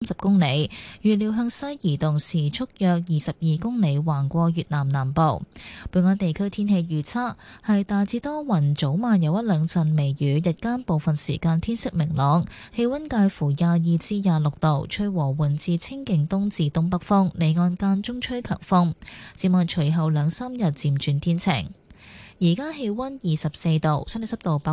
30公里，預料向西移動，時速約22公里，橫過越南南部。本港地區天氣預測係大致多雲，早晚有一兩陣微雨，日間部分時間天色明朗，氣溫介乎22至26度，吹和緩至清勁東至東北風，離岸間中吹強風。展望隨後2、3日漸轉天晴。而家氣溫24度，相對濕度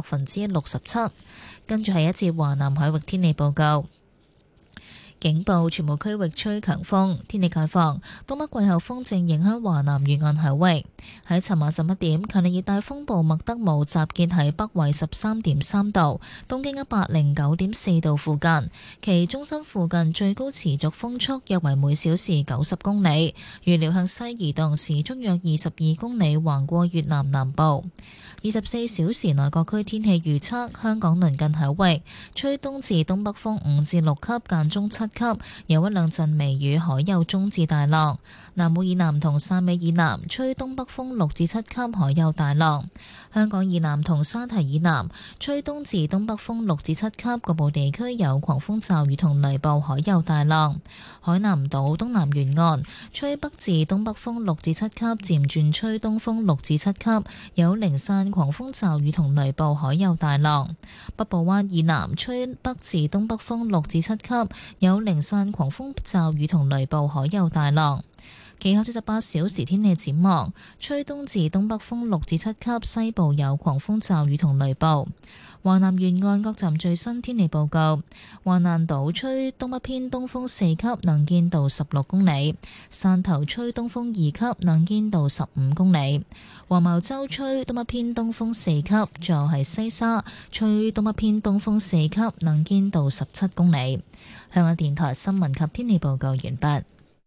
67%。跟住係一節華南海域天氣報告。警報，全部區域吹強風，天氣概況。東北季候風正影響華南沿岸海域。喺尋晚11點，強烈熱帶風暴麥德姆集結喺北緯13.3度、東經109.4度附近，其中心附近最高持續風速約為每小時90公里，預料向西移動，時速約22公里，橫過越南南部。24小時內各區天氣預測：香港鄰近海域吹東至東北風5至6級，間中7級，有一兩陣微雨，海有中至大浪。南澳以南同汕尾以南吹東北風6至7級，海有大浪。香港以南同沙堤以南吹東至東北風6至7級，局部地區有狂風驟雨同雷暴，海有大浪。海南島東南沿岸吹北至東北風6至7級，漸轉吹東風6至7級，有零散狂風驟雨同雷暴，海有大浪。北部灣以南吹北至東北風6至7級，有零散狂風驟雨同雷暴，海有大浪。其後48小時天氣展望，吹東至東北風6至7級，西部有狂風驟雨同雷暴。華南沿岸各站最新天氣報告：華南島吹東北偏東風4級，能見度16公里；汕頭吹東風2級，能見度15公里；黃茅洲吹東北偏東風4級，最後係西沙吹東北偏東風4級，能見度17公里。香港電台新聞及天氣報告完畢。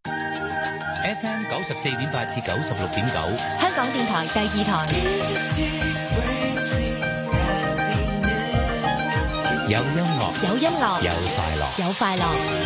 FM 94.8至96.9， 香港電台第2台。 有音樂， 有音樂， 有快樂， 有快樂。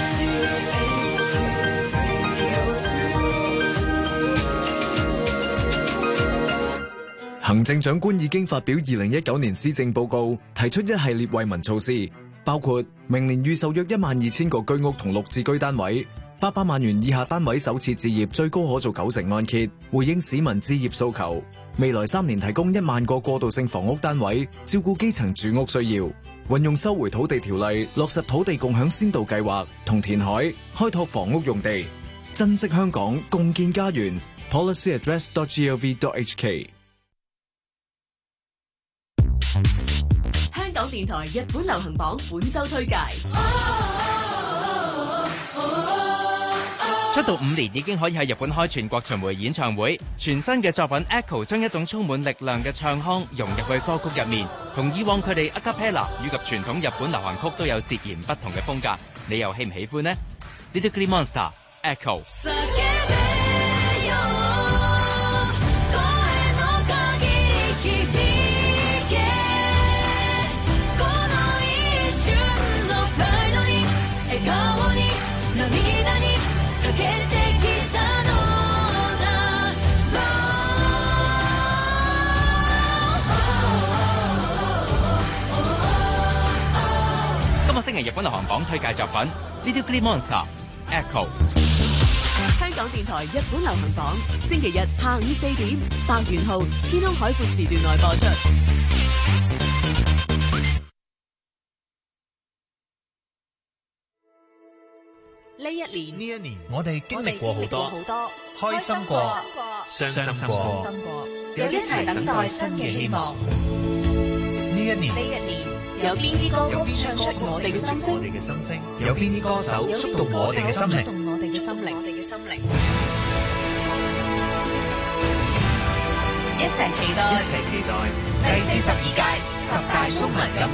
行政長官已經發表2019年施政報告，提出一系列惠民措施，包括明年預售約12000個居屋同綠置居單位，800萬元以下單位首次置業最高可做90%按揭，回應市民置業訴求。未來3年提供1萬個過渡性房屋單位，照顧基層住屋需要。運用收回土地條例，落實土地共享先導計劃，同填海開拓房屋用地，珍惜香港，共建家園。policyaddress.gov.hk。 香港電台日本流行榜本周推介。 出道5年已經可以喺日本開全國巡迴演唱會，全新嘅作品 Echo 將一種充滿力量嘅唱腔融入去歌曲入面，同以往佢哋 a cappella 以及傳統日本流行曲都有截然不同嘅風格，你又喜唔喜歡呢？ Little Green Monster Echo。今個星期日本流行榜推介作品 Little Green Monster Echo。 香港電台日本流行榜星期日下午4點白元號天空海闊時段內播出。呢一年我哋經歷過好多，開心過，傷心過， 又一齊等待新嘅希望。 呢一年有邊啲歌曲唱出我哋嘅心聲？ 有邊啲歌手觸動我哋嘅心靈？ 一齊期待第42屆10大中文金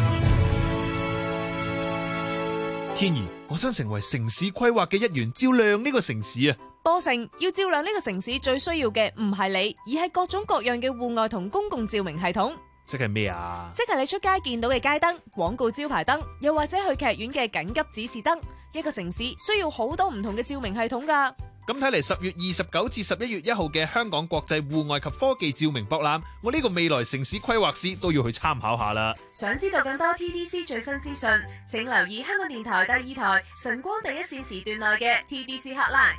曲。 天兒，我想成為城市規劃嘅一員，照亮呢個城市啊！ 波城要照亮呢個城市，最需要嘅唔係你，而係各種各樣嘅戶外同公共照明系統。 即係咩啊？ 即係你出街見到嘅街燈、廣告招牌燈，又或者去劇院嘅緊急指示燈。一個城市需要好多唔同嘅照明系統㗎。 咁睇嚟10月29至11月1號嘅香港國際戶外及科技照明博覽，我呢個未來城市規劃師都要去參考下啦。 想知道更多 TDC 最新資訊，請留意香港電台第2台晨光第一線時段內嘅 TDC Hotline。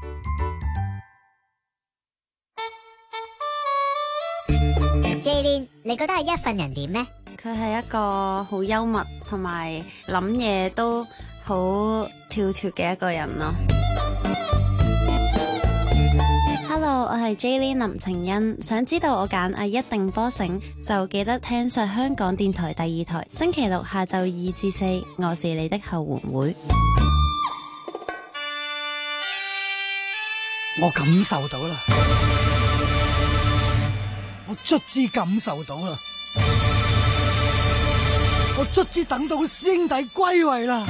Jaylene， 你覺得係一份人點呢？ 佢係一個好幽默同埋諗嘢都好跳脱嘅一個人咯。Hello， 我係 Jaylene 林晴欣，想知道我揀藝一定波醒，就記得聽實香港電台第2台，星期六下晝2至4，我是你的後援會。 我感受到啦，我卒之感受到啦，我卒之等到師兄弟歸位啦。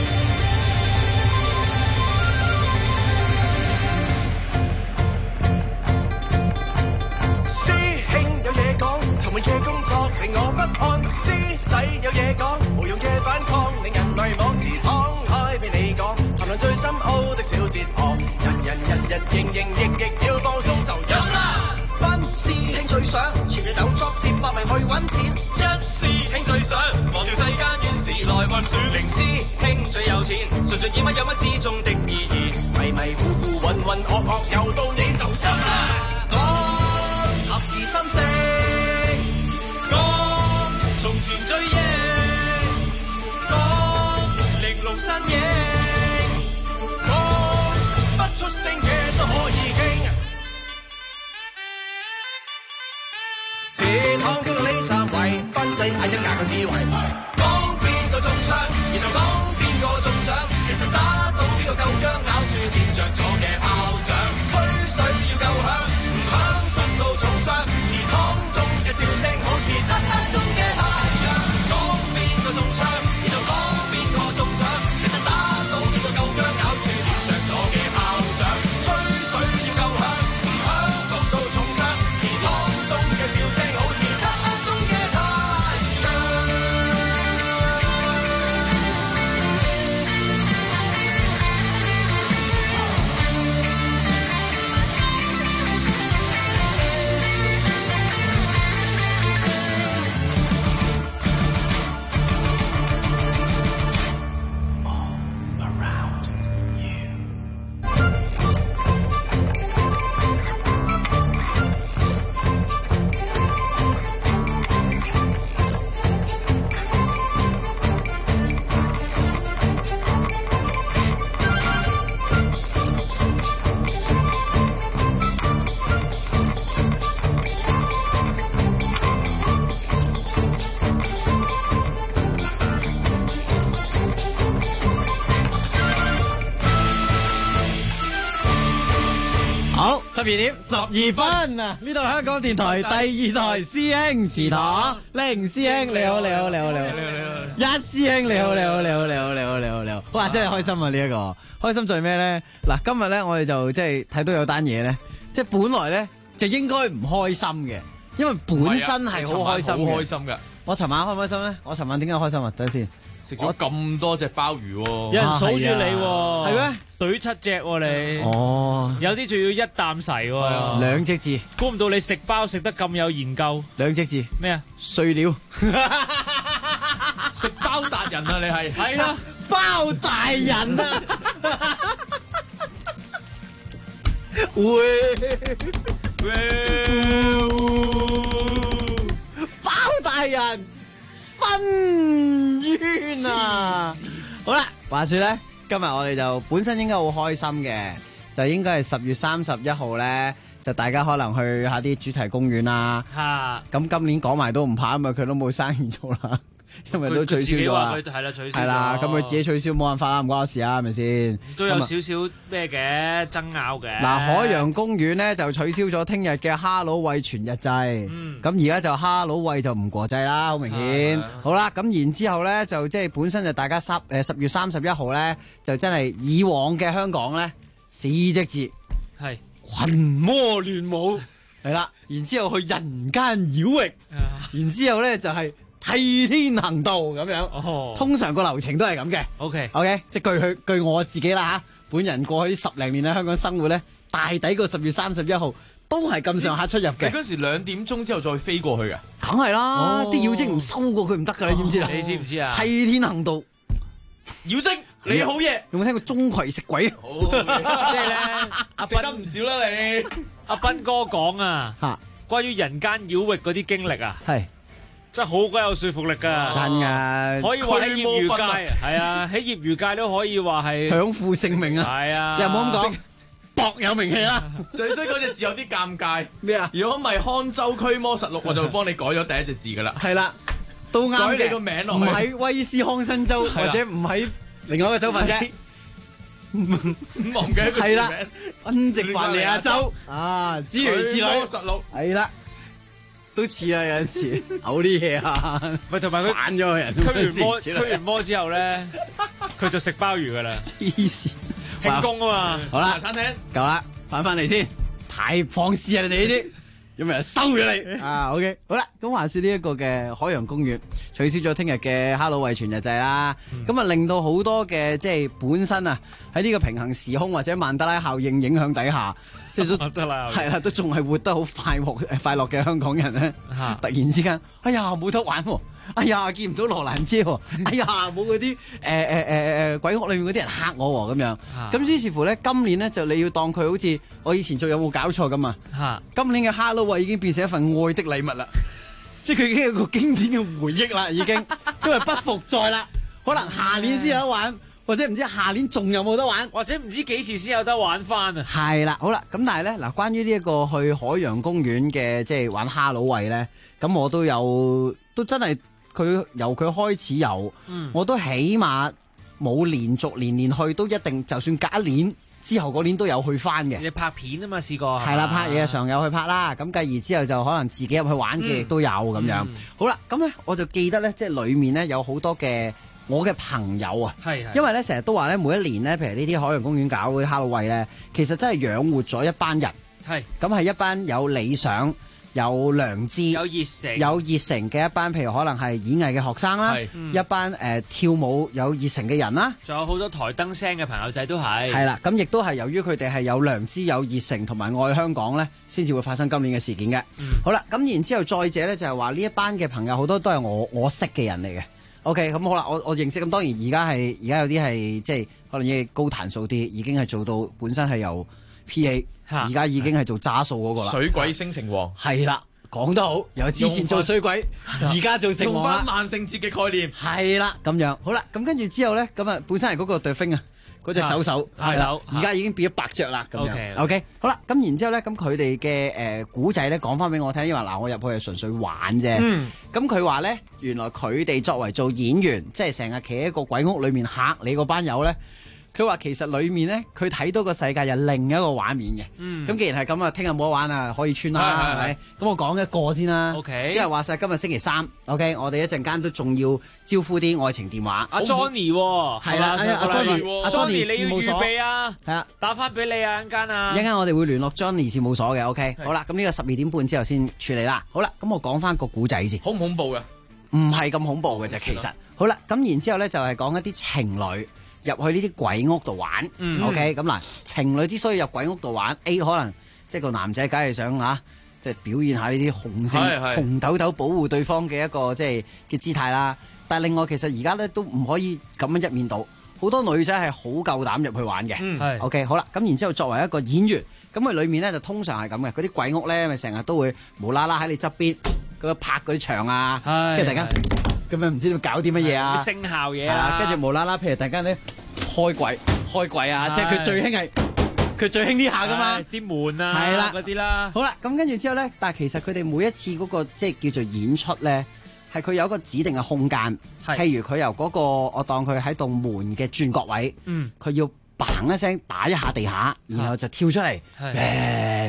師兄有嘢講，沉悶嘅工作令我不安，師弟有嘢講，無用嘅反抗令人迷惘，自敞開俾你講，談論最深奧的小哲學，人營亦要放鬆就飲啦。班師兄最想全日有作接百名去揾錢，一師兄最想忘掉世間怨事來運轉，零師兄最有錢，純粹以乜有乜之中的意義，迷糊混噩又到你就飲啦。講合二心聲，講從前追憶，講玲瓏身影，講不出聲嘅都可以傾。自躺中你站位，分析下一格嘅智慧。講邊個中槍，然後講邊個中獎，其實打到邊個夠薑，咬住掂着咗嘅炮仗。吹水要夠響，唔響篤到重傷。自躺中嘅笑聲好似漆黑中嘅太陽。講邊個中槍，然後講邊個中獎，其實打到邊個夠薑，咬住掂着咗嘅炮仗。吹水要夠響，唔響篤到重傷。自躺中嘅笑聲好似漆黑中嘅太陽。 好，12點12分啊！呢度香港電台第2台，師兄祠堂，凌師兄你好，一師兄你好，哇真係開心啊！呢一個開心在咩咧？嗱，今日咧我哋就即係睇到有單嘢咧，即係本來咧就應該唔開心嘅，因為本身係好開心嘅。 好開心㗎！ 我尋晚開唔開心咧？我尋晚點解開心啊？等陣先。 食咗咁多隻鮑魚喎， 有人數住你喎， 係咩？ 懟7隻喎你， 哦， 有啲仲要一啖噬喎 ，2隻字， 估唔到你食包食得咁有研究 ，2隻字咩啊？ 碎料， 食包達人啊！你係啦， 包大人啊！包大人。深淵啊！好啦，話說咧，今日我哋就本身應該好開心嘅，就應該係10月31號咧，就大家可能去下啲主題公園啦。咁今年講埋都唔怕，因為佢都冇生意做啦。因為都取消咗啦， 係啦，取消係啦，咁佢自己取消冇辦法啦，唔關我事啊，係咪先？ 都有少少咩嘅爭拗嘅。 嗱，海洋公園咧就取消咗聽日嘅哈囉喂全日制，咁而家就哈囉喂就唔國際啦，好明顯。好啦，咁然之後咧就即係本身就大家10月31號咧就真係以往嘅香港咧4隻字係群魔亂舞係啦，然之後去人間妖域，然之後咧就係替天行道咁樣。 哦， 通常個流程都係咁嘅。OK， 即係據我自己啦嚇，本人過去10零年喺香港生活咧，大抵個10月31號都係咁上下出入嘅。 你嗰時2點鐘之後再飛過去嘅？ 梗係啦，啲妖精唔收過佢唔得㗎，你知唔知啊？ 你知唔知啊？ 替天行道， 妖精你好嘢， 有冇聽過鐘馗食鬼？ 即係咧，阿食得唔少啦你。 阿斌哥講啊，關於人間妖域嗰啲經歷啊， 係真係好鬼有說服力㗎， 真㗎， 可以話喺業餘界係啊，喺業餘界都可以話係享負盛名啊， 係啊， 又冇咁講。薄有名氣啦， 最衰嗰隻字有啲尷尬。 咩啊？ 如果唔係康州驅魔實錄，我就會幫你改咗第一隻字噶啦。 係啦，都啱嘅。 改你個名落去， 唔喺威斯康辛州或者唔喺另外一個州份啫。 忘記個係啦，賓夕凡尼亞州啊，之類之類。 驅魔實錄係啦，都似啦，有陣時嘔啲嘢啊。 咪同埋佢反咗個人。 驅完魔之後咧，佢就食鮑魚噶啦。 黐線。 慶功啊嘛， 好啦， 餐廳夠啦，翻嚟先，太放肆啊你哋呢啲，有冇人收咗你啊 ？OK， 好啦，咁話說呢一個嘅海洋公園取消咗聽日嘅哈囉喂全日制啦，咁啊令到好多嘅即係本身啊喺呢個平衡時空或者曼德拉效應影響底下，即係都係啦，都仲係活得好快樂嘅香港人咧，突然之間，哎呀冇得玩喎。哎呀，見唔到羅蘭姐喎！哎呀，冇嗰啲鬼屋裏面嗰啲人嚇我喎，咁樣。咁於是乎咧，今年咧就你要當佢好似我以前做有冇搞錯咁啊？今年嘅哈囉喂已經變成一份愛的禮物啦，即係佢已經有個經典嘅回憶啦，已經因為不復再啦。可能下年先有得玩，或者唔知下年仲有冇得玩， 或者唔知幾時先有得玩翻啊！ 係啦，好啦，咁但係咧嗱，關於呢一個去海洋公園嘅即係玩哈囉喂咧，咁我都真係。佢由佢開始有，我都起碼冇連續年去，都一定就算隔一年之後嗰年都有去翻嘅。 你拍片啊嘛，試過係啦，拍嘢常有去拍啦。咁繼而之後就可能自己入去玩嘅亦都有咁樣。好啦，咁咧我就記得咧，即係裡面咧有好多嘅我嘅朋友啊，因為咧成日都話咧每一年咧，譬如呢啲海洋公園搞嗰啲哈囉喂咧，其實真係養活咗一班人。咁係一班有理想、有良知、有熱誠嘅一班，譬如可能係演藝嘅學生啦，一班跳舞有熱誠嘅人啦， 仲有好多台燈聲嘅朋友仔都係。 係啦，咁亦都係由於佢哋係有良知、有熱誠同埋愛香港咧，先至會發生今年嘅事件嘅。好啦，咁然之後再者咧就係話呢一班嘅朋友好多都係我識嘅人嚟嘅。OK， 咁好啦，我認識咁當然而家有啲係即係可能已高彈數啲，已經係做到本身係由 PA。而家已經係做渣數嗰個啦， 水鬼星城王係啦，講得好，由之前做水鬼，而家做城王啦， 用翻萬聖節嘅概念， 係啦咁樣，好啦，咁跟住之後咧，咁啊本身係嗰個 Dolphin 啊，嗰隻手，而家已經變咗白雀啦，咁樣 ，OK， 好啦，咁然之後咧，咁佢哋嘅古仔咧講翻俾我聽，因為嗱我入去係純粹玩啫，咁佢話咧，原來佢哋作為做演員，即係成日企喺個鬼屋裏面嚇你嗰班友咧。佢話其實裏面咧，佢睇到個世界有另一個畫面嘅。咁既然係咁啊，聽日冇得玩啊，可以穿啦，係咪？咁我講一個先啦。因為話晒今日星期3 ，OK， 我哋一陣間都仲要招呼啲愛情電話。 阿 Johnny 係啦，阿 Johnny 你要預備啊， 係啊， 打翻俾你啊，一陣間啊。 一陣間我哋會聯絡 Johnny 事務所嘅 ，OK。好啦，咁呢個12點半之後先處理啦。好啦，咁我講翻個古仔先。 好唔恐怖嘅？ 唔係咁恐怖嘅啫，其實。好啦，咁然之後咧就係講一啲情侶。入去呢啲鬼屋度玩，OK， 咁嗱，情侶之所以入鬼屋度玩 ，A 可能即係個男仔梗係想即係表現下呢啲紅豆豆保護對方嘅一個即係嘅姿態啦。但係另外其實而家咧都唔可以咁樣一面倒，好多女仔係好夠膽入去玩嘅。OK， 好啦，咁然之後作為一個演員，咁佢裏面咧就通常係咁嘅，嗰啲鬼屋咧咪成日都會無啦啦喺你側邊嗰拍嗰啲牆啊，跟住突然間。咁樣唔知道搞啲乜嘢啊？ 聲效嘢啊！ 跟住無啦啦，譬如突然間咧開櫃啊！即係佢最興呢下噶嘛， 啲門啊， 係啦嗰啲啦。 好啦，咁跟住之後咧，但係其實佢哋每一次嗰個即係叫做演出咧，係佢有一個指定嘅空間。譬如佢由嗰個我當佢喺棟門嘅轉角位，佢要嘭一聲打一下地下，然後就跳出嚟，飛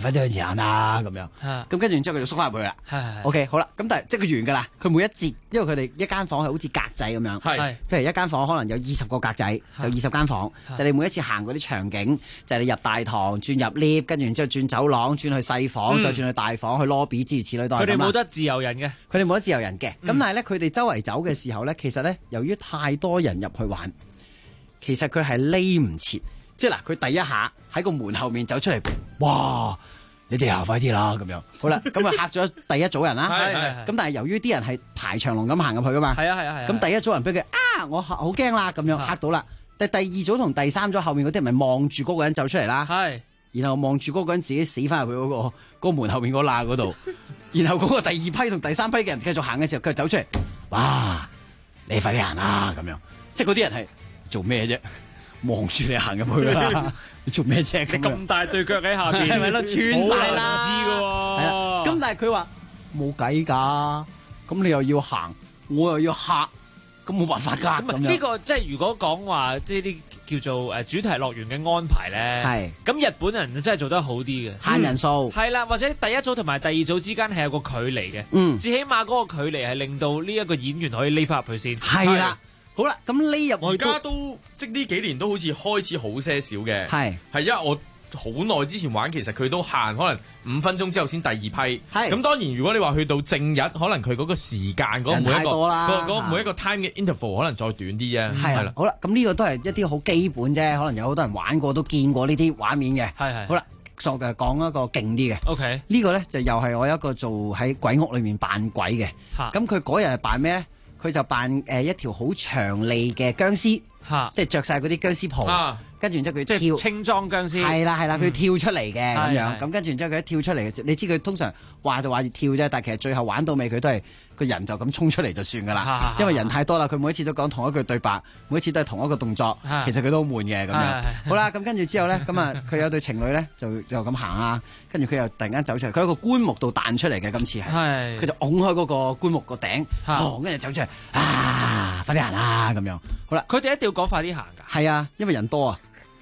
快啲向前行啦咁樣。咁跟住然之後佢就縮翻入去啦。OK 好啦，咁但係即係佢完㗎啦。佢每一節，因為佢哋一間房係好似格仔咁樣，譬如一間房可能有20個格仔，就20間房，就你每一次行嗰啲場景，就係你入大堂轉入 lift， 跟住然之後轉走廊，轉去細房，再轉去大房，去 lobby 諸如此類都係咁啦。 佢哋冇得自由人嘅， 佢哋冇得自由人嘅。咁但係咧，佢哋周圍走嘅時候咧，其實咧由於太多人入去玩，其實佢係匿唔切。即係嗱，佢第一下喺個門後面走出嚟，哇！你哋快啲啦咁樣。好啦，咁啊嚇咗第一組人啦。咁但係由於啲人係排長龍咁行入去噶嘛。咁第一組人俾佢我好驚啦咁樣嚇到啦。但第二組同第三組後面嗰啲人咪望住嗰個人走出嚟啦。然後望住嗰個人自己死翻入去嗰個門後面嗰罅嗰度。然後嗰個第二批同第三批嘅人繼續行嘅時候，佢走出嚟，哇！你快啲行啦咁樣。即係嗰啲人係做咩啫？望住你行入去啦，你做咩啫？ 你咁大對腳喺下邊， 係咪咯？穿晒啦， 知㗎喎。 咁但係佢話冇計㗎，咁你又要行，我又要嚇，咁冇辦法㗎。咁呢個即係如果講話即係啲叫做主題樂園嘅安排咧，咁日本人真係做得好啲嘅， 限人數係啦，或者第一組同埋第二組之間係有個距離嘅，至起碼嗰個距離係令到呢一個演員可以匿翻入去先。 係啦。好啦，咁匿入去而家都即呢幾年都好似開始好些少嘅，係因為我好耐之前玩，其實佢都限可能5分鐘之後先第二批。咁當然如果你話去到正日，可能佢嗰個時間嗰每一個 time 嘅 interval 可能再短啲啊。係啦， 好啦，咁呢個都係一啲好基本啫，可能有好多人玩過都見過呢啲畫面嘅。好啦，就講一個勁啲嘅。 OK， 呢個咧就又係我一個做喺鬼屋裏面扮鬼嘅。咁佢嗰日係扮咩咧？佢就扮一條好長脷嘅僵屍，即係着晒嗰啲僵屍袍，跟住然之後佢跳， 即係清裝僵屍。 係啦，佢跳出嚟嘅咁樣，咁跟住然之後佢一跳出嚟嘅時候，你知佢通常話就話要跳啫，但係其實最後玩到尾佢都係個人就咁衝出嚟就算噶啦，因為人太多啦，佢每一次都講同一句對白，每一次都係同一個動作，其實佢都好悶嘅咁樣。好啦，咁跟住之後咧，咁啊佢有對情侶咧就咁行啊，跟住佢又突然間走出嚟，佢喺個棺木度彈出嚟嘅，今次係，佢就拱開嗰個棺木個頂，跟住走出嚟，快啲行啦咁樣。好啦， 佢哋一定要講快啲行㗎。 係啊，因為人多啊。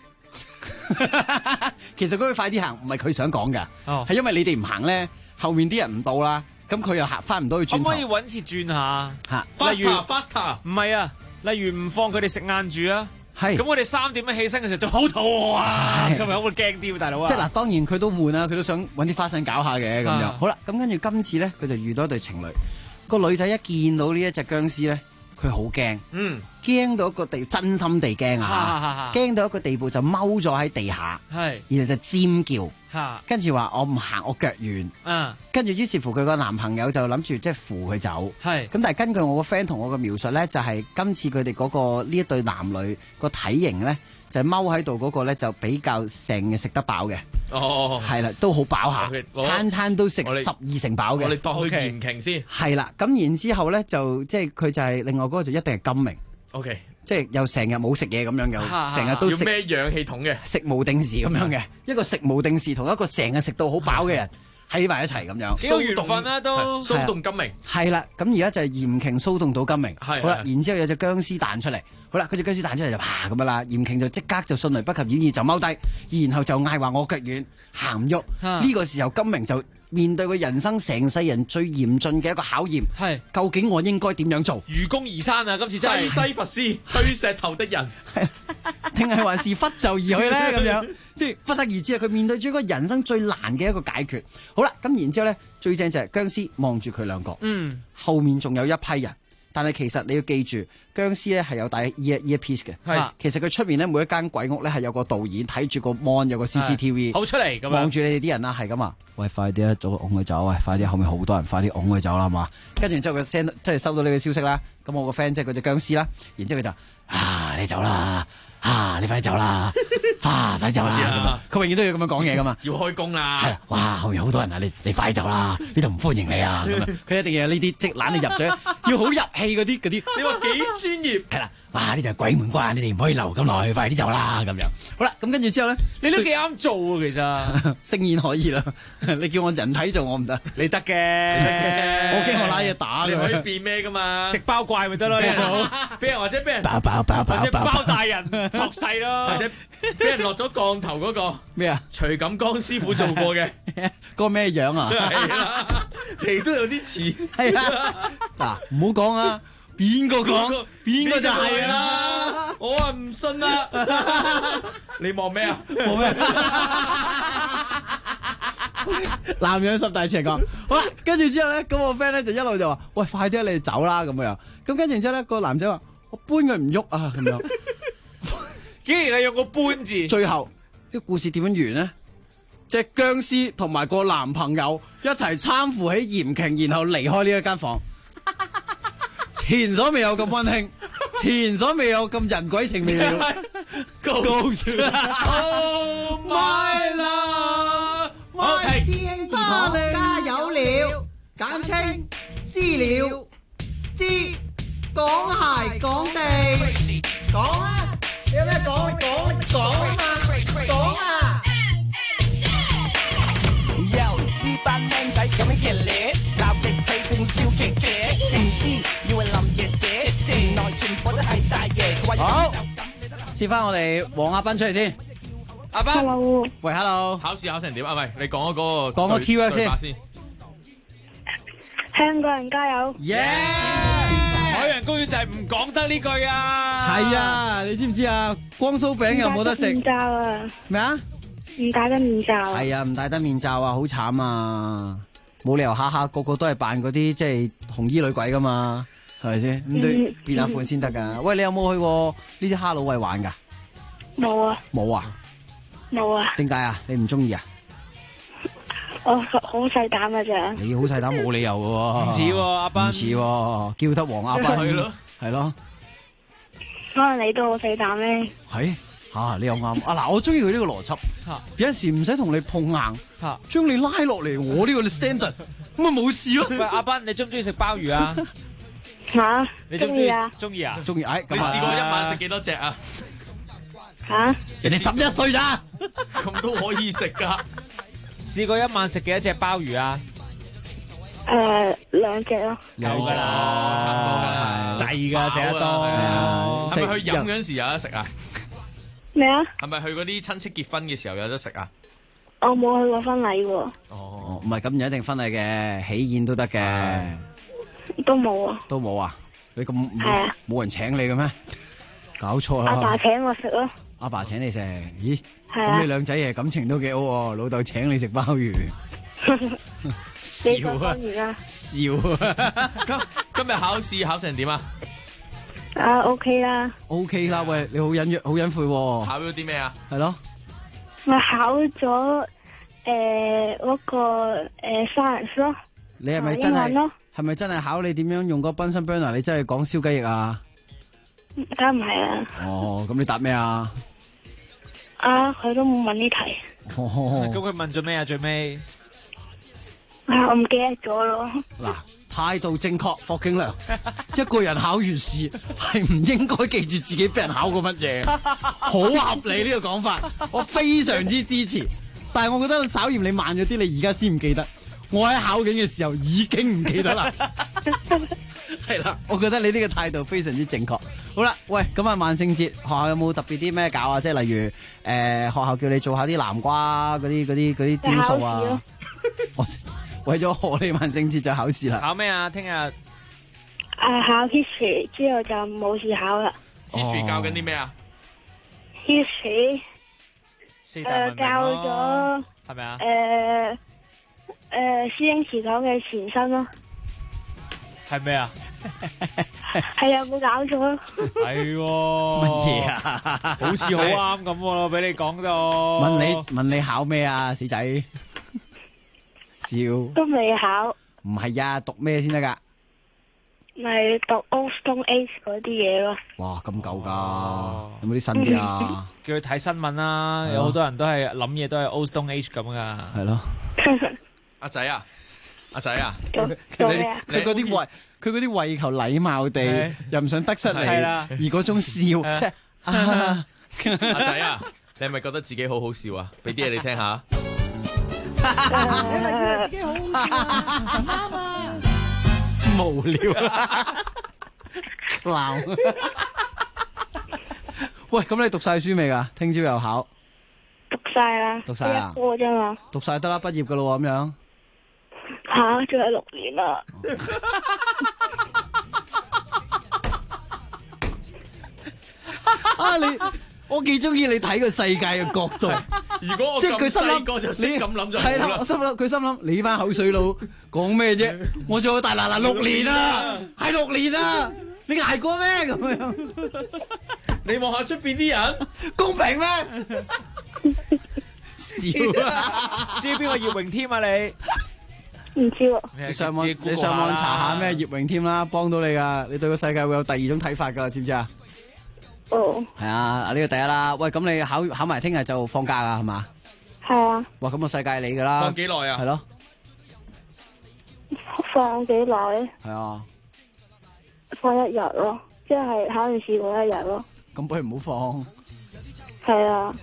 其實嗰句快啲行唔係佢想講㗎，係因為你哋唔行咧，後面啲人唔到啦，咁佢又行翻唔到去轉頭。 可唔可以揾次轉下 ？faster， 唔係啊，例如唔放佢哋食晏住啊。 係。 咁我哋3點起身嘅時候就好肚餓啊，今日會驚啲大佬啊。 即係嗱，當然佢都悶啊，佢都想揾啲花生搞下嘅咁樣。好啦，咁跟住今次咧，佢就遇到一對情侶，個女仔一見到呢一隻僵屍咧。佢好驚，驚到一個地，真心地驚啊！驚到一個地步就踎咗喺地下，然後就尖叫，跟住話我唔行，我腳軟，跟住於是乎佢個男朋友就諗住即係扶佢走，咁但係根據我個 friend 同我嘅描述咧，就係今次佢哋嗰個呢一對男女個體型咧，就係踎喺度嗰個咧就比較成日食得飽嘅。係啦，都好飽下，餐餐都食12成飽嘅。 我哋當去言情先。 係啦，咁然之後咧就即係佢就係另外嗰個就一定係金明。 OK， 即係又成日冇食嘢咁樣，又成日都食咩氧氣筒嘅， 食無定時咁樣嘅，一個食無定時同一個成日食到好飽嘅人喺埋一齊咁樣。 幾有緣分啦都。 騷動金明。係啦，咁而家就係嚴瓊騷動到金明。好啦，然之後有隻僵屍彈出嚟。好啦，佢隻僵屍彈出嚟就啪咁樣啦，嚴瓊就即刻就迅雷不及掩耳就踎低，然後就嗌話我腳軟行唔喐。呢個時候金明就面對佢人生成世人最嚴峻嘅一個考驗，係究竟我應該點樣做？ 愚公移山啊！今次真係西弗斯推石頭的人， 定係還是拂袖而去咧？咁樣即係不得而知啊！佢面對住一個人生最難嘅一個解決。好啦，咁然之後咧，最正就係僵屍望住佢兩個，後面仲有一批人。但係其實你要記住，僵屍咧係有帶 earpiece 嘅。係，其實佢出面咧每一間鬼屋咧係有個導演睇住個 mon 有個 CCTV， 好出嚟咁望住你哋啲人啦，係咁啊！喂，快啲啊，早㧬佢走啊！快啲，後面好多人，快啲㧬佢走啦，係嘛？跟住之後佢 send 即係收到呢個消息啦。咁我個 friend 即係嗰隻僵屍啦，然之後佢就你走啦。你快啲走啦！快啲走啦！佢永遠都要咁樣講嘢噶嘛， 要開工啦！ 係哇，後面好多人啊！你快啲走啦！呢度唔歡迎你啊！咁樣佢一定要有呢啲即攬你入咗，要好入氣嗰啲。 你話幾專業？ 係啦，哇！呢度係鬼門關，你哋唔可以留咁耐，快啲走啦！咁樣好啦，咁跟住之後咧， 你都幾啱做啊！其實聲演可以啦，你叫我人體做我唔得， 你得嘅， 我驚我拉嘢打你可以變咩噶嘛？ 食包怪咪得咯，你做， 俾人或者俾人包或者包大人。 託勢咯， 或者俾人落咗降頭嗰個咩啊？ 徐錦江師傅做過嘅， 個咩樣啊？ 係啦，你都有啲似， 係啊。嗱，唔好講啊，邊個講邊個就係啦。 我啊唔信啦。你望咩啊？ 望咩？南洋十大情況，好啦，跟住之後咧，咁我 friend 咧就一路就話：喂，快啲你哋走啦咁樣。咁跟住之後咧，個男仔話：我搬佢唔喐啊咁樣。 竟然係用個搬字。 最後呢個故事點樣完呢？隻僵屍同埋個男朋友一齊參扶起嚴瓊，然後離開呢一間房。前所未有咁溫馨，前所未有咁人鬼情未了。 Oh my love， 我係師兄祠堂加油了，簡稱私了，知講鞋講地，講啊，你有咩講啊嘛，講啊。Yo， 呢班靚仔咁樣熱烈，立即批評笑騎騎，唔知以為林姐姐，原來全部都係大爺。 好，接翻我哋黃亞斌出嚟先。阿斌 ，Hello， 喂 ，Hello， 考試考成點啊？喂，你講嗰個講個 keyword 先。 香港人加油！ 海洋公園就係唔講得呢句啊！ 係啊，你知唔知啊？光酥餅又冇得食。 面罩啊！ 咩啊？ 唔戴得面罩。 係啊，唔戴得面罩啊，好慘啊！冇理由下下個個都係扮嗰啲即係紅衣女鬼噶嘛，係咪先？咁都變下款先得噶。喂，你有冇去過呢啲哈囉喂玩噶？ 冇啊！ 冇啊！ 冇啊！ 點解啊？你唔中意啊？ 我好細膽噶咋？ 你好細膽，冇理由嘅喎。 唔似喎，阿斌。 唔似喎，叫得黃阿斌。 係咯， 係咯。 可能你都好細膽咧。 係嚇，你又啱啊！嗱，我中意佢呢個邏輯。有陣時唔使同你碰硬，將你拉落嚟，我呢個 standard，咁咪冇事咯。 喂，阿斌，你中唔中意食鮑魚啊？ 嚇， 你中唔中意啊？中意啊？ 中意。 你試過一晚食幾多隻啊？ 嚇！ 人哋11歲咋， 咁都可以食㗎。 試過一晚食幾多隻鮑魚啊 ？2隻咯。 夠㗎啦，滯㗎食得多。 係咪去飲嗰陣時有得食啊？ 咩啊？ 係咪去嗰啲親戚結婚嘅時候有得食啊？ 我冇去過婚禮喎。 哦，唔係咁唔一定婚禮嘅，喜宴都得嘅。 都冇啊。 都冇啊？你咁冇人請你嘅咩？搞錯啦！ 阿爸請我食咯。 阿爸請你食？咦？咁你兩仔爺感情都幾好喎，老豆請你食鮑魚。笑啊！笑啊！ 今日考試考成點啊 ？OK 啦。 OK 啦，喂，你好隱晦喎。 考咗啲咩啊？ 係咯。 我考咗嗰個science 咯。 你係咪真係考你點樣用個 Bunsen burner？你真係講燒雞翼啊？ 梗唔係啦。 哦，咁你答咩啊？ 佢都冇問呢題。 哦， 咁佢問咗咩啊？最尾我唔記得咗咯。 嗱，態度正確，霍景良。一個人考完試係唔應該記住自己俾人考過乜嘢，好合理呢個講法，我非常之支持。但係我覺得稍嫌你慢咗啲，你而家先唔記得。我喺考緊嘅時候已經唔記得啦。係啦，我覺得你呢個態度非常之正確。好啦，喂，咁啊，萬聖節學校有冇特別啲咩搞啊？即係例如學校叫你做下啲南瓜嗰啲雕塑啊。為咗賀你萬聖節就考試啦。 考咩啊？聽日考 history 之後就冇試考啦。 history 教緊啲咩啊 ？history 教咗係咪啊？ 師兄祠堂嘅前身咯。 係咩啊？ 係啊，冇搞錯。 係乜嘢啊？ 好似好啱咁喎，俾你講到。 問你考咩啊，死仔？笑。 都未考。 唔係啊，讀咩先得噶？ 咪讀 Old Stone Age 嗰啲嘢咯。 哇，咁舊噶？有冇啲新啲啊？ 叫佢睇新聞啦，有好多人都係諗嘢都係 Old Stone Age 咁噶。 係咯。 阿仔啊！阿仔啊！ 佢嗰啲為求禮貌地，又唔想得失你，而嗰種笑，即係阿仔啊！你係咪覺得自己好好笑啊？俾啲嘢你聽下。 你咪覺得自己好好笑啊？唔啱啊！ 無聊啊！鬧。 喂，咁你讀晒書未㗎？聽朝又考？ 讀晒啦， 讀晒啦， 一科啫嘛。 讀晒得啦，畢業㗎咯咁樣。 吓，仲有6年啦。 啊你！我幾中意你睇個世界嘅角度。 如果我即係佢心細個就識咁諗就好係啦，我心諗佢心諗你班口水佬講咩啫？我仲有大嗱6年啊，係6年啊，你捱過咩咁樣？ 你望下出邊啲人公平咩？笑啊！知邊個葉榮添啊你？ 唔知喎。 你上網查下咩葉榮添啦，幫到你噶，你對個世界會有第二種睇法噶，知唔知啊？ 哦， 係啊，呢個第一啦。喂，咁你考埋聽日就放假噶係嘛？ 係啊。 哇，咁個世界你噶啦。 放幾耐啊？ 係咯。 放幾耐？ 係啊。 放1日咯，即係考完試嗰1日咯。 咁不如唔好放。 係啊。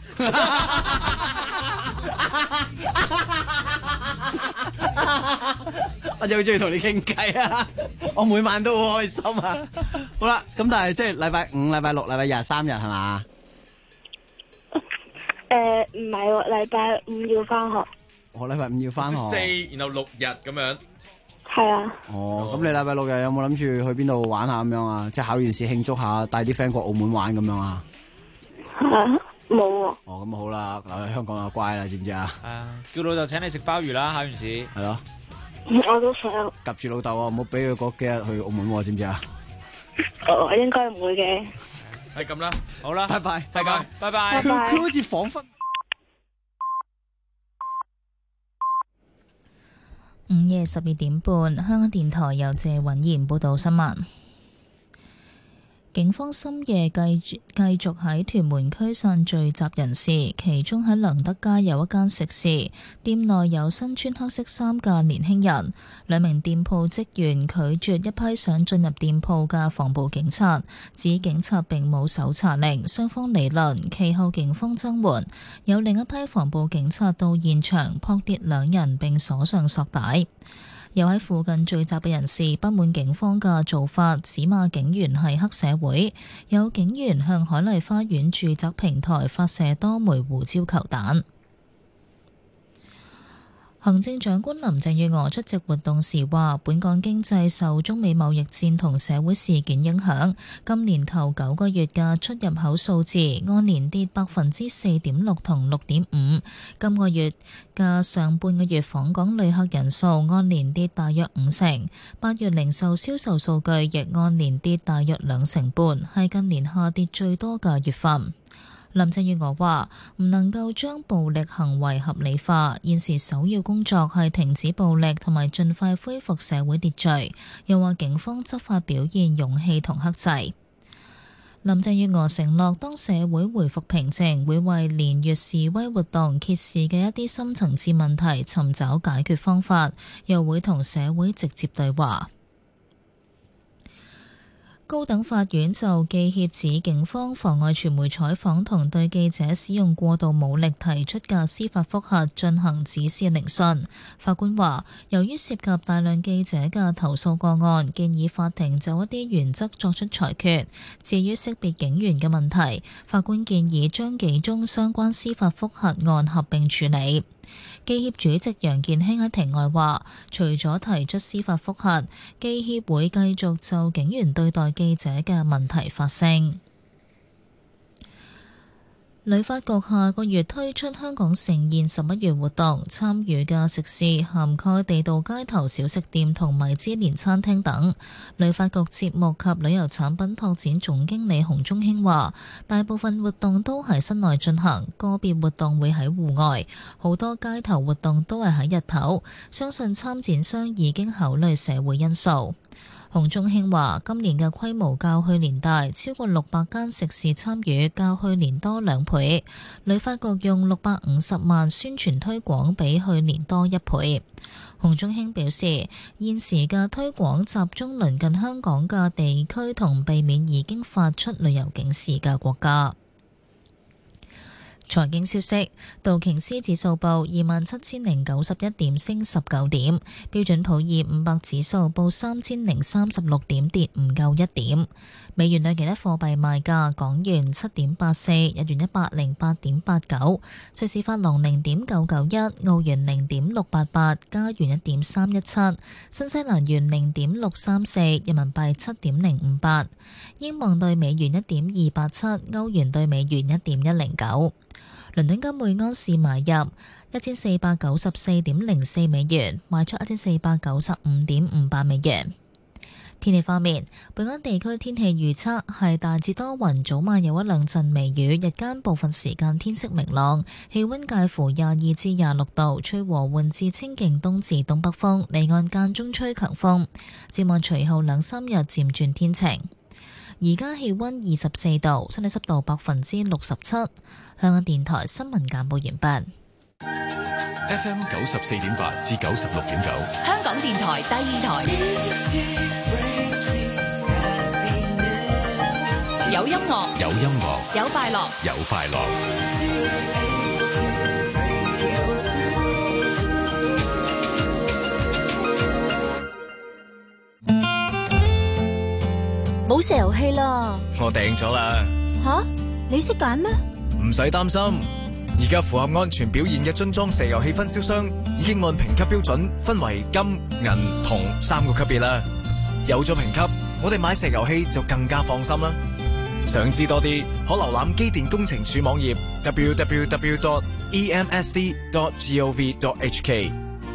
我就好中意同你傾偈啊！我每晚都好開心啊！好啦，咁但係即係禮拜5、禮拜6、禮拜日3日係嘛？ 唔係喎，禮拜5要翻學。 我禮拜5要翻學。 4，然後6日咁樣。 係啊。 哦，咁你禮拜6日有冇諗住去邊度玩下咁樣啊？即係考完試慶祝下，帶啲 friend 過澳門玩咁樣啊？ 冇喎。 哦，咁好啦，留喺香港就乖啦，知唔知啊？ 叫老豆請你食鮑魚啦，考完試。 係咯。 我都想。 夾住老豆啊，唔好俾佢嗰幾日去澳門喎，知唔知啊？ 哦，應該唔會嘅。 係咁啦， 好啦， 拜拜， 係咁，拜拜。 佢好似彷彿。 午夜12點半，香港電台由謝允賢報道新聞。警方深夜繼續喺屯門驅散聚集人士，其中喺良德街有一間食肆，店內有身穿黑色衫嘅年輕人。2名店鋪職員拒絕一批想進入店鋪嘅防暴警察，指警察並冇搜查令，雙方理論。其後警方增援，有另一批防暴警察到現場撲跌2人並鎖上索帶。有喺附近聚集嘅人士不滿警方嘅做法，指罵警員係黑社會。有警員向海麗花園住宅平台發射多枚胡椒球彈。行政長官林鄭月娥出席活動時話，本港經濟受中美貿易戰同社會事件影響，今年頭9個月嘅出入口數字按年跌4.6%同6.5%，今個月嘅上半個月訪港旅客人數按年跌大約50%， 8月零售銷售數據亦按年跌大約2.5%，係近年下跌最多嘅月份。林鄭月娥話：唔能夠將暴力行為合理化，現時首要工作係停止暴力同埋盡快恢復社會秩序。又話警方執法表現勇氣同克制。林鄭月娥承諾，當社會回復平靜，會為連月示威活動揭示嘅一啲深層次問題尋找解決方法，又會同社會直接對話。高等法院就記協指警方妨礙傳媒採訪同對記者使用過度武力提出嘅司法覆核進行指示聆訊。法官話，由於涉及大量記者嘅投訴個案，建議法庭就一啲原則作出裁決。至於識別警員嘅問題，法官建議將幾宗相關司法覆核案合併處理。記協主席楊健興喺庭外話，除咗提出司法覆核，記協會繼續就警員對待記者嘅問題發聲。旅發局下個月推出香港盛宴11月活動，參與嘅食肆涵蓋地道街頭小食店同米芝蓮餐廳等。旅發局節目及旅遊產品拓展總經理洪忠興話，大部分活動都係室內進行，個別活動會喺戶外，好多街頭活動都係喺日頭。相信參展商已經考慮社會因素。洪忠興話：今年嘅規模較去年大，超過600間食肆參與，較去年多2倍。旅發局用650萬宣傳推廣，比去年多1倍。洪忠興表示，現時嘅推廣集中鄰近香港嘅地區，同避免已經發出旅遊警示嘅國家。 財經消息，道瓊斯指數報27,091點，升19點；標準普爾500指數報3036點，跌唔夠1點。美元對其他貨幣賣價：港元7.84，日元108.89，瑞士法郎0.991，澳元0.688，加元1.317，新西蘭元0.634，人民幣7.058，英鎊對美元1.287，歐元對美元1.109。倫敦金每安士買入1494.04美元，賣出1495.58美元。天氣方面，本港地區天氣預測係大致多雲，早晚有一兩陣微雨，日間部分時間天色明朗，氣溫介乎22至26度，吹和緩至清勁東至東北風，離岸間中吹強風。展望隨後2-3日漸轉天晴。而家氣溫24度，相對濕度67%。香港電台新聞簡報完畢。 FM 94.8至96.9， 香港電台第二台，有音樂， 有音樂， 有快樂， 有快樂。 冇石油氣啦！ 我訂咗啦。 吓，你識揀咩？ 唔使擔心，而家符合安全表現嘅樽裝石油氣分銷商已經按評級標準分為金、銀、銅3個級別啦。有咗評級，我哋買石油氣就更加放心啦。想知多啲，可瀏覽機電工程署網頁 www.emsd.gov.hk。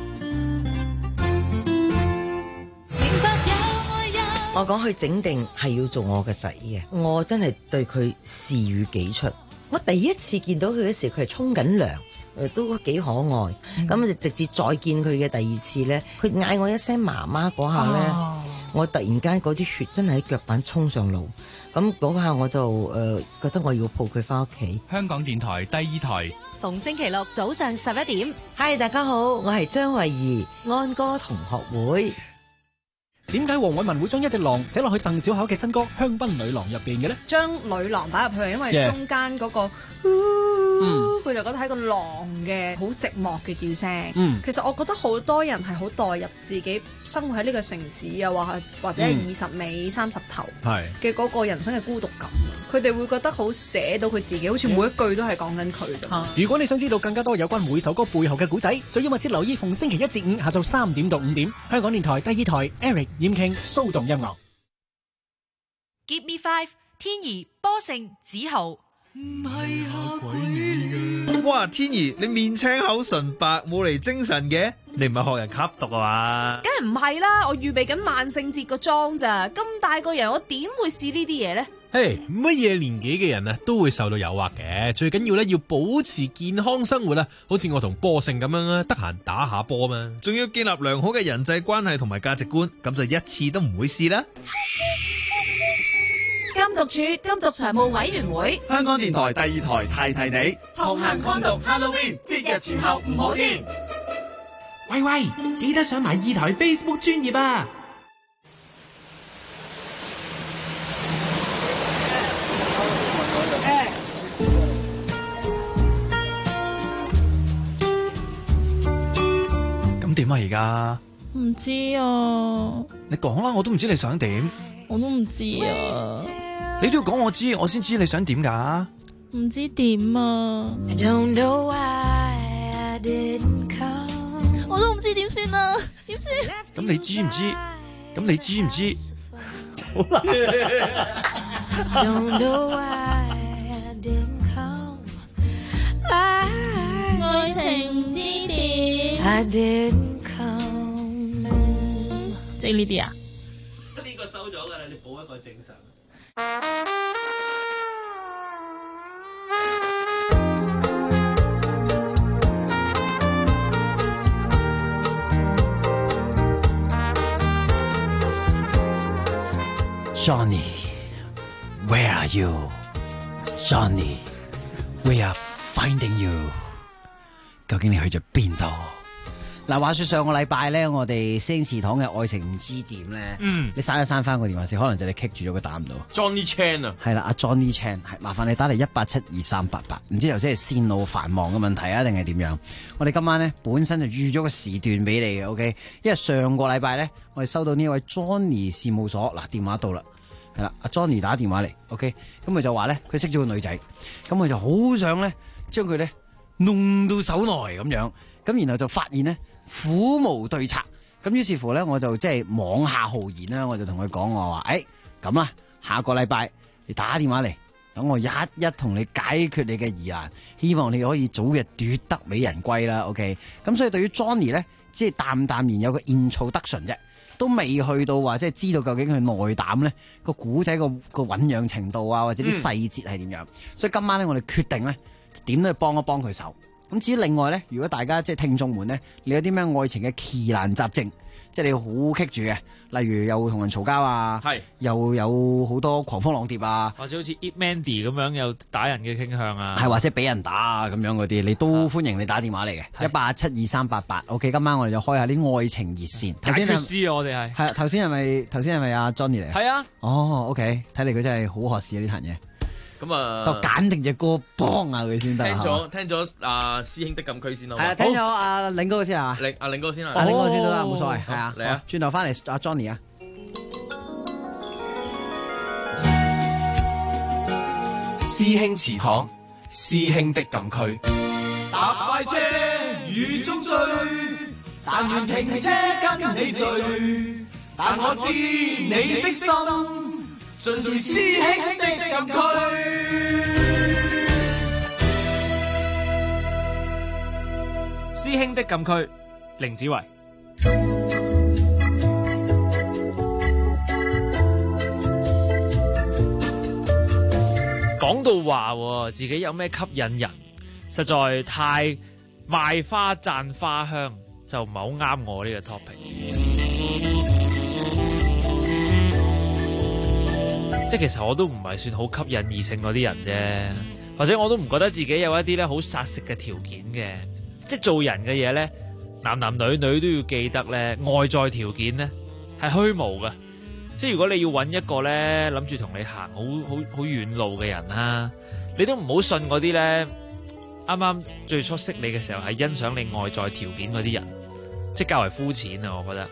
我講佢整定係要做我嘅仔嘅，我真係對佢視如己出。我第一次見到佢嗰時，佢係沖緊涼，都幾可愛。咁就直至再見佢嘅第二次咧，佢嗌我一聲媽媽嗰下咧，我突然間嗰啲血真係喺腳板衝上腦。咁嗰下我就覺得我要抱佢翻屋企。 香港電台第二台， 逢星期六早上11點。 嗨，大家好，我係張慧儀，安歌同學會。 點解黃偉文會將一隻狼寫落去鄧小巧嘅新歌《香檳女郎》入邊嘅呢？ 將女郎擺入去，因為中間嗰個，佢就覺得係個狼嘅好寂寞嘅叫聲。其實我覺得好多人係好代入自己生活喺呢個城市，又或者係20尾30頭嘅嗰個人生嘅孤獨感。佢哋會覺得好寫到佢自己，好似每一句都係講緊佢咁。 如果你想知道更加多有關每首歌背後嘅故仔，就要密切留意逢星期1至5下晝3點到5點，香港電台第二台 Eric 嚴傾騷動音樂。 Give me five， 天怡、波盛、子豪。 唔係嚇鬼你嘅。哇，天怡，你面青口唇白，冇嚟精神嘅？你唔係學人吸毒啊嘛？ 梗係唔係啦，我預備緊萬聖節個妝咋，咁大個人我點會試呢啲嘢呢？ 嘿，乜嘢年紀嘅人啊都會受到誘惑嘅，最緊要咧要保持健康生活啊！好似我同波盛咁樣啊，得閒打下波嘛， 仲要建立良好嘅人際關係同埋價值觀，咁就一次都唔會試啦。 禁毒處禁毒常務委員會， 香港電台第二台提提你，同行抗毒 Halloween 節日前後唔好癲。 喂喂，記得上埋二台 Facebook 專頁啊！ 咁點啊而家？ 唔知啊。 你講啦，我都唔知你想點。 我都唔知啊。 你都要講我知，我先知你想點噶。 唔知點啊。我都唔知點算啊，點算？ 咁你知唔知？咁你知唔知？好難。 愛情唔知點。即係呢啲啊？ 呢個收咗㗎啦，你補一個正常。 Johnny, where are you? Johnny, we are finding you. 究竟你去咗邊度？ 嗱，話說上個禮拜咧，我哋星祠堂嘅愛情唔知點咧，你刪一刪翻個電話線，可能就你棘住咗佢打唔到。 Johnny Chan 啊， 係啦，阿 Johnny Chan 係麻煩你打嚟1872388，唔知頭先係線路繁忙嘅問題啊，定係點樣？我哋今晚咧本身就預咗個時段俾你嘅 ，OK？ 因為上個禮拜咧，我哋收到呢位 Johnny 事務所嗱電話到啦。係啦，阿 Johnny 打電話嚟 ，OK， 咁佢就話咧，佢識咗個女仔，咁佢就好想咧將佢咧弄到手內咁樣，咁然後就發現咧苦無對策，咁於是乎咧我就即係妄下豪言啦，我就同佢講我話，咁啦，下個禮拜你打電話嚟，等我一同你解決你嘅疑難，希望你可以早日奪得美人歸啦 ，OK， 咁所以對於 Johnny 咧，即係淡淡然有個燕草得純啫。都未去到話即係知道究竟佢內膽咧個古仔個醞釀程度啊，或者啲細節係點樣，所以今晚咧我哋決定咧點都要幫一幫佢手。咁至於另外咧，如果大家即係聽眾們咧，你有啲咩愛情嘅奇難雜症，即係你好棘住嘅，例如又同人嘈交啊，又有好多狂蜂浪蝶啊， 或者好似 Eat Mandy 咁樣有打人嘅傾向啊， 係或者俾人打啊咁樣嗰啲，你都歡迎你打電話嚟嘅1872388。OK， 今晚我哋就開下啲愛情熱線。 解決師啊，我哋係頭先係咪阿 Johnny 嚟？ 係啊。 哦 ，OK， 睇嚟佢真係好學士啊呢壇嘢。 咁啊， 就揀定隻歌幫下佢先得。 聽咗阿師兄的禁區先咯。 係啊，聽咗阿領哥先啊。 阿領哥先啦。 阿領哥先都得，冇所謂。係啊， 嚟啊， 轉頭翻嚟阿 Johnny 啊。 師兄祠堂，師兄的禁區。 搭快車雨中追，但願停車跟你聚，但我知你的心盡是師兄的禁區。 師兄的禁區，凌子維。講到話自己有咩吸引人，實在太賣花讚花香，就唔係好啱我呢個 topic。即係其實我都唔係算好吸引異性嗰啲人啫，或者我都唔覺得自己有一啲咧好殺食嘅條件嘅。即係做人嘅嘢咧，男男女女都要記得咧，外在條件咧係虛無嘅。即係如果你要揾一個咧諗住同你行好遠路嘅人啦，你都唔好信嗰啲咧啱啱最初識你嘅時候係欣賞你外在條件嗰啲人，即係較為膚淺啊！我覺得。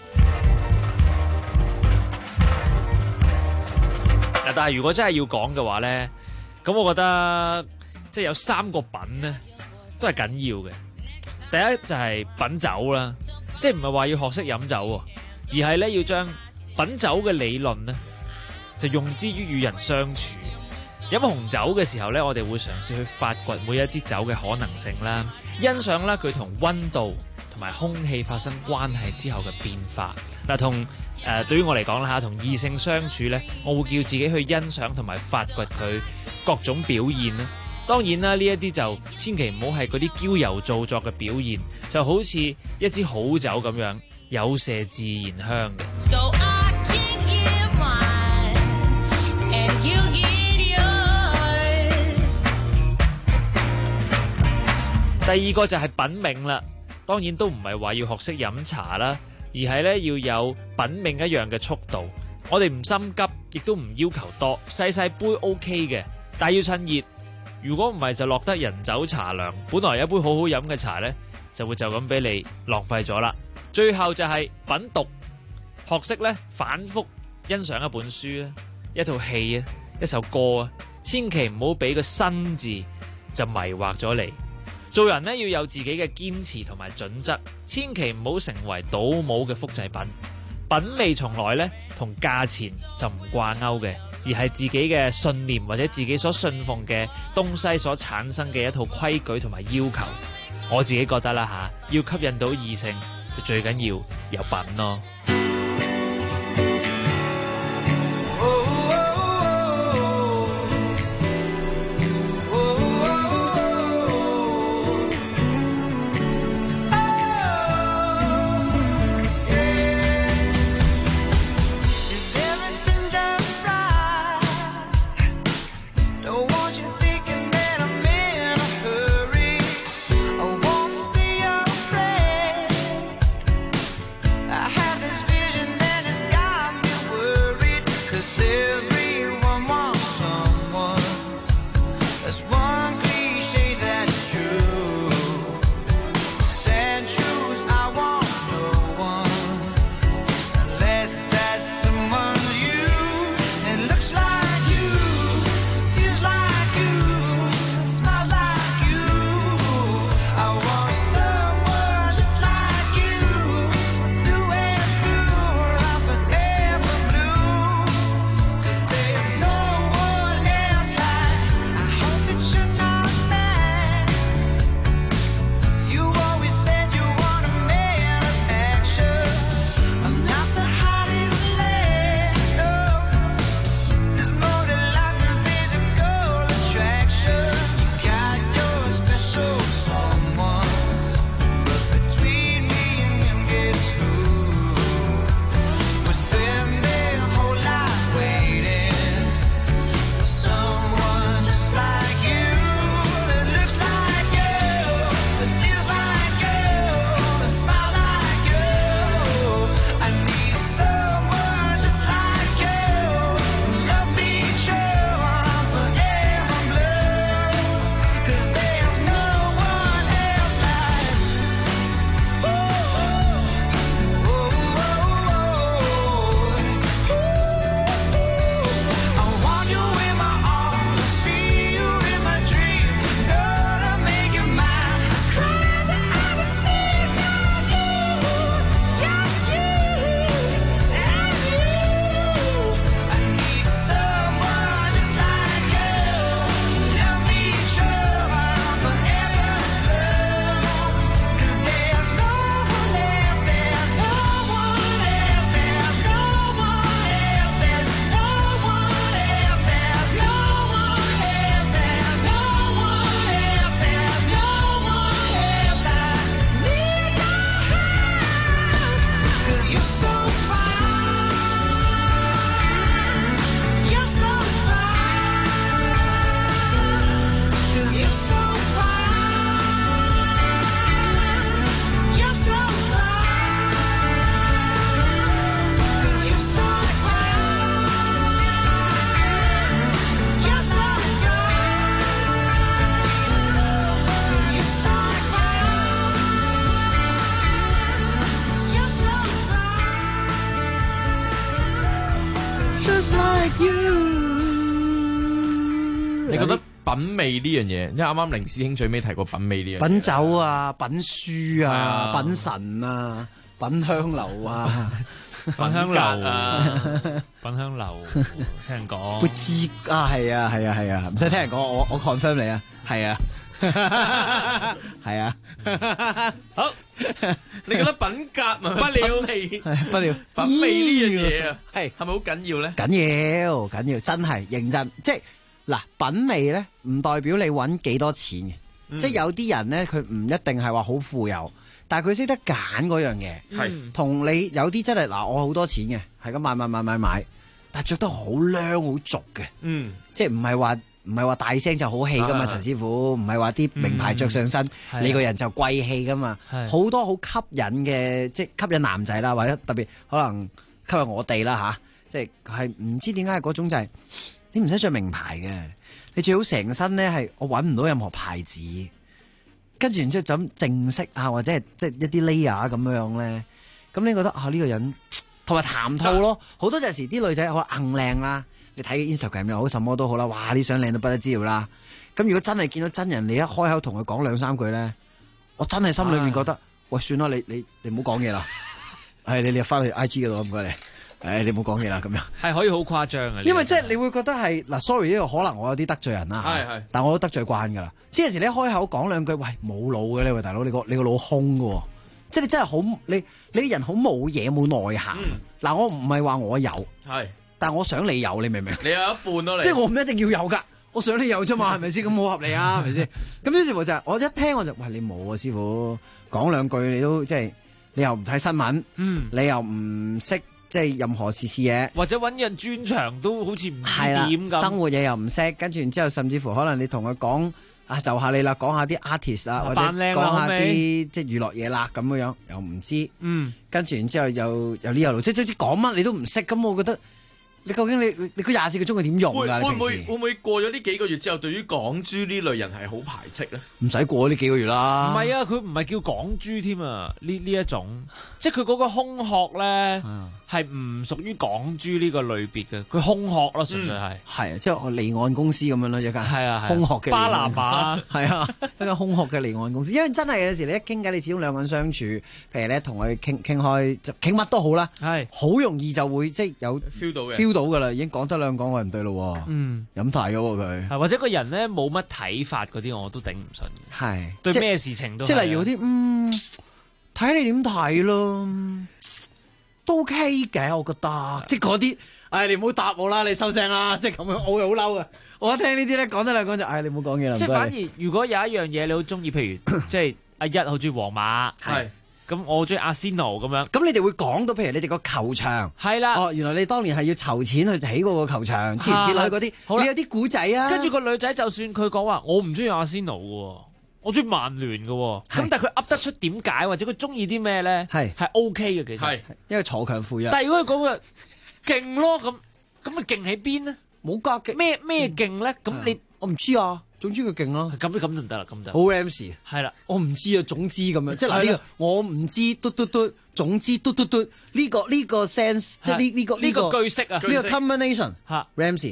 嗱，但係如果真係要講嘅話咧，咁我覺得即係有3個品咧都係緊要嘅。第一就係品酒啦，即係唔係話要學識飲酒，而係咧要將品酒嘅理論咧，就用之於與人相處。飲紅酒嘅時候咧，我哋會嘗試去發掘每一支酒嘅可能性啦，欣賞啦佢同溫度同埋空氣發生關係之後嘅變化。嗱，對於我嚟講啦嚇，同異性相處咧，我會叫自己去欣賞同埋發掘佢各種表現啦。當然啦，呢一啲就千祈唔好係嗰啲嬌柔造作嘅表現，就好似一支好酒咁樣，有麝自然香嘅。So I can give mine, and you get yours. 第二個就係品茗啦，當然都唔係話要學識飲茶啦，而係咧要有品茗一樣嘅速度。我哋唔心急，亦都唔要求多，細細杯 OK 嘅，但係要趁熱。如果唔係就落得人走茶涼，本來一杯好好飲嘅茶呢，就會就咁俾你浪費咗啦。最後就係品讀，學識呢反覆欣賞一本書啊，一套戲啊，一首歌啊，千祈唔好俾個新字就迷惑咗你。做人呢要有自己嘅堅持同埋準則，千祈唔好成為倒模嘅複製品。品味從來呢同價錢就唔掛鈎嘅，而係自己嘅信念或者自己所信奉嘅東西所產生嘅一套規矩同埋要求。我自己覺得啦嚇，要吸引到異性就最緊要有品咯。 like you。 你覺得品味呢樣嘢？因為啱啱凌師兄最尾提過品味呢樣嘢。 品酒啊，品書啊，品神啊，品香樓啊。 品香樓啊，品香樓，聽人講會知啊，係啊，唔使聽人講，我 confirm 你啊，係啊，係啊， 好，你覺得品格不了不了品味呢樣嘢啊， 係咪好緊要咧？ 緊要，真係認真，即係嗱，品味咧唔代表你搵幾多錢嘅，即係有啲人咧佢唔一定係話好富有。但係佢識得揀嗰樣嘢，同你有啲真係嗱，我好多錢嘅，係咁買，但係着得好靚好俗嘅，即係唔係話大聲就好氣噶嘛，陳師傅唔係話啲名牌着上身，你個人就貴氣噶嘛，好多好吸引嘅，即係吸引男仔啦，或者特別可能吸引我哋啦吓，即係係唔知點解係嗰種就係你唔使着名牌嘅，你最好成身咧係我搵唔到任何牌子。跟住然之後就咁正式啊，或者係即係一啲 layer 咁樣咧，咁你覺得啊呢個人同埋談吐咯，好多陣時啲女仔好硬靚啦，你睇 Instagram 又好，什麼都好啦，哇啲相靚到不得之了啦。咁如果真係見到真人，你一開口同佢講兩三句咧，我真係心裏面覺得，喂算啦，你唔好講嘢啦，係你翻去 IG 嗰度唔該你。你唔好講嘢啦，咁樣係可以好誇張嘅， 因為即係你會覺得係嗱 ，sorry 呢個可能我有啲得罪人啦，係，但我都得罪慣噶啦。即係有時你一開口講兩句，喂冇腦嘅呢位大佬，你個腦空嘅，即係你真係好，你人好冇嘢冇內涵。嗱，我唔係話我有，係，但我想你有，你明唔明？ 你有一半咯，你即係我唔一定要有噶，我想你有啫嘛，係咪先？咁好合理啊，係咪先？咁於是乎就係我一聽我就，喂你冇啊，師傅講兩句你都即係你又唔睇新聞，你又唔識。即係任何時事嘢， 或者揾人專長都好似唔知點咁， 生活嘢又唔識，跟住然之後甚至乎可能你同佢講啊就下你啦，講下啲 artist 啊，或者講下啲即係娛樂嘢啦咁樣又唔知，跟住然之後又呢又路，即係講乜你都唔識，咁我覺得你究竟你嗰24個鐘係點用㗎？ 會唔會過咗呢幾個月之後，對於港豬呢類人係好排斥咧？ 唔使過呢幾個月啦。 唔係啊，佢唔係叫港豬添啊，呢一種，即係佢嗰個空殼咧係唔屬於港豬呢個類別嘅，佢空殼咯，純粹係。 係即係離岸公司咁樣咯，一間係啊空殼嘅巴拿馬係啊一間空殼嘅離岸公司，因為真係有時你一傾偈，你始終兩個人相處，譬如咧同佢傾開就傾乜都好啦，係好容易就會即係有 feel 到噶啦，已經講得兩講話唔對咯，飲大咗佢， 或者個人咧冇乜睇法嗰啲，我都頂唔順嘅， 係對咩事情都即係例如嗰啲睇你點睇咯，都 OK 嘅，我覺得，即係嗰啲，你唔好答我啦，你收聲啦，即係咁樣，我會好嬲嘅。我一聽呢啲咧，講得兩講就，你唔好講嘢啦。 即係反而如果有一樣嘢你好中意，譬如即係阿一好中意皇馬，係。咁我中意阿仙奴咁樣， 咁你哋會講到，譬如你哋個球場係啦， 哦，原來你當年係要籌錢去起嗰個球場，諸如此類嗰啲，你有啲古仔啊。 跟住個女仔就算佢講話，我唔中意阿仙奴嘅，我中意曼聯嘅，咁但係佢噏得出點解，或者佢中意啲咩咧？係 OK 嘅，其實係因為鋤強扶弱。 但係如果佢講嘅勁咯，咁咪勁喺邊呢？ 冇格嘅咩勁咧？咁你我唔知啊。總之佢勁咯， 咁就唔得啦，咁就好 Ramsey 係啦， 我唔知啊，總之咁樣，即係嗱呢個我唔知嘟，總之嘟呢個 sense， 即係呢個句式啊， 呢個 combination 吓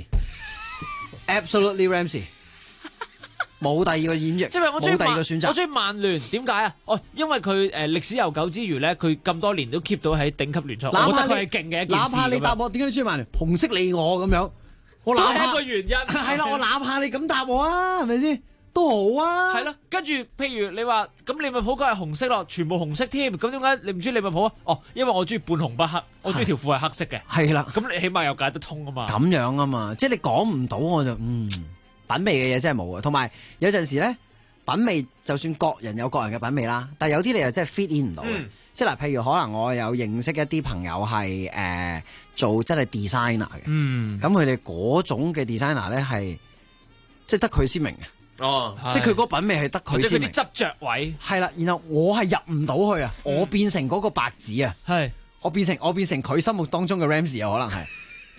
Ramsey，absolutely Ramsey， 冇第二個演繹， 即係我冇第二個選擇。 我中意曼聯，點解啊？因為佢歷史悠久之餘咧，佢咁多年都 keep 到喺頂級聯賽，我覺得佢係勁嘅一件事。 哪怕你答我點解你中意曼聯，紅色你我咁樣。 我哪怕一個原因係啦，我哪怕你咁答我啊，係咪先都好啊？ 係咯，跟住譬如你話咁利物浦嗰係紅色咯，全部紅色添，咁點解你唔中意利物浦啊？哦，因為我中意半紅不黑，我中意條褲係黑色嘅。係啦，咁你起碼又解得通啊嘛。 咁樣啊嘛，即係你講唔到我就品味嘅嘢真係冇啊。同埋有陣時咧，品味就算各人有各人嘅品味啦，但係有啲你又真係 fit in 唔到嘅。即係嗱，譬如可能我有認識一啲朋友係做真係 designer 嘅，咁佢哋嗰種嘅 designer 咧係即係得佢先明嘅，即係佢嗰個品味係得佢先明。 即係啲執着位係啦，然後我係入唔到去啊，我變成嗰個白紙啊，係我變成佢心目當中嘅 Ramsey 啊，可能係即係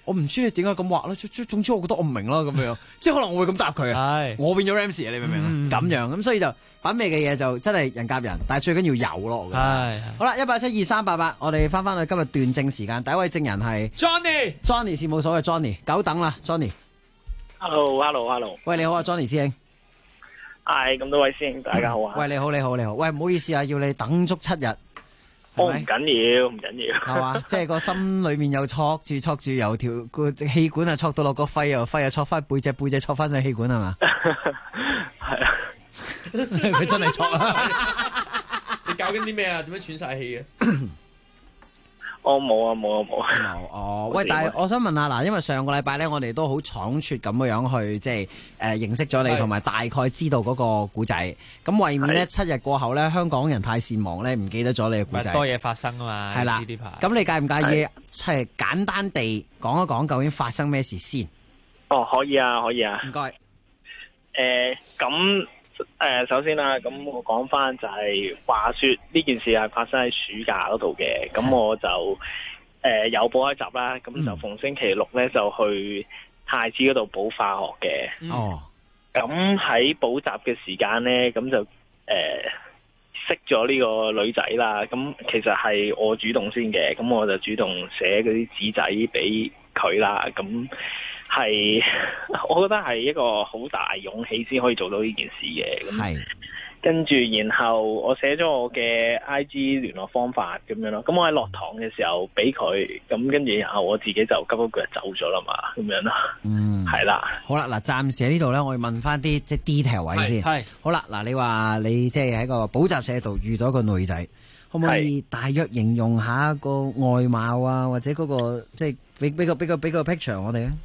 我唔知你點解咁畫啦，總之我覺得我唔明啦咁樣，即係可能我會咁答佢啊，我變咗 Ramsey 你明唔明啊？咁樣咁所以就品味嘅嘢就真係人夾人，但係最緊要有咯。我覺得好啦，1872388，我哋翻去今日斷證時間，第一位證人係 Johnny 事務所嘅 Johnny， 久等啦 Johnny。Hello， 喂，你好啊 Johnny 師兄。 係，咁多位師兄大家好啊。 喂，你好，喂，唔好意思啊，要你等足7日。 唔緊要， 係嘛？即係個心裏面又戳住，由條個氣管啊戳到落個肺，又肺又戳翻背脊戳翻上氣管係嘛？ 係啊， 佢真係戳啊！ 你搞緊啲咩啊？做咩喘晒氣嘅？ 我冇啊。 哦，喂，但係我想問下嗱，因為上個禮拜咧，我哋都好倉促咁樣去即係認識咗你，同埋大概知道嗰個古仔。咁為免咧7日過後咧，香港人太善忘咧，唔記得咗你嘅古仔。 多嘢發生啊嘛， 係啦。 呢排咁你介唔介意即係簡單地講一講究竟發生咩事先？ 哦，可以啊。唔該。 咁首先啦，咁我講翻就係話說呢件事係發生喺暑假嗰度嘅，咁我就有補一集啦，咁就逢星期六咧就去太子嗰度補化學嘅。哦，咁喺補習嘅時間咧，咁就識咗呢個女仔啦。咁其實係我主動先嘅，咁我就主動寫嗰啲紙仔俾佢啦。咁係，我覺得係一個好大勇氣先可以做到呢件事嘅。咁跟住，然後我寫咗我嘅 IG 聯絡方法咁樣咯。咁我喺落堂嘅時候俾佢，咁跟住然後我自己就急急腳走咗啦嘛，咁樣咯。係啦。 好啦，嗱，暫時喺呢度咧，我要問翻啲即係 detail 位先。係。好啦，嗱，你話你即係喺個補習社度遇到一個女仔，可唔可以大約形容下個外貌啊，或者嗰個即係俾個 picture 我哋咧？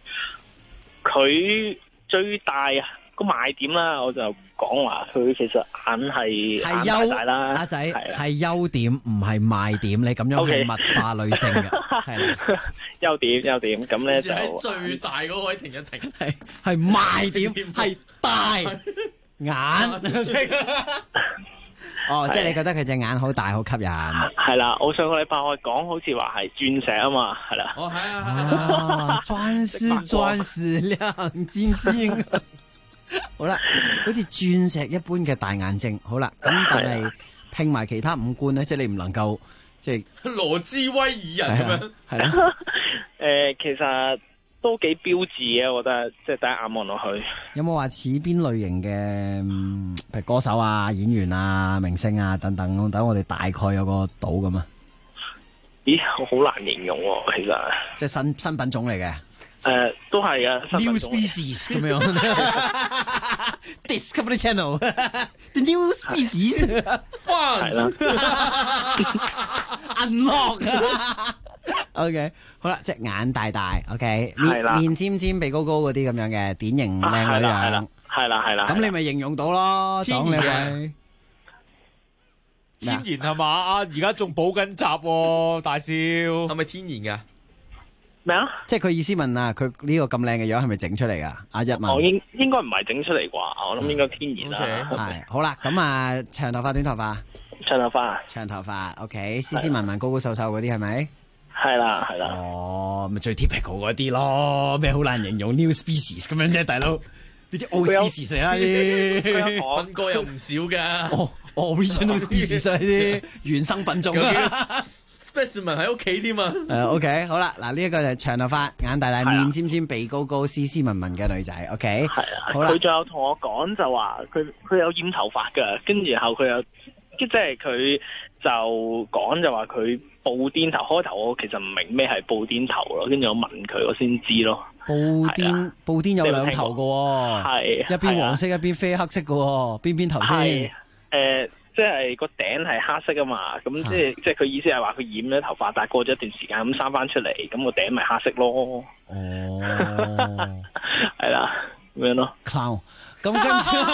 佢最大個賣點啦，我就講話佢其實眼係大大啦， 阿仔係優點，唔係賣點。你咁樣係物化女性嘅，係啦。 優點咁咧就最大嗰位停一停， 係賣點，係大眼。哦，即係你覺得佢隻眼好大，好吸引。 係啦，我上個禮拜我講好似話係鑽石啊嘛，係啦。 哦，係啊，鑽石亮晶晶。好啦，好似鑽石一般嘅大眼睛。好啦，咁但係拼埋其他五官咧，即係你唔能夠即係羅茲威爾人咁樣。係啦。 其實都幾標誌嘅，我覺得，即係第一眼望落去。 有冇話似邊類型嘅，譬如歌手啊、演員啊、明星啊等等，等我哋大概有個度咁啊？ 咦，好難形容喎，其實。 即係新品種嚟嘅。 都係啊。 New species 咁樣。Discovery Channel。The new species。 係啦。 Unlock。OK， 好啦，隻眼大大 ，OK， 面尖尖、鼻高高嗰啲咁樣嘅典型靚女樣， 係啦。 咁你咪形容到咯， 天然係嘛？啊，而家仲補緊習，大少係咪天然噶？ 咩啊？ 即係佢意思問啊，佢呢個咁靚嘅樣係咪整出嚟噶？阿一問， 我應該唔係整出嚟啩，我諗應該天然啦。 係好啦，咁啊，長頭髮、短頭髮？ 長頭髮。 OK， 斯斯文文、高高瘦瘦嗰啲係咪？ 係啦。 哦，咪最 typical 嗰啲咯，咩好難形容 new species 咁樣啫，大佬。呢啲 old species 嚟啦，啲品哥有唔少噶。 original species 呢啲原生品種啊 ，specimen 喺屋企添啊。 OK， 好啦，嗱呢一個就係長頭髮、眼大大、面尖尖、鼻高高、斯斯文文嘅女仔。OK， 係啊。佢仲有同我講就話，佢有染頭髮噶，跟住然後佢又即係佢就講就話佢布甸頭，開頭我其實唔明咩係布甸頭咯，跟住我問佢，我先知咯。 布甸有兩頭噶，係一邊黃色一邊啡黑色噶，邊頭先？ 即係個頂係黑色啊嘛，咁即係佢意思係話佢染咗頭髮，但係過咗一段時間咁生翻出嚟，咁個頂咪黑色咯。哦，係啦，咁樣咯。 Clown， 咁跟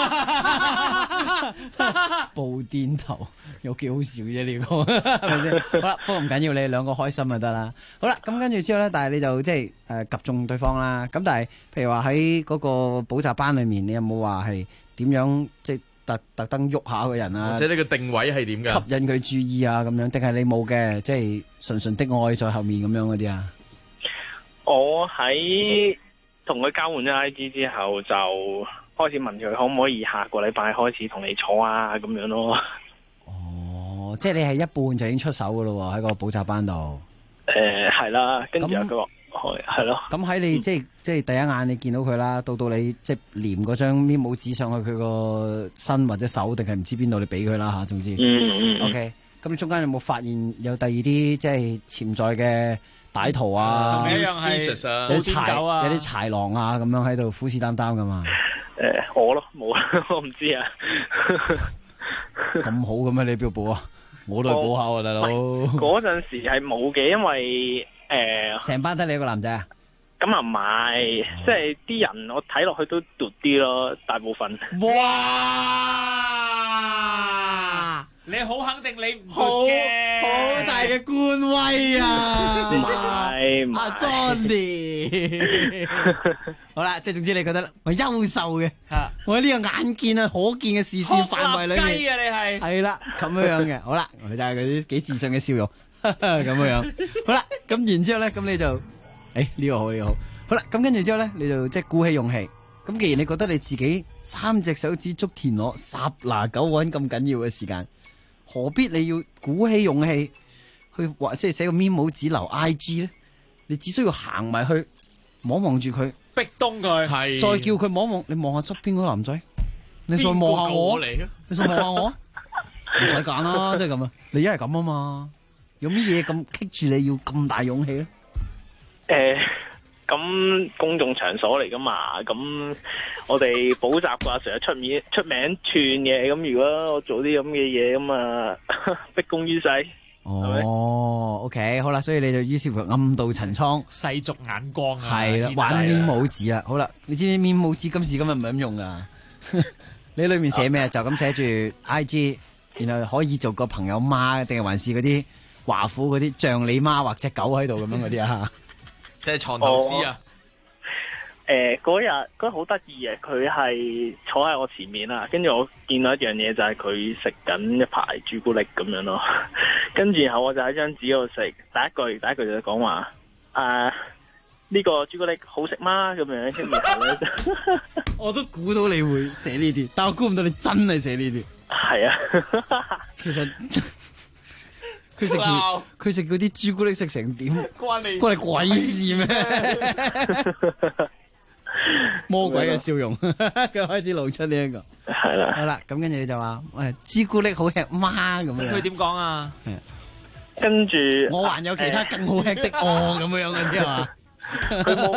住布甸頭有幾好笑啫？呢個係咪先？好啦，不過唔緊要，你哋兩個開心就得啦。好啦，咁跟住之後咧，但係你就即係及中對方啦。咁但係譬如話喺嗰個補習班裏面，你有冇話係點樣即係特登喐下個人啊？ 或者你個定位係點㗎？ 吸引佢注意啊咁樣，定係你冇嘅，即係純純的愛在後面咁樣嗰啲啊？ 我喺同佢交換咗 IG 之後，就開始問佢可唔可以下個禮拜開始同你坐啊咁樣咯。 哦，即係你係一半就已經出手噶咯喎，喺個補習班度。 係啦，跟住佢話係咯。 咁喺你即係第一眼你見到佢啦，到你即係黏嗰張面冇紙上去佢個身或者手，定係唔知邊度你俾佢啦嚇，總之。OK，咁你中間有冇發現有第二啲即係潛在嘅歹徒啊？ 有啲豺狼啊咁樣喺度虎視眈眈噶嘛？ 我咯冇啊，我唔知啊。 咁好嘅咩？你邊度報啊？我都係報下啊，大佬。 嗰陣時係冇嘅，因為成班得你一個男仔啊？ 咁啊唔係，即係啲人我睇落去都毒啲咯，大部分。 哇！你好肯定你唔好大嘅官威啊！ 唔係阿 Johnny。好啦，即係總之你覺得我優秀嘅，我喺呢個眼見啊可見嘅視線範圍裏面。 雞啊！你係啦，咁樣嘅。好啦，我哋睇下佢啲幾自信嘅笑容，咁樣。好啦，咁然之後咧，咁你就呢個好呢個好。好啦，咁跟住之後咧，你就即係鼓起勇氣。咁既然你覺得你自己3隻手指足填攞10拿9穩咁緊要嘅時間，何必你要鼓起勇氣去或即係寫個 memo 紙留 IG 咧？你只需要行埋去望住佢， 逼東佢，係再叫佢望，你望下側邊嗰個男仔，你再望下我，你再望下我，唔使揀啦，即係咁啊！你一係咁啊嘛，有乜嘢咁棘住你要咁大勇氣咧？ 咁公眾場所嚟噶嘛，咁我哋補習個阿 Sir 出名串嘅，咁如果我做啲咁嘅嘢咁啊，逼公於世。 哦 ，OK， 好啦，所以你就於是乎暗度陳倉， 世俗眼光啊， 係啦，玩面帽紙啊，好啦，你知唔知面帽紙今時今日唔係咁用噶？你裏面寫咩？就咁寫住 IG， 然後可以做個朋友媽，定係還是嗰啲華府嗰啲像你媽或隻狗喺度咁樣嗰啲啊？ 即係藏頭詩啊！ 嗰日好得意嘅，佢係坐喺我前面啦，跟住我見到一樣嘢就係佢食緊一排朱古力咁樣咯，跟住然後我就喺張紙度食，第一句就講話呢個朱古力好食嗎？咁樣，跟住然後咧我都估到你會寫呢啲，但我估唔到你真係寫呢啲。係啊，其實。佢食嗰啲朱古力食成點？關你鬼事咩？魔鬼嘅笑容，佢開始露出呢一個。係啦，好啦，咁跟住你就話，朱古力好吃嗎？咁樣。佢點講啊？ 跟住我還有其他更好吃的哦，咁樣嗰啲係嘛？ 佢冇，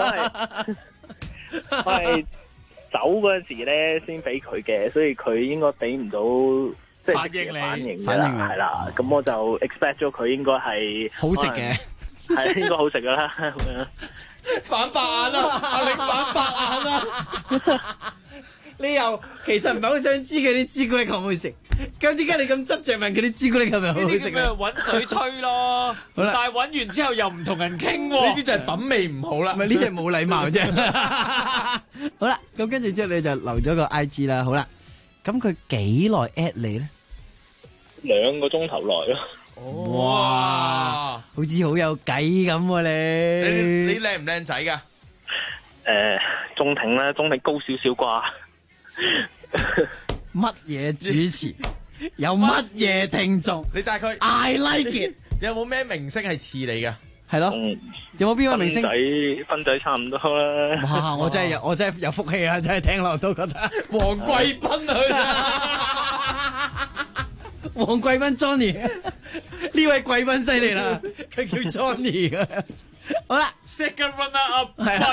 我係走嗰陣時咧先俾佢嘅，所以佢應該俾唔到。即係反應㗎啦，係啦，咁我就 expect 咗佢應該係好食嘅， 係應該好食㗎啦，咁樣反白眼啦，阿力反白眼啦， 你又其實唔係好想知佢啲朱古力好唔好食，咁點解你咁執着問佢啲朱古力係咪好好食啊？ 揾水吹咯，但係揾完之後又唔同人傾喎， 呢啲就係品味唔好啦， 唔係呢啲冇禮貌啫。好啦，咁跟住之後你就留咗個 IG 啦，好啦。咁佢幾耐 at 你咧 ？2個鐘頭內咯。 哇，好似好有計咁喎你。 你靚唔靚仔噶？ 中挺啦，中挺高少少啩。 乜嘢主持？有乜嘢聽眾？ 你大概 I like it。 有冇咩明星係似你噶？ 係咯，有冇邊個明星？ 分仔差唔多啦。 哇！我真係有福氣啊！真係聽落都覺得黃貴賓啊！ 黃貴賓 Johnny， 呢位貴賓犀利啦，佢叫 Johnny 噶。好啦 ，second runner up 係啦。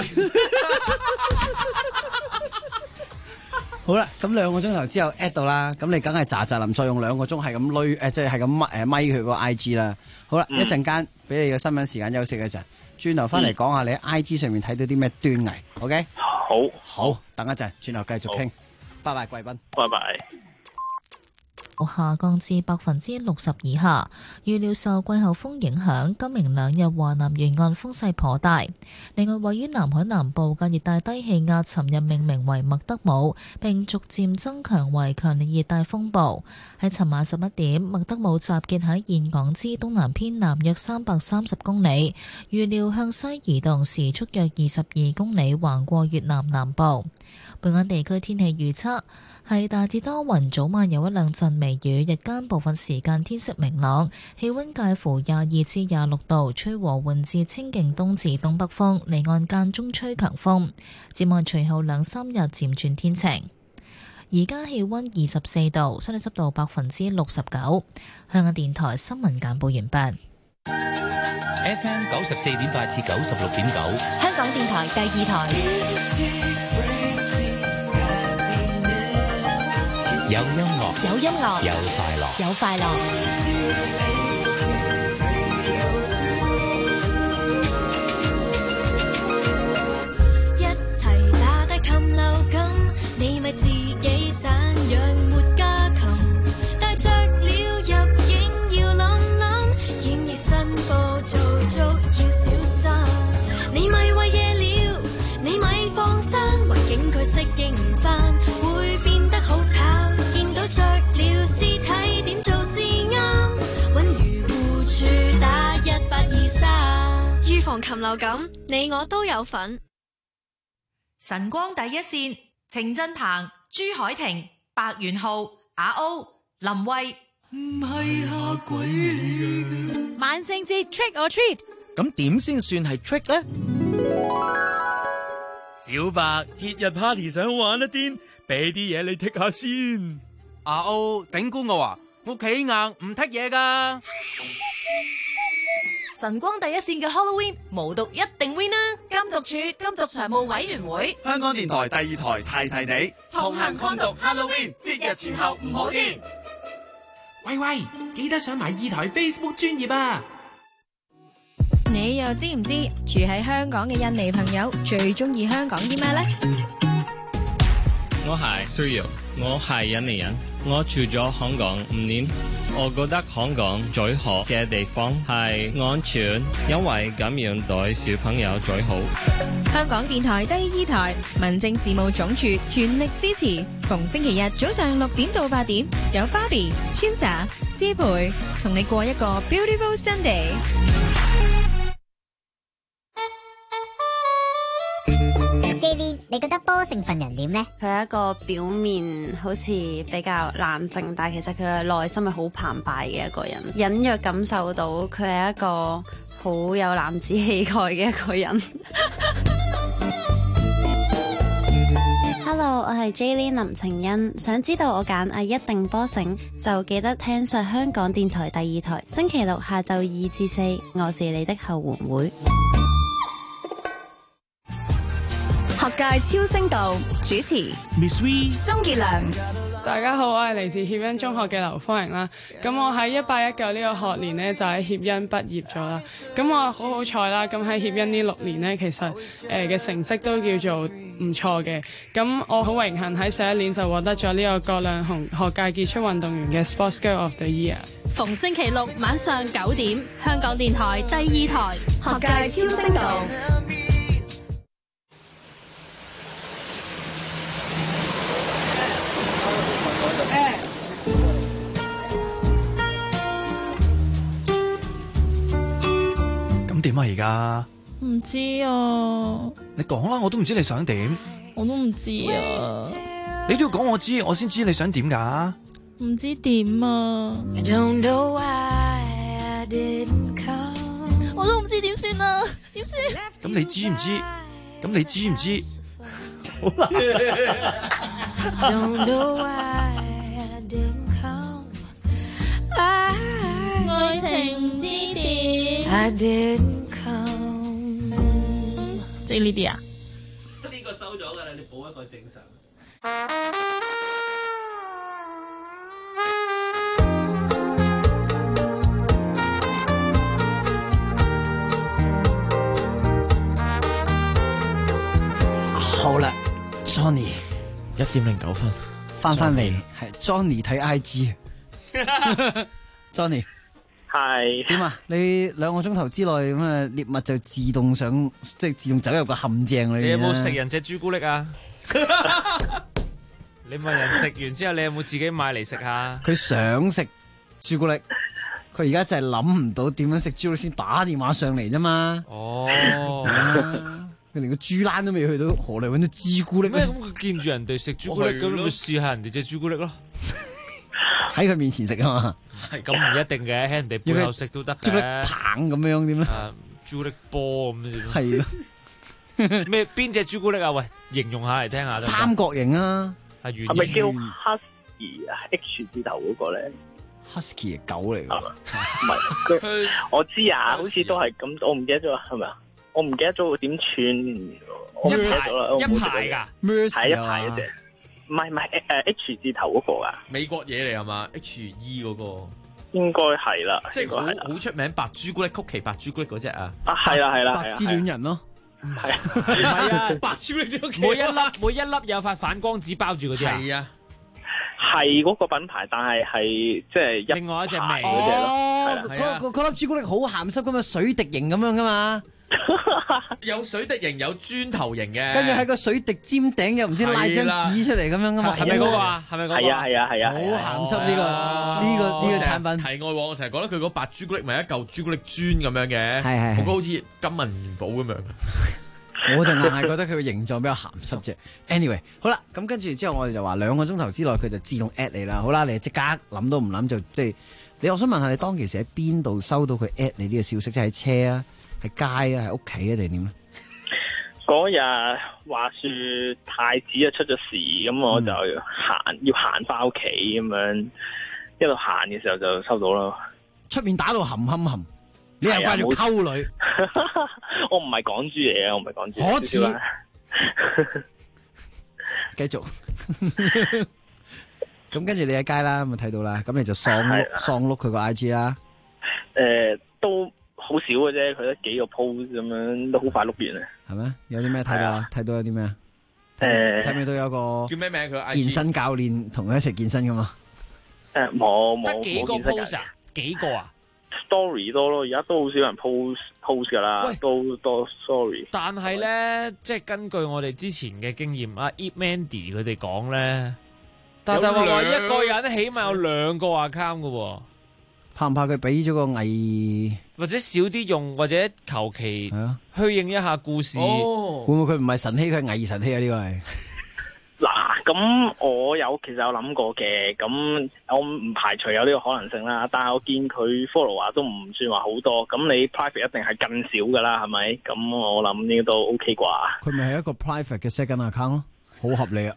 好啦，咁2個鐘頭之後 at 到啦，咁你梗係喳林再用2個鐘係咁捋即係係咁咪佢個 IG 啦。好啦，一陣間俾你個新聞時間休息一陣，轉頭翻嚟講下你喺 IG 上面睇到啲咩端倪 ，OK？ 好， 等一陣，轉頭繼續傾。拜拜，貴賓。 拜拜。 下降至60%以下。預料受季候風影響，今明兩日華南沿岸風勢頗大。另外，位於南海南部嘅熱帶低氣壓，尋日命名為麥德姆，並逐漸增強為強烈熱帶風暴。喺尋晚11點，麥德姆集結喺峴港之東南偏南約330公里，預料向西移動，時速約22公里，橫過越南南部。本港地區天氣預測係大致多雲，早晚有一兩陣微雨，日間部分時間天色明朗，氣溫介乎22至26度，吹和緩至清勁東至東北風，離岸間中吹強風。展望隨後2、3日漸轉天晴。而家氣溫24度，相對濕度69%。香港電台新聞簡報完畢。 FM 94.8至96.9， 香港電台第2台。 有音樂， 有音樂， 有快樂， 有快樂。 一齊打低禽流感，你咪自己散養活家禽。帶着了入境要諗諗，檢疫申報做足要小心。你咪餵夜了，你咪放生，環境佢適應唔返，會變得好慘。着了屍體點做至啱？揾漁護處打1823，預防禽流感，你我都有份。 晨光第一線，程振鵬、朱海婷、白元浩、阿歐、林慧， 唔係嚇鬼你啊！ 萬聖節 trick or treat， 咁點先算係 trick 呢？ 小白節日 party 想玩一癲，俾啲嘢你剔下先。 阿歐整蠱我啊！我企硬唔剔嘢噶。 晨光第一線嘅 Halloween 無毒一定 win 啦！禁毒處禁毒常務委員會， 香港電台第2台提你，同行抗毒 Halloween 節日前後唔好癲。 喂喂，記得上埋2台 Facebook 專頁啊！ 你又知唔知住喺香港嘅印尼朋友最中意香港啲咩呢？ 我係 Suryo， 我係印尼人，我住咗香港5年。我覺得香港最好嘅地方係安全，因為咁樣對小朋友最好。 香港電台第2台民政事務總署全力支持，逢星期日早上6點到8點，有 Barbie、Shinsa、思培同你過一個 Beautiful Sunday。 J-Lee， 你覺得波成份人點呢？ 佢係一個表面好似比較冷靜，但係其實佢嘅內心係好澎湃嘅一個人，隱約感受到佢係一個好有男子氣概嘅一個人。Hello， 我係 J-Lee 林晴欣，想知道我揀藝一定波成，就記得聽實香港電台第2台，星期六下晝2至4，我是你的後援會。 學界超聲道主持 Miss V、 鍾傑良。 大家好，我係嚟自協恩中學嘅劉芳瑩啦。咁我喺18-19呢個學年呢，就喺協恩畢業咗啦。咁我好好彩啦。咁喺協恩呢6年呢，其實嘅成績都叫做唔錯嘅。咁我好榮幸喺上一年就獲得咗呢個葛量洪學界傑出運動員嘅 Sports Girl of the Year。 逢星期六晚上9點，香港電台第2台學界超聲道。 咁點啊？而家唔知啊。 你講啦，我都唔知你想點。 我都唔知啊。 你都要講我知，我先知你想點噶。 唔知點啊。我都唔知點算啊，點算？ 咁你知唔知？咁你知唔知？好難。 愛情唔知點。即呢啲啊？ 呢個收咗噶啦，你補一個正常。 好啦 ，Johnny 1.09分， 翻嚟係 Johnny 睇 IG。 Johnny 係點啊？你2個鐘頭之內咁啊，獵物就自動上，即係自動走入個陷阱裏面。 你有冇食人隻朱古力啊？你問人食完之後，你有冇自己買嚟食下？ 佢想食朱古力，佢而家就係諗唔到點樣食朱古力，先打電話上嚟啫嘛。 哦， 佢連個豬欄都未去到，何嚟搵到朱古力？ 咩咁？佢見住人哋食朱古力，咁咪試下人哋隻朱古力咯。 喺佢面前食啊嘛。 係咁唔一定嘅，喺人哋背後食都得嘅。 朱古力棒咁樣點咧？ 朱古力波咁樣。 係咯。 咩邊隻朱古力啊？喂，形容下嚟聽下。 三角形啊。 係咪叫 Husky 啊 ？H 字頭嗰個咧 ？Husky 係狗嚟㗎。 唔係佢，我知啊，好似都係咁，我唔記得咗係咪啊？我唔記得咗點串，我唔記得咗啦。 一排㗎， 係一排嗰隻。唔係H 字頭嗰個啊？ 美國嘢嚟係嘛 ？HE 嗰個應該係啦， 即係好出名白朱古力曲奇白朱古力嗰隻啊！ 啊係啦， 白之戀人咯， 係啊， 白朱古力曲奇， 每一粒有塊反光紙包住嗰啲啊， 係啊， 係嗰個品牌，但係即係另外一隻味嗰隻咯，係啦， 嗰粒朱古力好鹹濕噶嘛，水滴形咁樣噶嘛。 有水滴形，有磚頭形嘅， 跟住喺個水滴尖頂又唔知拉張紙出嚟咁樣噶嘛， 係咪嗰個啊？係咪嗰個？ 係啊， 好鹹濕呢個產品。 題外話，我成日覺得佢嗰白朱古力咪一嚿朱古力磚咁樣嘅， 係， 我覺得好似金銀元寶咁樣。 我就硬係覺得佢個形狀比較鹹濕啫。Anyway， 好啦，咁跟住之後我哋就話2個鐘頭之內佢就自動 at 你啦。好啦，你即刻諗都唔諗就即係你。我想問下你當其時喺邊度收到佢 at 你呢個消息？即係喺車啊？係街啊，係屋企啊，定係點咧？ 嗰日話說太子啊出咗事，咁我就要行翻屋企咁樣，一路行嘅時候就收到咯。 出面打到冚冚冚，你又掛住溝女？ 我唔係港豬嘢啊，我唔係港豬。 可恥！繼續。咁跟住你喺街啦，咁睇到啦，咁你就喪碌佢個 IG 啦。 都。好少嘅啫，佢得幾個 post 咁樣，都好快碌完啊！ 係咩？有啲咩睇到啊？睇到有啲咩啊？睇唔睇到有個叫咩名？佢健身教練同佢一齊健身噶嘛？ 冇得幾個 post 啊？幾個啊 ？Story 多咯，而家都好少人 post 噶啦，都多 story。 但係咧，即係根據我哋之前嘅經驗，阿 Eat Mandy 佢哋講咧，但係話一個人起碼有2個 account 噶喎。 怕唔怕佢俾咗個偽？ 或者少啲用，或者求其虛應一下故事。 會唔會佢唔係神器，佢係偽神器啊？呢個係嗱，咁我其實有諗過嘅，咁我唔排除有呢個可能性啦。但係我見佢 follower 都唔算話好多，咁你 private 一定係更少噶啦，係咪？咁我諗應該都 OK 啩。 佢咪係一個 private 嘅 second account 咯，好合理啊！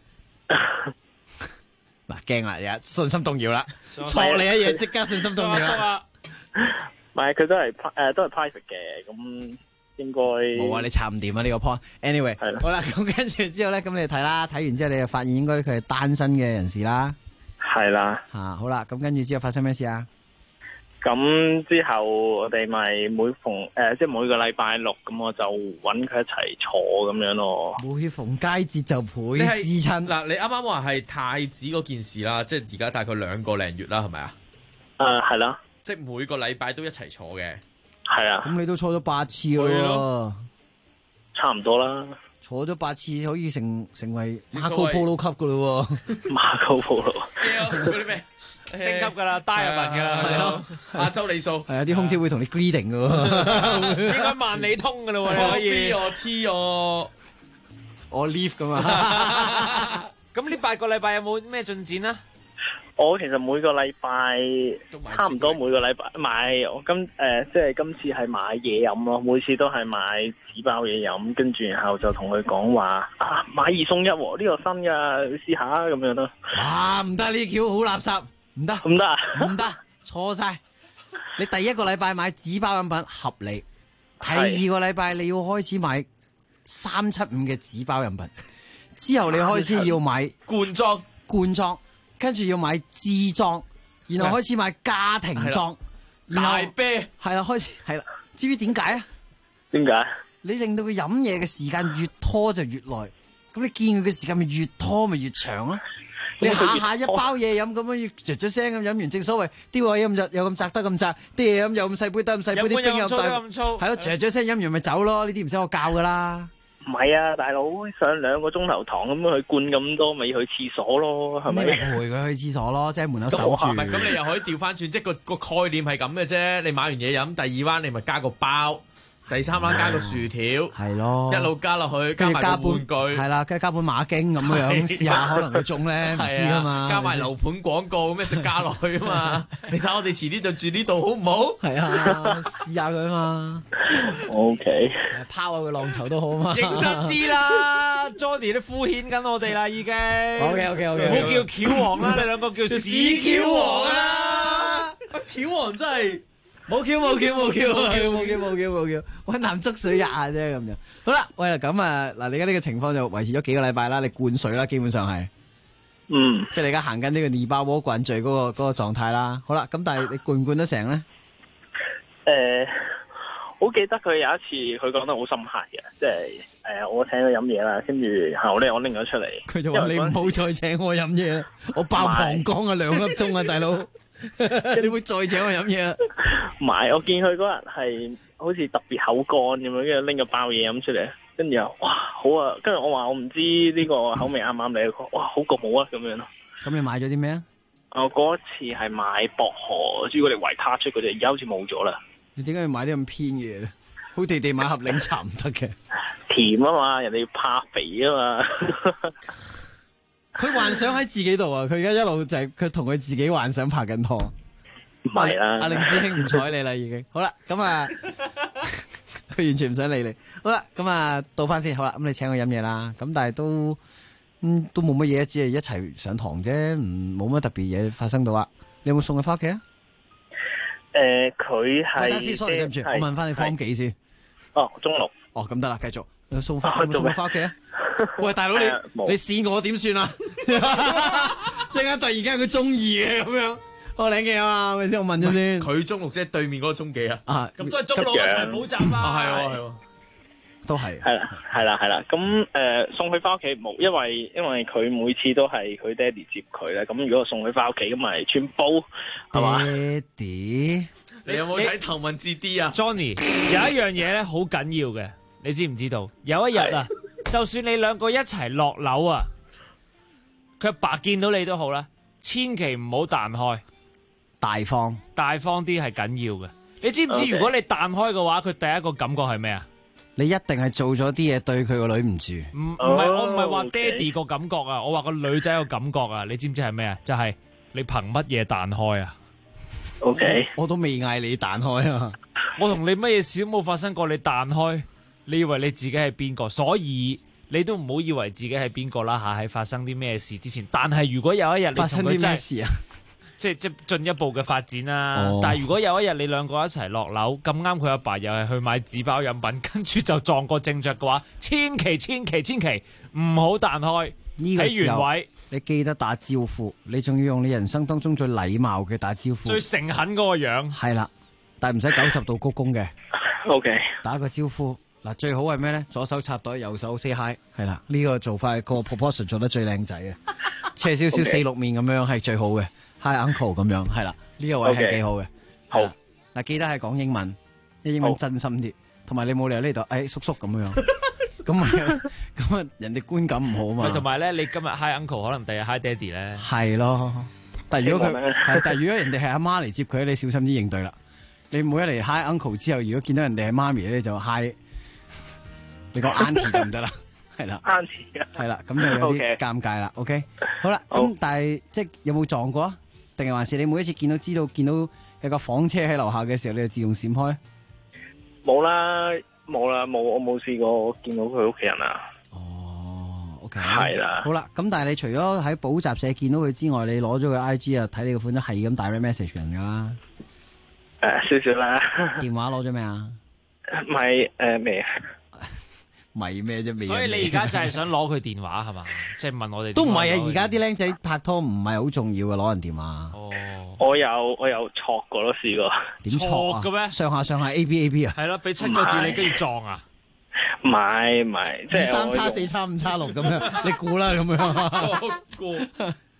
嗱，驚啦，而家信心動搖啦，錯你一嘢即刻信心動搖啦。 唔係，佢都係 private 嘅，咁應該冇啊！你插唔掂啊呢個 point。Anyway， 好啦，咁跟住之後咧，咁你睇啦，睇完之後你就發現應該佢係單身嘅人士啦。 係啦。 好啦，咁跟住之後發生咩事啊？ 咁之後我哋咪即係每個禮拜6，咁我就揾佢一齊坐咁樣咯。 每逢佳節就倍思親。 嗱，你啱啱話係太子嗰件事啦，即係而家大概2個零月啦，係咪啊？ 係啦。 即係每個禮拜都一齊坐嘅， 係啊。 咁你都坐咗8次咯， 差唔多啦。 坐咗8次可以成為 Marco Polo 級噶咯喎。 Marco Polo 嗰啲咩升級噶啦，Diamond 噶啦，係咯。 亞洲里數係啊，啲空姐會同你 greeting 噶喎。 應該萬里通噶咯喎，你可以。 我 T 我 leave 噶嘛。 咁呢8個禮拜有冇咩進展啊？ 我其實每個禮拜差唔多每個禮拜買，我即係今次係買嘢飲咯，每次都係買紙包嘢飲，跟住然後就同佢講話買2送1喎，呢個新噶，你試下咁樣咯。 哇，唔得，呢橋好垃圾，唔得， 唔得， 唔得，錯晒。你第1個禮拜買紙包飲品合理，第2個禮拜你要開始買375嘅紙包飲品，之後你開始要買罐裝。 跟住要買支裝，然後開始買家庭裝，然後大啤係啦，開始係啦。至於點解啊？ 點解？ 你令到佢飲嘢嘅時間越拖就越耐，咁你見佢嘅時間咪越拖咪越長咯？ 你下下一包嘢飲咁樣要嚼聲咁飲完，正所謂啲位飲有咁窄得咁窄，啲嘢飲有咁細杯得咁細杯，啲冰又大，係咯，嚼聲飲完咪走咯。呢啲唔使我教噶啦。 唔係啊，大佬上2個鐘頭堂咁樣去灌咁多，咪去廁所咯，係咪？ 陪佢去廁所咯，即係門口守住。 咁你又可以調翻轉，即係個概念係咁嘅啫。你買完嘢飲，第2彎你咪加個包。第3彎加個薯條， 係咯， 一路加落去，加埋個玩具， 係啦，跟住加本馬經咁樣試下，可能佢中咧，唔知啊嘛。 加埋樓盤廣告咁一直加落去啊嘛。你睇我哋遲啲就住呢度好唔好？ 係啊，試下佢啊嘛。 OK， 拋下佢浪頭都好啊嘛。 認真啲啦，Johnny 都敷衍緊我哋啦，已經。 OK， 唔好叫橋王啦，你兩個叫屎橋王啦。 橋王真係。 冇叫，揾啖捉水吔下啫咁樣。好啦，喂，咁啊，嗱，你而家呢個情況就維持咗幾個禮拜啦，你灌水啦，基本上係，即係你而家行緊呢個2包鍋灌醉嗰個狀態啦。好啦，咁但係你灌唔灌得成咧？ 好記得佢有一次佢講得好深刻嘅，即係我請佢飲嘢啦，跟住後咧我拎咗出嚟， 佢就話你唔好再請我飲嘢，我爆膀胱啊2粒鐘啊，大佬。你會再請我飲嘢啊？ 唔係，我見佢嗰日係好似特別口乾咁樣，跟住拎個包嘢飲出嚟，跟住又哇好啊！跟住我話我唔知呢個口味啱唔啱你，哇好過冇啊咁樣咯。 咁你買咗啲咩啊？ 我嗰次係買薄荷朱古力維他出嗰隻，而家好似冇咗啦。 你點解要買啲咁偏嘅嘢咧？好地地買盒檸茶唔得嘅？ 甜啊嘛，人哋要怕肥啊嘛。 佢幻想喺自己度啊！佢而家一路就係佢同佢自己幻想拍緊拖。 唔係啦， 阿凌師兄唔睬你啦，已經。好啦，咁啊，佢完全唔想理你。好啦，咁啊，到翻先。好啦，咁你請我飲嘢啦。咁但係都冇乜嘢，只係一齊上堂啫，冇乜特別嘢發生到啊。你有冇送佢翻屋企啊？ 佢係。 等先 ，sorry，對唔住，我問翻你方幾先。 哦，中6。 哦，咁得啦，繼續。送翻佢翻屋企啊！喂，大佬你試我點算啊？一陣間突然間佢中意嘅咁樣，我領嘅啊嘛，咪先？我問咗先。 佢中6即係對面嗰個中幾啊？ 咁都係中6一齊補習啦。 係， 都係。 係啦。咁送佢翻屋企冇，因為佢每次都係佢爹哋接佢咧。咁如果我送佢翻屋企，咁咪穿煲係嘛？ 爹哋， 你有冇睇頭文字 D 啊 ？Johnny 有一樣嘢咧好緊要嘅，你知唔知道？有一日啊。就算你兩個一齊落樓啊，佢阿爸見到你都好啦，千祈唔好彈開，大方啲係緊要嘅。你知唔知如果你彈開嘅話，佢第一個感覺係咩啊？ 你一定係做咗啲嘢對佢個女唔住。 我唔係話爹哋個感覺啊，我話個女仔個感覺啊。你知唔知係咩啊？就係你憑乜嘢彈開啊 ？OK， 我都未嗌你彈開啊。 我同你乜嘢事都冇發生過，你彈開。你以為你自己係邊個？所以你都唔好以為自己係邊個啦嚇！喺發生啲咩事之前，但係如果有一日你同佢真係發生啲咩事啊？即進一步嘅發展啦。但係如果有一日你兩個一齊落樓，咁啱佢阿爸又係去買紙包飲品，跟住就撞個正着嘅話，千祈唔好彈開。 呢個時候喺原位， 你記得打招呼，你仲要用你人生當中最禮貌嘅打招呼， 最誠懇嗰個樣。 係啦，但係唔使90度鞠躬嘅。 OK， 打個招呼。嗱，最好係咩咧？左手插袋，右手 say hi， 係啦，呢個做法個 proportion 做得最靚仔嘅，斜少少4-6面咁樣係最好嘅 ，hi uncle 咁樣係啦，呢個位係幾好嘅。好，嗱，記得係講英文，英文真心啲，同埋你冇理由呢度叔叔咁樣，咁人哋觀感唔好啊嘛。 同埋咧，你今日 hi uncle， 可能第日 hi daddy 咧。 係咯，但係如果人哋係阿媽嚟接佢，你小心啲應對啦。你每一嚟 hi uncle 之後，如果見到人哋係媽咪咧，就 hi。你講 auntie 就唔得啦，係啦 ，auntie 係啦，咁就有啲尷尬啦。OK， 好啦，咁但係即係有冇撞過啊？定係還是你每一次見到有個房車喺樓下嘅時候，你就自動閃開？ 冇啦，我冇試過見到佢屋企人啊。 哦 ，OK， 係啦。 好啦，咁但係你除咗喺補習社見到佢之外，你攞咗佢 IG 啊，睇你個款都係咁 direct message 人噶啦。 少少啦。 電話攞咗咩啊？ 唔係未。 咪咩啫？ 所以你而家就係想攞佢電話係嘛？即係問我哋都唔係啊！而家啲僆仔拍拖唔係好重要嘅，攞人電話。 哦， 我有錯過咯，試過。 點錯嘅咩？ 上下 A B 啊？ 係咯，俾7個字你跟住撞啊？ 唔係，即係 3x4x5x6咁樣，你估啦咁樣。 錯過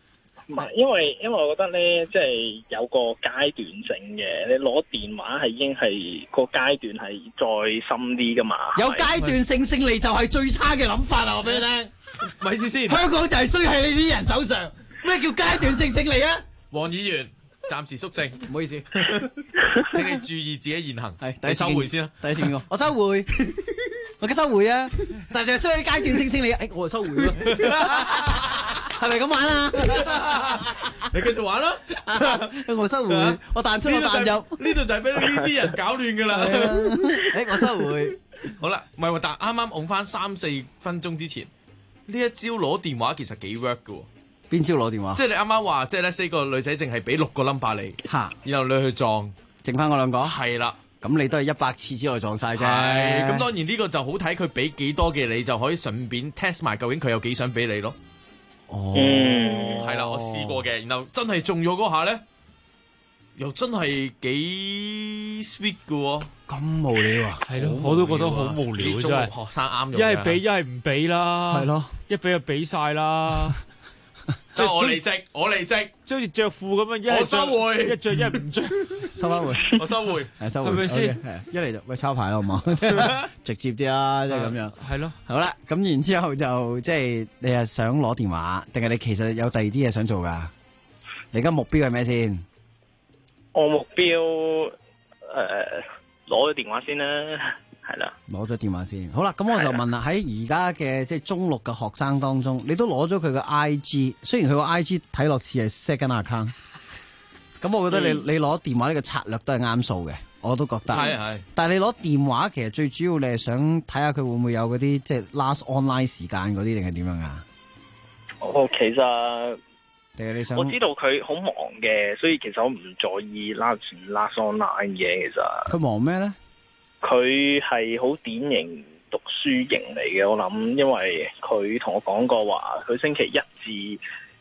唔係，因為我覺得咧，即係有個階段性嘅，你攞電話係已經係個階段係再深啲噶嘛。 有階段性勝利就係最差嘅諗法啊！我俾你聽， 咪住先， 香港就係衰喺你啲人手上。咩叫階段性勝利啊？ 黃議員暫時肅靜， 唔好意思， 請你注意自己言行。 係， 你收回先啦。 第一次見過，我收回，我嘅收回啊！但係衰喺階段性勝利，我就收回咯。係咪咁玩啊？ 你繼續玩啦！ 我收回，我彈出我彈入， 呢度就係俾呢啲人搞亂噶啦。 我收回。 好啦，唔係喎，但啱啱講翻3-4分鐘之前，呢一招攞電話其實幾 work 噶喎。 邊招攞電話？ 即係你啱啱話，即係咧4個女仔淨係俾6個 number 你，然後你去撞， 剩翻我2個。 係啦， 咁你都係100次之內撞晒啫。 係，咁當然呢個就好睇佢俾幾多嘅你，就可以順便 test 埋究竟佢有幾想俾你咯。 哦， 係啦，我試過嘅，然後真係中咗嗰下咧，又真係幾 sweet 噶喎。 咁無聊啊？ 係咯，我都覺得好無聊真係。 學生啱用， 一係俾一係唔俾啦。 係咯， 一俾就俾晒啦。 即係我離職， 即係好似着褲咁樣， 我收回， 一着一唔着， 收翻回， 我收回， 收回， 係咪先？ 一嚟就喂抄牌啦，好嘛？直接啲啦，即係咁樣。 係咯， 好啦，咁然之後就即係你係想攞電話，定係你其實有第二啲嘢想做噶？你而家目標係咩先？ 我目標攞咗電話先啦。係啦， 攞咗電話先。好啦，咁我就問啦，喺而家嘅即係中六嘅學生當中，你都攞咗佢嘅 IG， 雖然佢個 IG 睇落似係 second account， 咁我覺得你攞電話呢個策略都係啱數嘅，我都覺得。係。但係你攞電話其實最主要你係想睇下佢會唔會有嗰啲即係 last online 時間嗰啲定係點樣啊？ 其實定係你想？ 我知道佢好忙嘅，所以其實我唔在意 last online 嘅。其實佢忙咩咧？ 佢係好典型讀書型嚟嘅，我諗，因為佢同我講過話，佢星期1至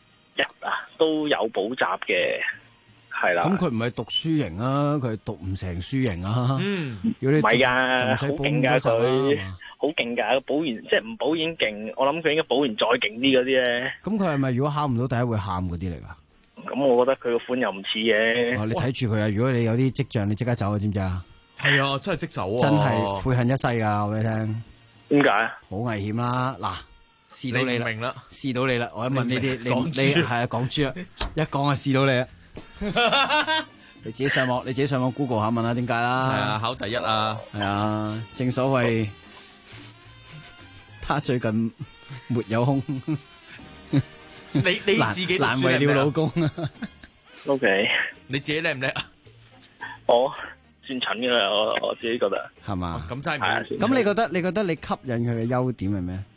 1都有補習嘅，係啦。 咁佢唔係讀書型啊，佢係讀唔成書型啊。如果你唔係㗎，好勁㗎佢，好勁㗎，補完即係唔補已經勁，我諗佢應該補完再勁啲嗰啲咧。 咁佢係咪如果考唔到第一會喊嗰啲嚟㗎？ 咁我覺得佢個款又唔似嘅。 你睇住佢啊！如果你有啲跡象，你即刻走啊！知唔知啊？ 係啊，真係即走啊！ 真係悔恨一世噶，我俾你聽。 點解？ 好危險啦！嗱，試到你啦， 明啦， 試到你啦！我一問呢啲，你係啊講豬啊，一講就試到你啊！你自己上網 Google 下問下點解啦？ 係啊，考第一啊！ 係啊，正所謂，他最近沒有空。 你自己難為了老公啊 ！OK， 你自己叻唔叻啊？ 我算蠢噶啦，我自己覺得係嘛？ 咁真係咁你覺得你吸引佢嘅優點係咩？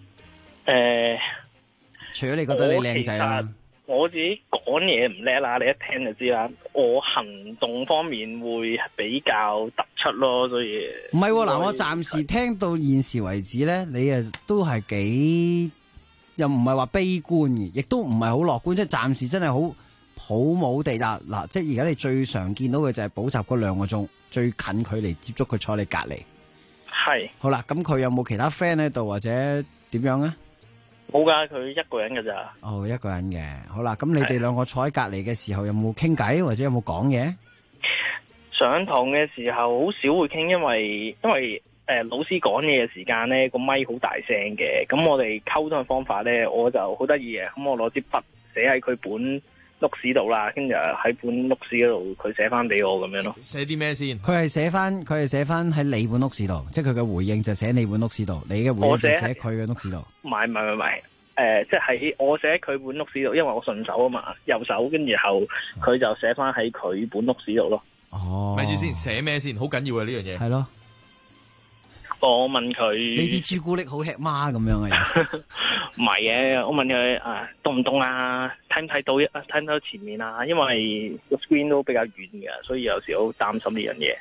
除咗你覺得你靚仔啦， 我自己講嘢唔叻啦，你一聽就知啦。我行動方面會比較突出咯，所以唔係嗱，我暫時聽到現時為止咧，你都係幾又唔係話悲觀嘅，亦都唔係好樂觀，即係暫時真係好冇地嗱，即係而家你最常見到嘅就係補習嗰2個鐘，最近距離接觸佢坐你隔離。 係。 好啦，咁佢有冇其他 friend 喺度或者點樣啊？ 冇㗎，佢一個人㗎咋。 哦，一個人嘅。好啦，咁你哋2個坐喺隔離嘅時候，有冇傾偈或者有冇講嘢？ 上堂嘅時候好少會傾，因為老師講嘢嘅時間咧，個咪好大聲嘅。咁我哋溝通嘅方法咧，我就好得意嘅。咁我攞支筆寫喺佢本錄史度啦，跟住喺本錄史嗰度，佢寫翻俾我咁樣咯。 寫啲咩先？ 佢係寫翻喺你本錄史度，即係佢嘅回應就寫你本錄史度，你嘅回應就寫佢嘅錄史度。 唔係，即係喺我寫佢本錄史度，因為我順手啊嘛，右手，跟住後佢就寫翻喺佢本錄史度咯。 哦， 咪住先，寫咩先？好緊要啊呢樣嘢。 係咯。 我問佢呢啲朱古力好吃嗎？咁樣啊？ 唔係嘅，我問佢凍唔凍啊？睇唔睇到睇唔睇到前面啊？因為個 screen 都比較遠嘅，所以有時好擔心呢樣嘢。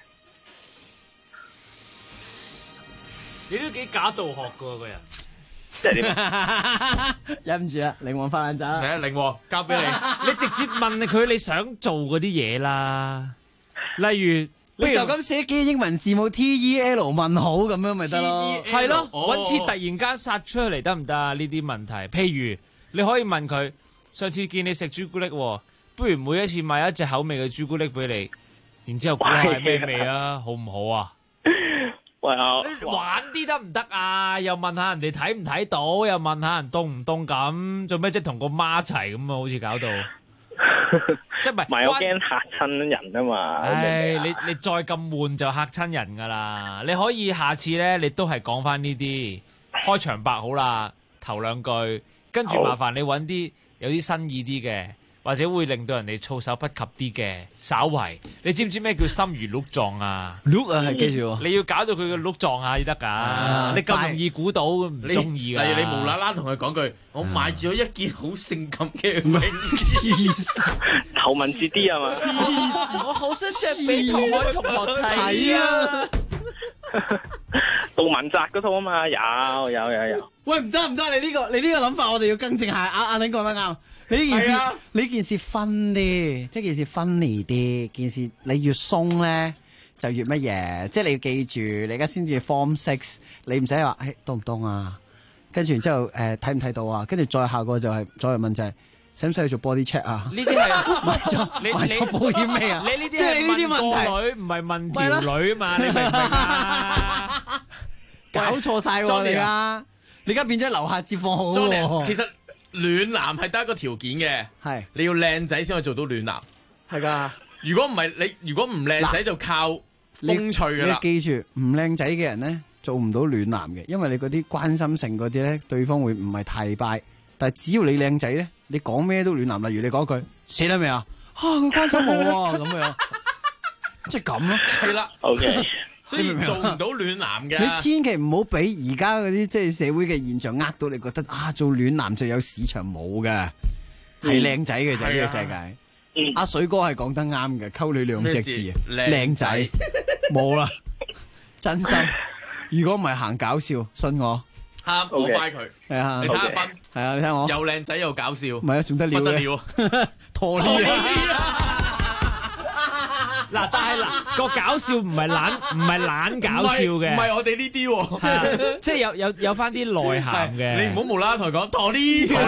你都幾假道學噶個人， 即係點？ 忍唔住啊！靈王發爛渣。 係啊，靈王交俾你。 你直接問佢你想做嗰啲嘢啦，例如。 你就咁寫幾英文字母 TEL 問號咁樣咪得咯？ 係咯，揾次突然間殺出嚟得唔得啊？呢啲問題，譬如你可以問佢上次見你食朱古力喎，不如每一次買一隻口味嘅朱古力俾你，然之後估下係咩味啊？好唔好啊？ 喂， 你玩啲得唔得啊？又問下人哋睇唔睇到，又問下人凍唔凍咁，做咩即係同個媽一齊咁啊？好似搞到，即係唔係？ 我驚嚇親人啊嘛！ 唉，你再咁悶就嚇親人噶啦！你可以下次咧，你都係講翻呢啲開場白好啦，頭兩句，跟住麻煩你揾啲有啲新意啲嘅。或者會令到人哋措手不及啲嘅，稍為你知唔知咩叫心如鹿撞啊？ 鹿啊，係記住， 你要搞到佢個鹿撞下先得㗎。你咁容易估到，唔中意㗎。 例如你無啦啦同佢講句，我買咗一件好性感嘅黐線， 頭文字 D 啊嘛！ 我好想着俾同學同學睇啊！ 杜汶澤嗰套啊嘛，有。 喂，唔得，你呢個諗法我哋要更正下。阿玲講得啱。你件事分啲，即係件事funny啲。件事你越鬆咧，就越乜嘢。即係你要記住，你而家先至 Form 6，你唔使話凍唔凍啊？跟住然之後睇唔睇到啊？跟住再下個就係再問就係使唔使去做 body check 啊？ 呢啲係買咗保險未啊？ 你呢啲即係呢啲問題，唔係問條女啊嘛？你明唔明啊？ 搞錯晒喎你而家變咗樓下接放好喎。 其實暖男係得一個條件嘅，係你要靚仔先可以做到暖男， 係噶。 如果唔係你，如果唔靚仔就靠風趣噶啦。 你記住，唔靚仔嘅人咧做唔到暖男嘅，因為你嗰啲關心性嗰啲咧，對方會唔係太拜。但係只要你靚仔咧，你講咩都暖男。例如你講句死得未啊？佢關心我啊咁樣，即係咁咯。 係啦 ，OK。 所以做唔到暖男嘅， 你千祈唔好俾而家嗰啲即係社會嘅現象呃到你，覺得做暖男就有市場，冇嘅，係靚仔嘅就呢個世界。阿水哥係講得啱嘅，溝女兩隻字，靚仔冇啦，真心。如果唔係行搞笑，信我。 啱，我拜佢。 係啊， 你睇阿斌， 係啊，你睇我又靚仔又搞笑， 唔係啊，仲得了嘅，拖呢嗱，但係個搞笑唔係懶搞笑嘅， 唔係我哋呢啲喎， 即係有翻啲內涵嘅。 你唔好無啦啦同佢講陀呢，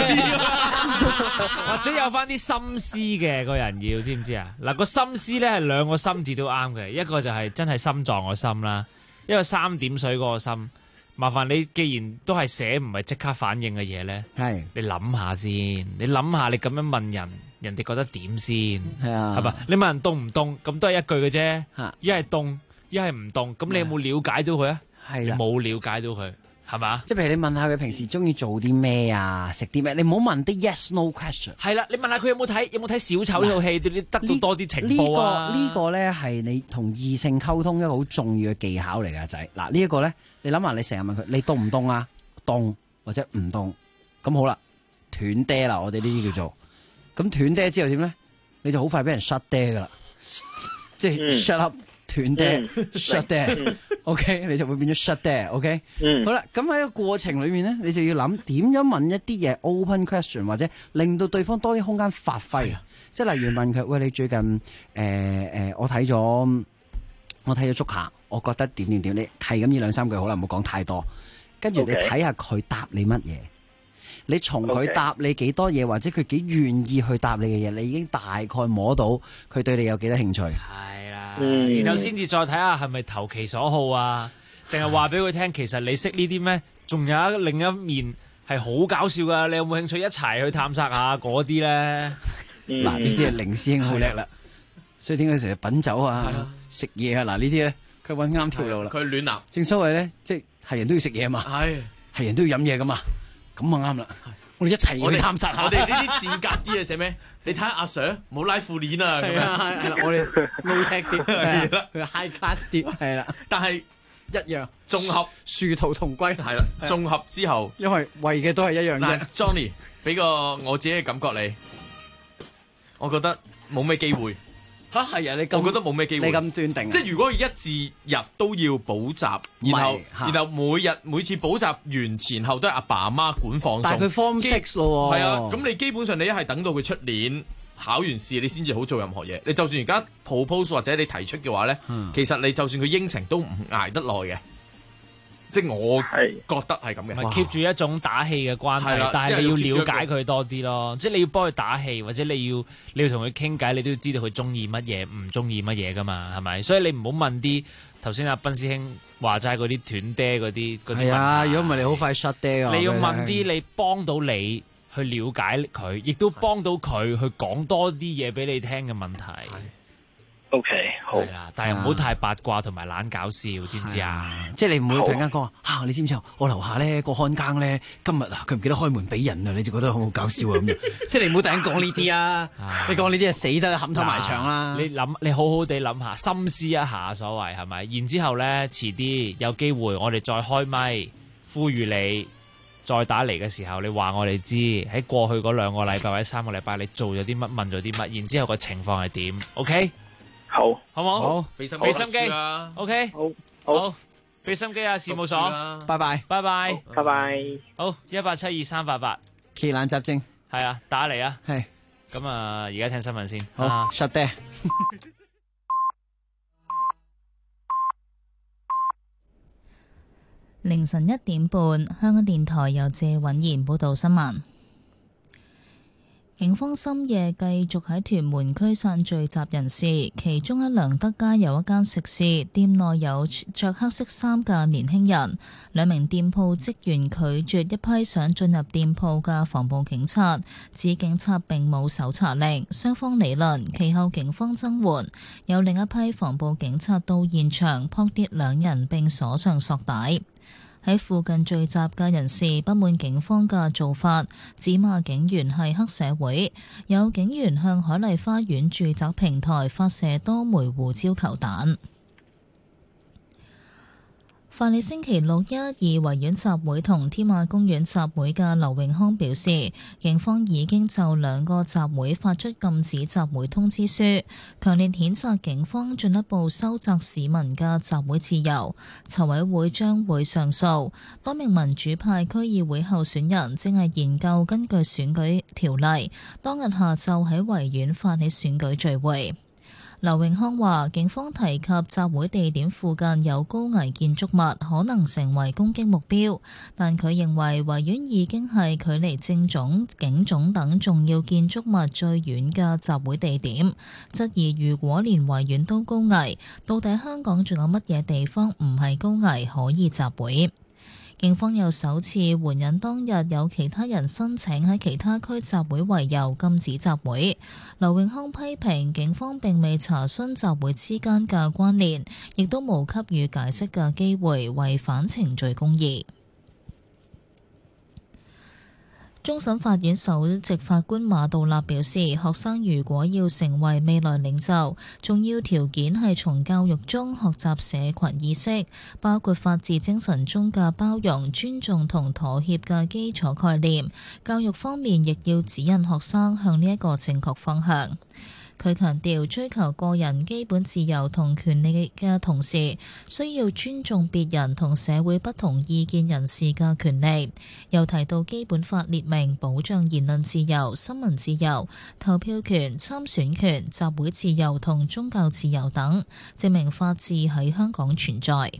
或者有翻啲心思嘅個人要知唔知啊？嗱，個心思咧係兩個心字都啱嘅，一個就係真係心臟個心啦，一個三點水嗰個心。麻煩你，既然都係寫唔係即刻反應嘅嘢咧，係你諗下先，你諗下你咁樣問人。人哋覺得點先？係啊，係嘛？你問人凍唔凍，咁都係一句嘅啫。一係凍，一係唔凍。咁你有冇了解到佢啊？係啦，冇了解到佢，係嘛？ 即係譬如你問下佢平時中意做啲咩啊，食啲咩？你唔好問啲 yes no question。 係啦，你問下佢有冇睇小丑呢套戲，對你得到多啲情報啊？ 呢個咧係你同異性溝通一個好重要嘅技巧嚟㗎，仔。嗱，呢一個咧，你諗下，你成日問佢，你凍唔凍啊？凍或者唔凍？咁好啦，斷爹啦，我哋呢啲叫做。咁斷爹之後點咧？你就好快俾人 shut 爹噶啦，即係 shut up 斷爹 shut 爹 ，OK， 你就會變咗 shut 爹 ，OK，好啦，咁喺個過程裏面咧，你就要諗點樣問一啲嘢 open question， 或者令到對方多啲空間發揮，即係例如問佢，喂，你最近我睇咗足下，我覺得點，你係咁呢兩三句好啦，唔好講太多，跟住你睇下佢答你乜嘢。你從佢答你幾多嘢，或者佢幾願意去答你嘅嘢，你已經大概摸到佢對你有幾多興趣。 係啦，然後先至再睇下係咪投其所好啊，定係話俾佢聽，其實你識呢啲咩？仲有另一面係好搞笑噶，你有冇興趣一齊去探索下嗰啲咧？ 嗱，呢啲係凌師兄好叻啦，所以點解成日品酒啊、食嘢啊？嗱，呢啲咧佢揾啱條路啦。 佢暖男， 正所謂咧，即係人都要食嘢嘛，係人都要飲嘢噶嘛。咁啊啱啦，我哋一齊去探索下。 我哋呢啲賤格啲嘢寫咩？你睇下阿 Sir 冇拉褲鏈啊，咁樣。 係啦，我哋 low tech 啲，係啦，佢 high class 啲，係啦。 但係一樣綜合殊途同歸， 係啦。綜合之後， 因為為嘅都係一樣嘅。 Johnny 俾個我自己嘅感覺你，我覺得冇咩機會。 嚇係啊！ 我覺得冇咩機會。 你咁斷定， 即係如果一至日都要補習，然後每次補習完前後都係阿爸阿媽管放鬆。 但係佢 Form 6咯喎。係啊，咁你基本上你一係等到佢出年考完試，你先至好做任何嘢。你就算而家 propose 或者你提出嘅話咧，其實你就算佢應承都唔捱得耐嘅。 即係我覺得係咁嘅。 咪 keep 住一種打氣嘅關係，但係你要了解佢多啲咯。即係你要幫佢打氣，或者你要同佢傾偈，你都要知道佢中意乜嘢，唔中意乜嘢噶嘛，係咪？所以你唔好問啲頭先阿斌師兄話齋嗰啲斷爹嗰啲問題。係啊，如果唔係你好快 shut 爹㗎。你要問啲你幫到你去了解佢，亦都幫到佢去講多啲嘢俾你聽嘅問題。 OK， 好。 係啦，但係唔好太八卦同埋懶搞笑，知唔知啊？ 即係你唔會突然間講話你知唔知我樓下咧個看更咧今日佢唔記得開門俾人啊，你就覺得好搞笑啊咁樣。即係你唔好突然間講呢啲啊！你講呢啲係死得冚頭埋牆啦。 你好好地諗下，深思一下所謂係咪？然之後咧，遲啲有機會我哋再開咪，呼籲你再打嚟嘅時候，你話我哋知喺過去嗰2個禮拜或者3個禮拜你做咗啲乜，問咗啲乜，然之後個情況係點 ？OK？好，好冇？好，俾心機，OK，好，俾心機啊！事務所， 拜拜， 拜拜。 好，1872388， 奇難雜症， 係啊，打嚟啊， 係。 咁啊，而家聽新聞先。 好 ，shut 爹。 凌晨1點半，香港電台由謝允賢報道新聞。警方深夜繼續喺屯門驅散聚集人士，其中喺良德街有一間食肆，店內有着黑色衫嘅年輕人。2名店鋪職員拒絕一批想進入店鋪嘅防暴警察，指警察並冇搜查令，雙方理論。其後警方增援，有另一批防暴警察到現場撲跌2人並鎖上索帶。喺附近聚集嘅人士不滿警方嘅做法，指罵警員係黑社會。有警員向海麗花園住宅平台發射多枚胡椒球彈。法理星期6、1、2維園集會同添馬公園集會嘅劉永康表示，警方已經就2個集會發出禁止集會通知書，強烈譴責警方進一步收窄市民嘅集會自由。籌委會將會上訴。多名民主派區議會候選人正係研究根據選舉條例，當日下晝喺維園發起選舉聚會。劉永康話，警方提及集會地點附近有高危建築物，可能成為攻擊目標，但佢認為維園已經係距離政總、警總等重要建築物最遠嘅集會地點，質疑如果連維園都高危，到底香港仲有乜嘢地方唔係高危可以集會？警方又首次援引當日有其他人申請喺其他區集會為由禁止集會。劉永康批評警方並未查詢集會之間嘅關聯，亦都冇給予解釋嘅機會，違反程序公義。終審法院首席法官馬道立表示，學生如果要成為未來領袖，重要條件係從教育中學習社群意識，包括法治精神中嘅包容、尊重同妥協嘅基礎概念。教育方面亦要指引學生向呢一個正確方向。佢強調，追求個人基本自由同權利嘅同時，需要尊重別人同社會不同意見人士嘅權利。又提到基本法列明保障言論自由、新聞自由、投票權、參選權、集會自由同宗教自由等，證明法治喺香港存在。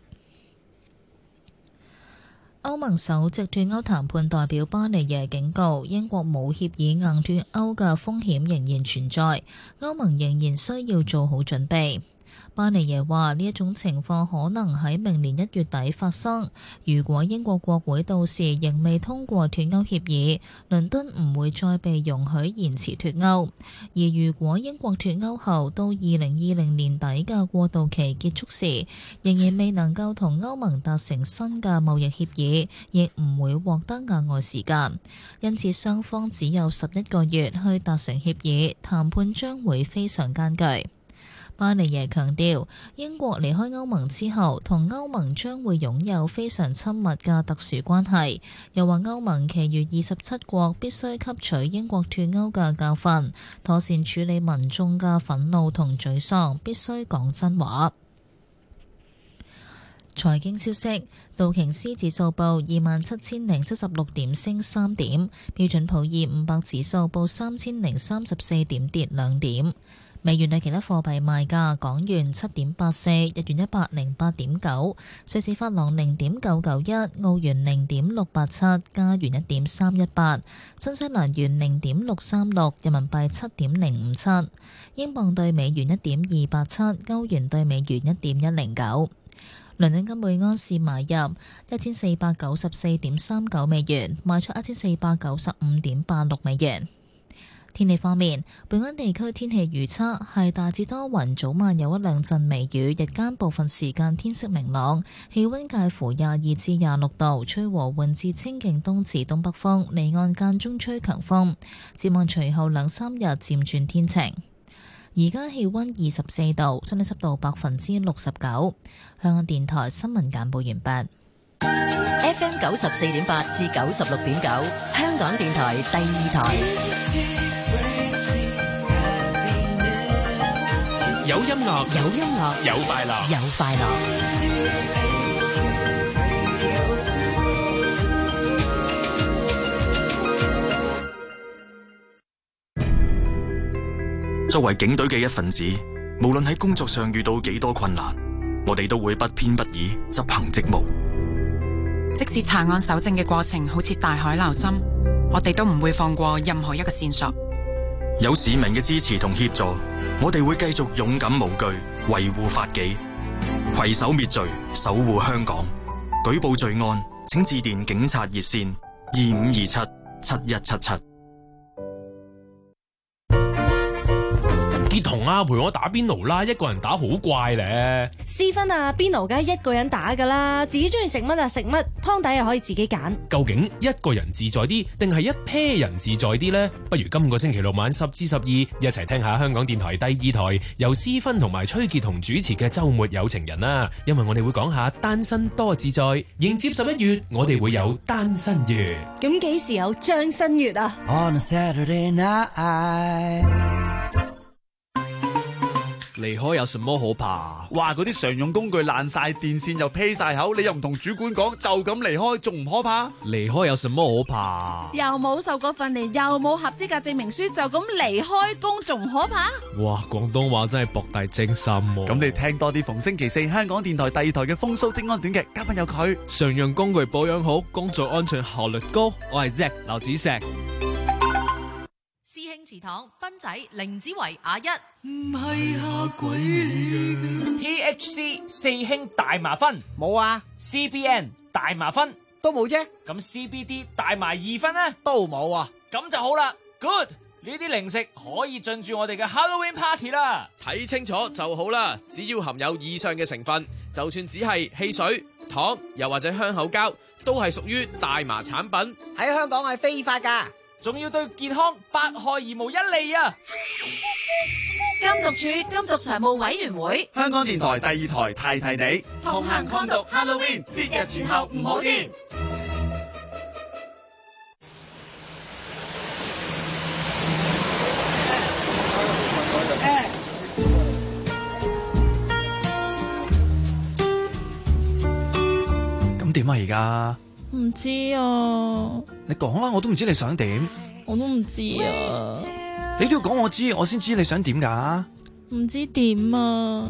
歐盟首席脫歐談判代表巴尼耶警告，英國冇協議硬脫歐嘅風險仍然存在，歐盟仍然需要做好準備。巴尼耶話呢一種情況可能喺明年1月底發生。如果英國國會到時仍未通過脫歐協議，倫敦唔會再被容許延遲脫歐。而如果英國脫歐後到2020年底嘅過渡期結束時，仍然未能夠同歐盟達成新嘅貿易協議，亦唔會獲得額外時間。因此雙方只有11個月去達成協議，談判將會非常艱巨。巴尼耶強調，英國離開歐盟之後，同歐盟將會擁有非常親密嘅特殊關係。又話歐盟其餘27國必須吸取英國脫歐嘅教訓，妥善處理民眾嘅憤怒同沮喪，必須講真話。財經消息，道瓊斯指數報27,076點，升3點；標準普爾500指數報3034點，跌2點。 美元對其他貨幣賣價：港元7.84，日元108.9，瑞士法郎0.991，澳元0.687，加元1.318，新西蘭元0.636，人民幣7.057，英鎊對美元1.287，歐元對美元1.109。倫敦金每安士買入1494.39美元，賣出1495.86美元。天氣方面，本港地區天氣預測係大致多雲，早晚有一兩陣微雨，日間部分時間天色明朗，氣溫介乎22至26度，吹和緩至清勁東至東北風，離岸間中吹強風。展望隨後2-3日漸轉天晴。而家氣溫24度，相對濕度69%。香港電台新聞簡報完畢。 FM 94.8至96.9，香港電台第二台。 有音樂，有音樂，有快樂， 有快樂。 作為警隊嘅一份子，無論喺工作上遇到幾多困難，我哋都會不偏不倚執行職務。 即使查案搜證嘅過程好似大海撈針，我哋都唔會放過任何一個線索。 有市民嘅支持同協助，我哋會繼續勇敢無懼，維護法紀，攜手滅罪，守護香港。舉報罪案，請致電警察熱線2527-7177。 結同啊，陪我打邊爐啦！一個人打好怪咧。 私芬啊，邊爐梗係一個人打噶啦，自己中意食乜就食乜，湯底又可以自己揀。 究竟一個人自在啲，定係一 pair 人自在啲呢？不如今個星期六晚10至12，一齊聽下香港電台第二台由私芬同埋崔潔彤主持嘅週末有情人啦。因為我哋會講下單身多自在，迎接11月，我哋會有單身月。 咁幾時有張新月啊？On a Saturday night。 離開有什麼好怕？哇！嗰啲常用工具爛晒，電線又劈晒口，你又唔同主管講，就咁離開，仲唔可怕？ 離開有什麼好怕？ 又冇受過訓練，又冇合資格證明書，就咁離開工，仲唔可怕？ 哇！廣東話真係博大精深喎。咁你聽多啲逢星期4香港電台第二台嘅風騷精安短劇，嘉賓有佢。 常用工具保養好，工作安全效率高。我係 Zack 劉子石。 師兄祠堂斌仔凌子維阿一唔係下鬼嚟 THC 四兄大麻酚冇啊 CBN 大麻酚都冇啫， 咁 CBD 大麻二酚呢都冇啊， 咁就好啦 Good 呢啲零食可以進駐我哋嘅 Halloween Party 啦。 睇清楚就好啦，只要含有以上嘅成分，就算只係汽水、糖又或者香口膠，都係屬於大麻產品， 喺香港係非法噶， 仲要對健康百害而無一利啊！ 監毒處監毒常務委員會， 香港電台第二台提提你， 同行抗毒 Halloween 節日前後唔好癲。 咁點啊而家？ 唔知啊， 你講啦，我都唔知你想點。 我都唔知啊。 你都要講我知，我先知你想點噶。 唔知點啊。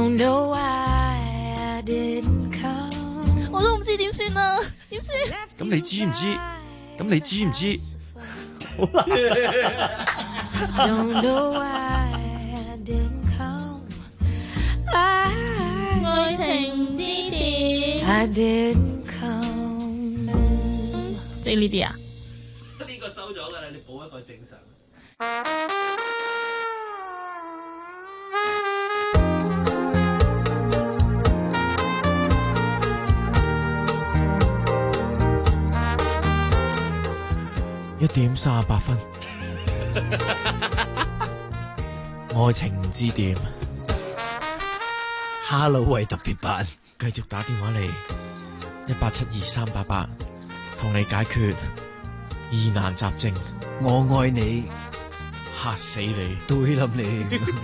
我都唔知點算啊，點算？ 咁你知唔知？咁你知唔知？好啦。 愛情之點。即呢啲啊？ 呢個收咗㗎啦，你補一個正常。1:38。愛情唔知點。Halloween 特別版，繼續打電話嚟1872388。同你解決疑難雜症，我愛你，嚇死你，對冧你。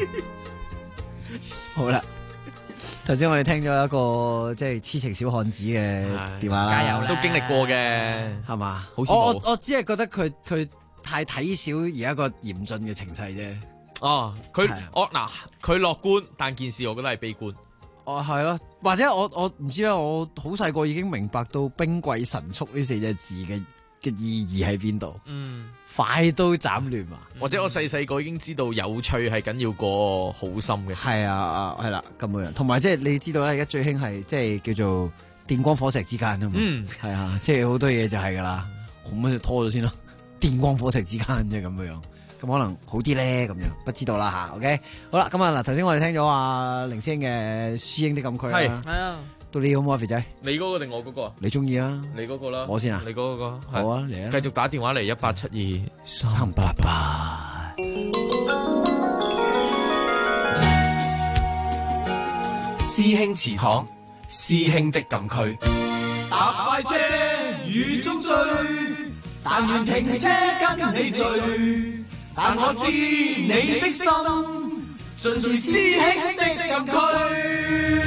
好啦，頭先我哋聽咗一個即係痴情小漢子嘅電話啦， 加油啦，都經歷過嘅， 係嘛？ 好似我只係覺得佢太睇小而家一個嚴峻嘅情勢啫。 哦，佢樂觀，但件事我覺得係悲觀。 哦，係咯，或者我唔知啦，我好細個已經明白到兵貴神速呢4隻字嘅意義喺邊度。快刀斬亂麻， 或者我細個已經知道有趣係緊要過好心嘅。 係啊，係啦咁樣。同埋即係你知道咧，而家最興係即係叫做電光火石之間啊嘛。係啊，即係好多嘢就係噶啦，咁就拖咗先咯。電光火石之間啫咁樣，咁可能好啲咧咁樣，不知道啦吓。OK， 好啦，咁啊嗱，頭先我哋聽咗阿凌師兄嘅師兄的禁區啦。係啊。到你好唔好啊，肥仔？ 你嗰個定我嗰個啊？ 你中意啊？ 你嗰個啦。 我先啊？ 你嗰個。 好啊，嚟啊！ 繼續打電話嚟1872-388。 師兄祠堂，師兄的禁區。搭快車雨中追，但願停車跟你聚。但我知你的心，盡是師兄的禁區。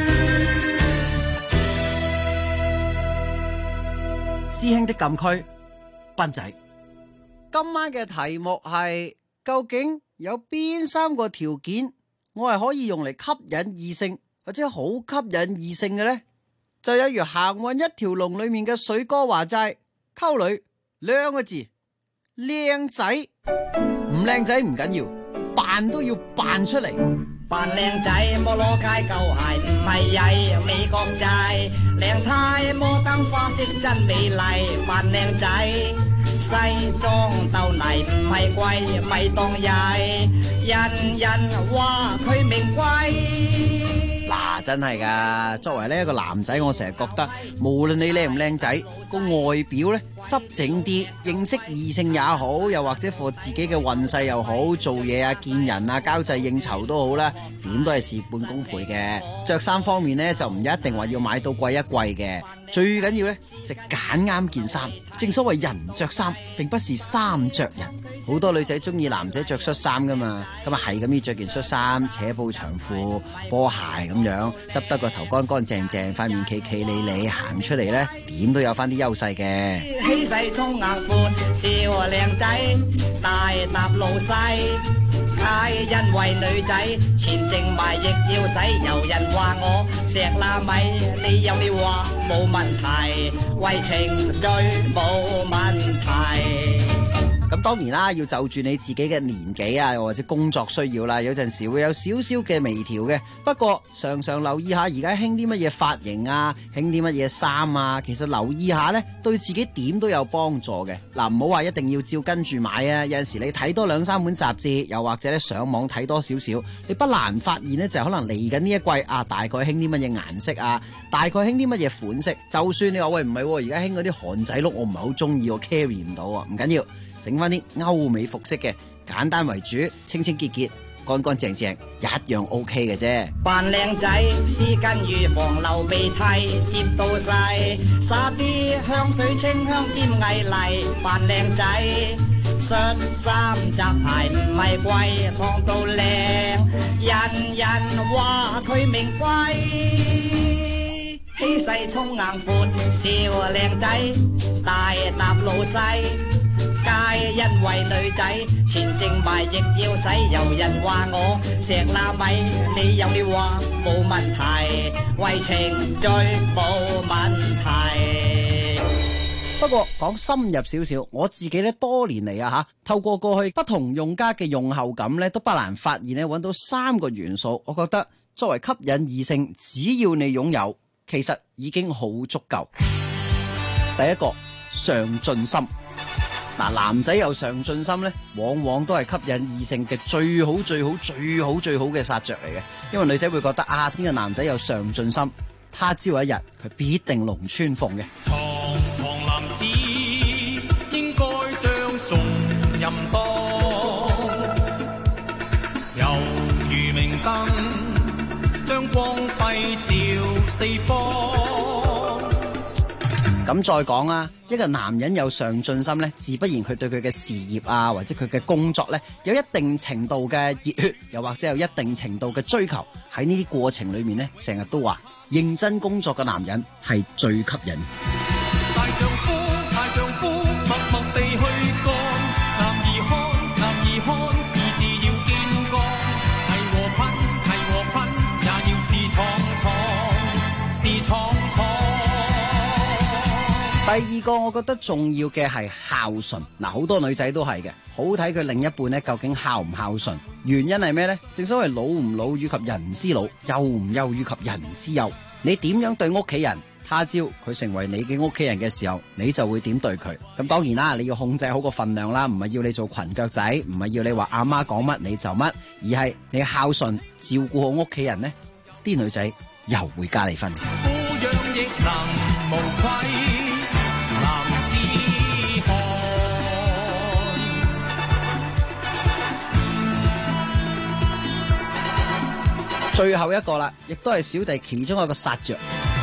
師兄的禁區，斌仔，今晚嘅題目係究竟有邊3個條件我係可以用嚟吸引異性或者好吸引異性嘅呢？就有如行運一條龍裏面嘅水哥話齋，溝女2個字，靚仔。唔靚仔唔緊要，扮都要扮出嚟。 扮靚仔摩羅街舊鞋唔係曳，美國仔靚太摩登花色真美麗。扮靚仔西裝斗泥唔係貴，咪當曳，人人話佢名貴。 嗱，真係噶，作為呢一個男仔，我成日覺得無論你靚唔靚仔，個外表咧執整啲，認識異性也好，又或者課自己嘅運勢又好，做嘢啊、見人啊、交際應酬都好啦，點都係事半功倍嘅。着衫方面咧就唔一定話要買到貴一貴嘅，最緊要咧就揀啱件衫。正所謂人着衫，並不是衫着人。好多女仔中意男仔着恤衫噶嘛，咁啊係咁要着件恤衫、扯布長褲、波鞋咁樣，執得個頭乾乾淨淨，塊面企企理理，行出嚟咧點都有翻啲優勢嘅。 氣勢衝硬闊，笑靚仔，大踏路勢，皆因為女仔錢剩埋亦要使。有人話我石罅米，你有你話冇問題，為情最冇問題。 咁當然啦，要就住你自己嘅年紀啊，又或者工作需要啦，有陣時會有少少嘅微調嘅。不過常常留意下而家興啲乜嘢髮型啊，興啲乜嘢衫啊，其實留意下呢，對自己點都有幫助嘅。嗱，唔好話一定要照跟住買啊，有陣時你睇多2-3本雜誌，又或者咧上網睇多少少，你不難發現呢，就係可能嚟緊呢一季啊，大概興啲乜嘢顏色啊，大概興啲乜嘢款式。就算你話喂唔係，而家興嗰啲韓仔碌，我唔係好中意，我 carry 唔到啊，唔緊要。整翻啲歐美服飾嘅，簡單為主，清清潔潔，乾乾淨淨，一樣 OK 嘅啫。 扮靚仔，絲巾預防流鼻涕，接到細，灑啲香水清香兼藝麗。扮靚仔，恤衫雜牌唔係貴，燙到靚，人人話佢名貴。氣勢衝硬闊，笑靚仔，大踏路勢。皆因為女仔錢剩埋亦要使，有人話我石罅米，你有你話冇問題，為情最冇問題。 不過講深入少少，我自己咧多年嚟啊透過過去不同用家嘅用後感咧，都不難發現咧揾到3個元素，我覺得作為吸引異性，只要你擁有，其實已經好足夠。第一個，上進心。嗱，男仔有上進心咧，往往都係吸引異性嘅最好嘅殺着嚟嘅。因為女仔會覺得啊，呢個男仔有上進心，他朝有一日佢必定龍穿鳳嘅。 堂男子應該將重任當，猶如明燈將光輝照四方。 咁再講啦，一個男人有上進心咧，自不然佢對佢嘅事業啊，或者佢嘅工作咧，有一定程度嘅熱血，又或者有一定程度嘅追求。喺呢啲過程裏面咧，成日都話認真工作嘅男人係最吸引。 大丈夫，默默地去幹，男兒漢，義字要堅幹。 闖闖。 第二個我覺得重要嘅係孝順，嗱好多女仔都係嘅，好睇佢另一半咧究竟孝唔孝順，原因係咩呢？正所謂老唔老與及人之老，幼唔幼與及人之幼。你點樣對屋企人，他朝佢成為你嘅屋企人嘅時候，你就會點對佢。咁當然啦，你要控制好個分量啦，唔係要你做裙腳仔，唔係要你話阿媽講乜你就乜，而係你孝順照顧好屋企人呢，啲女仔又會加你分。 撫養亦能無愧。 最後一個啦，亦都係小弟其中一個殺着，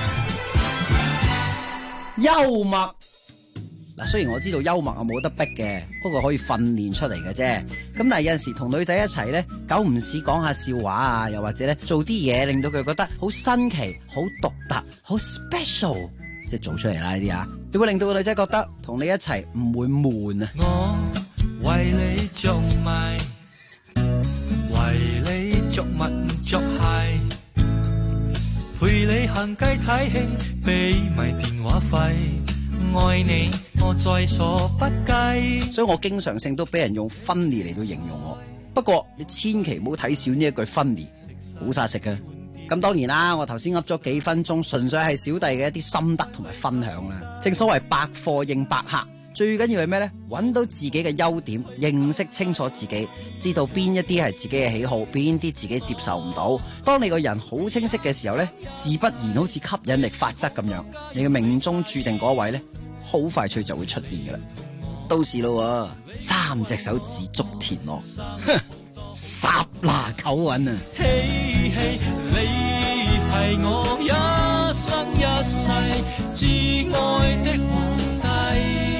幽默。嗱，雖然我知道幽默係冇得逼嘅，不過可以訓練出嚟嘅啫。咁但係有陣時同女仔一齊咧，久唔時講下笑話啊，又或者咧做啲嘢令到佢覺得好新奇、好獨特、好 special， 即係做出嚟啦呢啲啊，你會令到個女仔覺得同你一齊唔會悶啊。 我為你着迷，為你着襪着鞋，陪你行街睇戲，俾埋電話費，愛你我在所不計。 所以我經常性都俾人用 funny 嚟到形容我，不過你千祈唔好睇少呢一句 funny， 好殺食嘅。咁當然啦，我頭先噏咗幾分鐘，純粹係小弟嘅一啲心得同埋分享啦。正所謂百貨應百客。最緊要係咩呢？揾到自己嘅優點，認識清楚自己，知道邊一啲係自己嘅喜好，邊啲自己接受唔到。當你個人好清晰嘅時候呢，自不然好似吸引力法則咁樣，你嘅命中注定嗰位呢，好快脆就會出現噶啦。到時咯，3隻手指捉田螺，霎拿九穩啊！ 嘿嘿，你係我一生一世至愛的皇帝。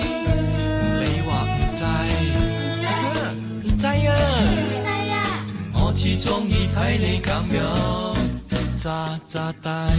唔制啊！我始終意睇你咁樣渣渣地。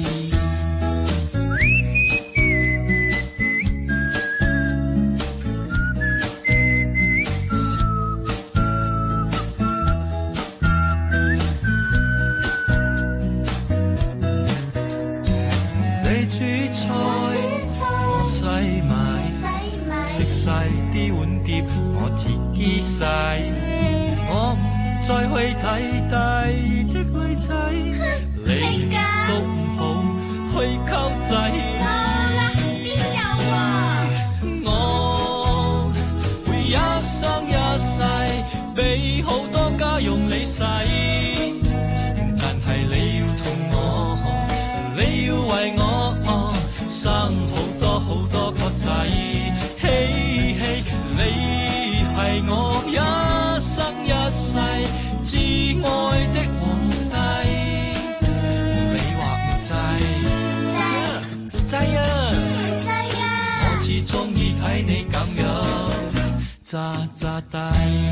你煮菜，我洗埋，食晒啲碗碟，我自己洗。我唔再去睇低的女仔，你都唔好去溝仔。邊有啊？我會一生一世俾好多家用你使，但係你要同我，你要為我生好多好多個仔。嘿嘿，你係我一生一世至愛的皇帝。你話唔制？制啊！我只鍾意睇你咁樣渣渣地。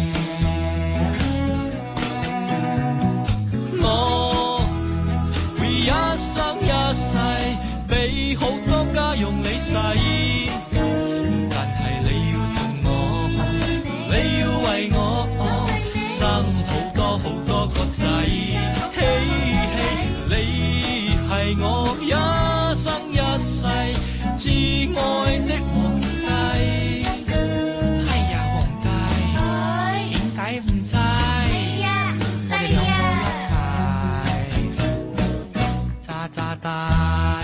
我會一生一世俾好多家用你使，但係你要同我，你要為我生好多好多個仔。嘿嘿，你係我一生一世至愛的皇帝。係呀，皇帝，點解唔制？我哋兩個一齊渣渣地。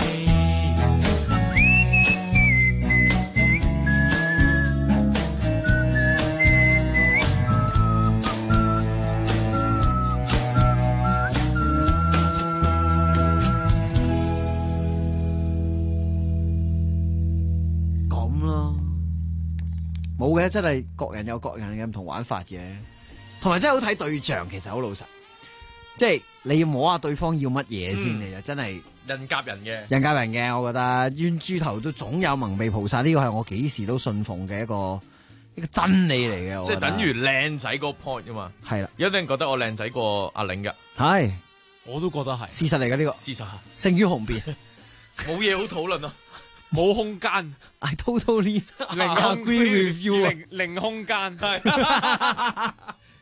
冇嘅，真係各人有各人嘅唔同玩法嘅，同埋真係好睇對象。其實好老實，即係你要摸下對方要乜嘢先嚟啊！真係人夾人嘅， 人夾人嘅，我覺得冤豬頭都總有蒙蔽菩薩，呢個係我幾時都信奉嘅一個真理嚟嘅。 即係等於靚仔個 point 啊嘛。 係啦， 有啲人覺得我靚仔過阿玲㗎， 係， 我都覺得係事實嚟嘅呢個， 事實勝於雄辯， 冇嘢好討論啊。冇空間 ，I totally agree with you， 零空間，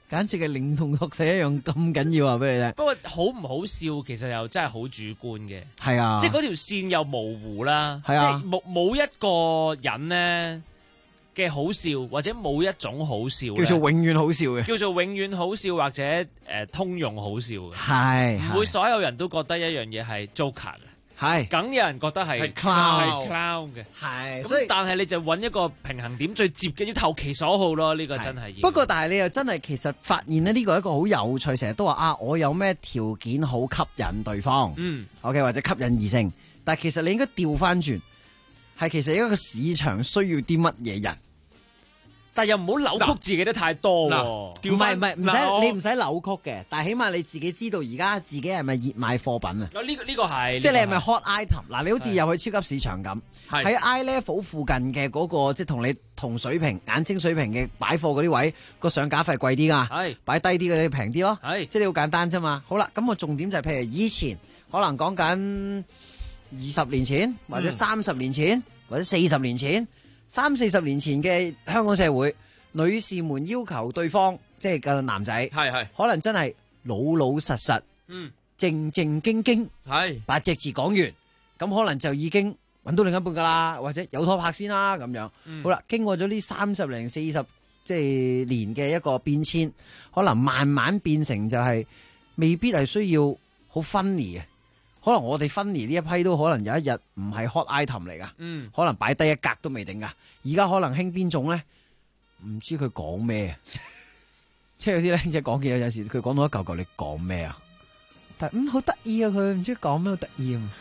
簡直係令同學死一樣咁緊要啊！俾你聽。 不過好唔好笑，其實又真係好主觀嘅。 係啊， 即係嗰條線又模糊啦。 係啊， 即係冇一個人咧嘅好笑，或者冇一種好笑叫做永遠好笑嘅， 叫做永遠好笑或者通用好笑嘅。 係唔會所有人都覺得一樣嘢係 Joker 嘅。 係， 梗有人覺得係 clown 嘅， 係。 咁但係你就揾一個平衡點最接嘅，要投其所好咯。呢個真係要。 不過但係你又真係其實發現咧，呢個係一個好有趣，成日都話啊，我有咩條件好吸引對方，OK 或者吸引異性，但係其實你應該調翻轉，係其實一個市場需要啲乜嘢人。 但又唔好扭曲自己得太多喎。 唔係，你唔使扭曲嘅，但係起碼你自己知道而家自己係咪熱賣貨品啊？ 呢個係， 即係你係咪 hot item？嗱，你好似入去超級市場咁，喺 eye level 附近嘅嗰個，即係同你同水平、眼睛水平嘅擺貨嗰啲位，個上架費貴啲㗎，擺低啲嘅你平啲咯。即係你好簡單啫嘛。好啦，咁我重點就係譬如以前可能講緊20年前，或者30年前，或者40年前。30-40年前嘅香港社會，女士們要求對方即係個男仔，可能真係老老實實，正正經經，8隻字講完，咁可能就已經揾到另一半噶啦，或者有拖拍先啦咁樣。好啦，經過咗呢30-40即係年嘅一個變遷，可能慢慢變成就係未必係需要好分離嘅。可能我哋分離呢一批都可能有一日唔係 hot item 嚟噶，可能擺低一格都未定噶。而家可能興邊種咧？唔知佢講咩，即係有啲僆仔講嘢有時佢講到一嚿嚿，你講咩啊？但係好得意啊！佢唔知講咩好得意啊！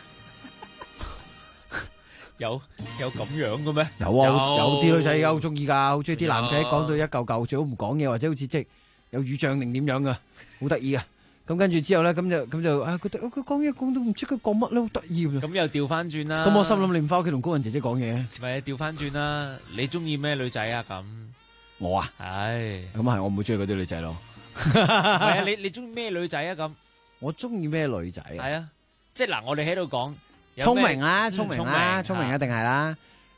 有咁樣嘅咩？ 有啊，有啲女仔而家好中意噶，好中意啲男仔講到一嚿嚿，最好唔講嘢，或者好似即係有語障定點樣噶，好得意啊！咁跟住之後咧，咁就啊，佢講嘢講到唔知佢講乜咧，好得意咁又調翻轉啦。 咁我心諗你唔翻屋企同高人姐姐講嘢？ 唔係調翻轉啦，你中意咩女仔啊？咁我啊， 係咁係我唔會中意嗰啲女仔咯。 係啊，你中意咩女仔啊？咁我中意咩女仔啊？ 係啊，即係嗱，我哋喺度講聰明啦，聰明啦，聰明一定係啦。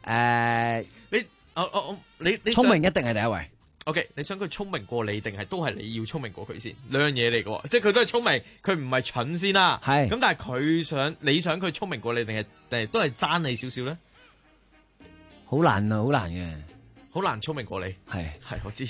你聰明一定係第一位。 OK， 你想佢聰明過你，定係都係你要聰明過佢先？兩樣嘢嚟嘅，即係佢都係聰明，佢唔係蠢先啦。係咁，但係你想佢聰明過你，定係都係爭你少少咧？ 好難啊，好難嘅， 好難聰明過你。係我知，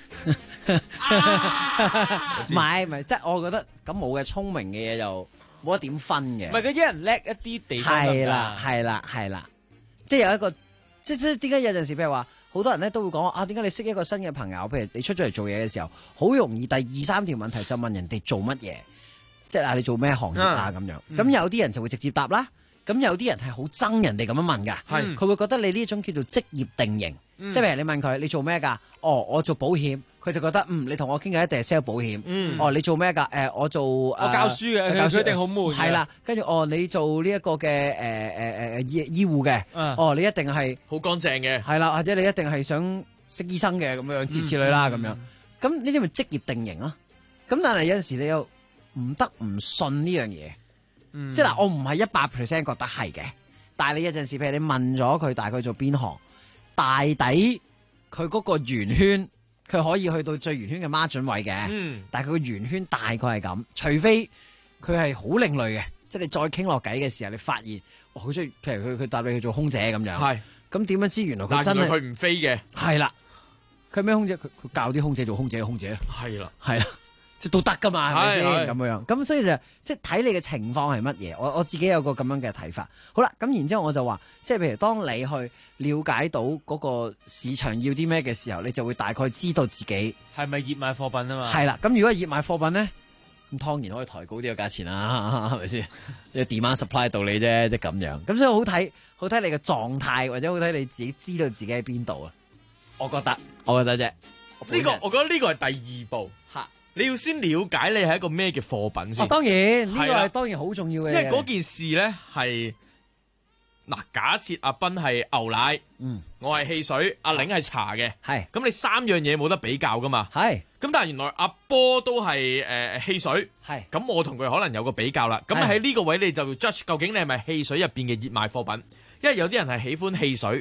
唔係，即係我覺得咁冇嘅聰明嘅嘢就冇得點分嘅。 唔係佢一人叻一啲地方。 係啦，即係有一個，即係點解有陣時譬如話。好多人咧都會講啊，點解你識一個新嘅朋友？譬如你出咗嚟做嘢嘅時候，好容易第2-3條問題就問人哋做乜嘢，即係你做咩行業啊咁樣。咁有啲人就會直接答啦。咁有啲人係好憎人哋咁樣問㗎，佢會覺得你呢種叫做職業定型。即係譬如你問佢你做咩㗎？哦，我做保險，佢就覺得你同我傾偈一定係 sell 保險。哦，你做咩㗎？我教書嘅，佢一定好悶。 係啦，跟住你做呢一個嘅醫護嘅。哦，你一定係好乾淨嘅。係啦，或者你一定係想識醫生嘅咁樣之類啦咁樣。咁呢啲咪職業定型咯？咁但係有陣時你又唔得唔信呢樣嘢。即係嗱，我唔係100% 覺得係嘅，但係你有陣時譬如你問咗佢大概做邊行。大抵佢嗰個圓圈，佢可以去到最圓圈嘅孖準位嘅，但係佢個圓圈大概係咁，除非佢係好另類嘅，即係你再傾落偈嘅時候，你發現好中意，譬如佢答你去做空姐咁樣，係咁點樣知原來佢真係佢唔飛嘅， 係啦，佢咩空姐？佢教啲空姐做空姐嘅空姐， 係啦， 係啦。即都得噶嘛，係咪先咁樣？咁所以就即係睇你嘅情況係乜嘢。我自己有個咁樣嘅睇法。好啦，咁然之後我就話，即係譬如當你去了解到嗰個市場要啲咩嘅時候，你就會大概知道自己係咪熱賣貨品啊嘛。 係啦，咁如果係熱賣貨品咧，咁當然可以抬高啲個價錢啦，係咪先？有 demand supply 道理啫，即係咁樣。咁所以好睇你嘅狀態，或者好睇你自己知道自己喺邊度啊。我覺得啫。我覺得呢個係第2步。你要先了解你係一個咩嘅貨品先。 當然呢個係當然好重要嘅。 因為嗰件事咧係嗱，假設阿斌係牛奶，我係汽水，阿玲係茶嘅，係咁你3樣嘢冇得比較噶嘛。係咁，但係原來阿波都係汽水，係咁我同佢可能有個比較啦。咁喺呢個位你就 judge 究竟你係咪汽水入邊嘅熱賣貨品？因為有啲人係喜歡汽水。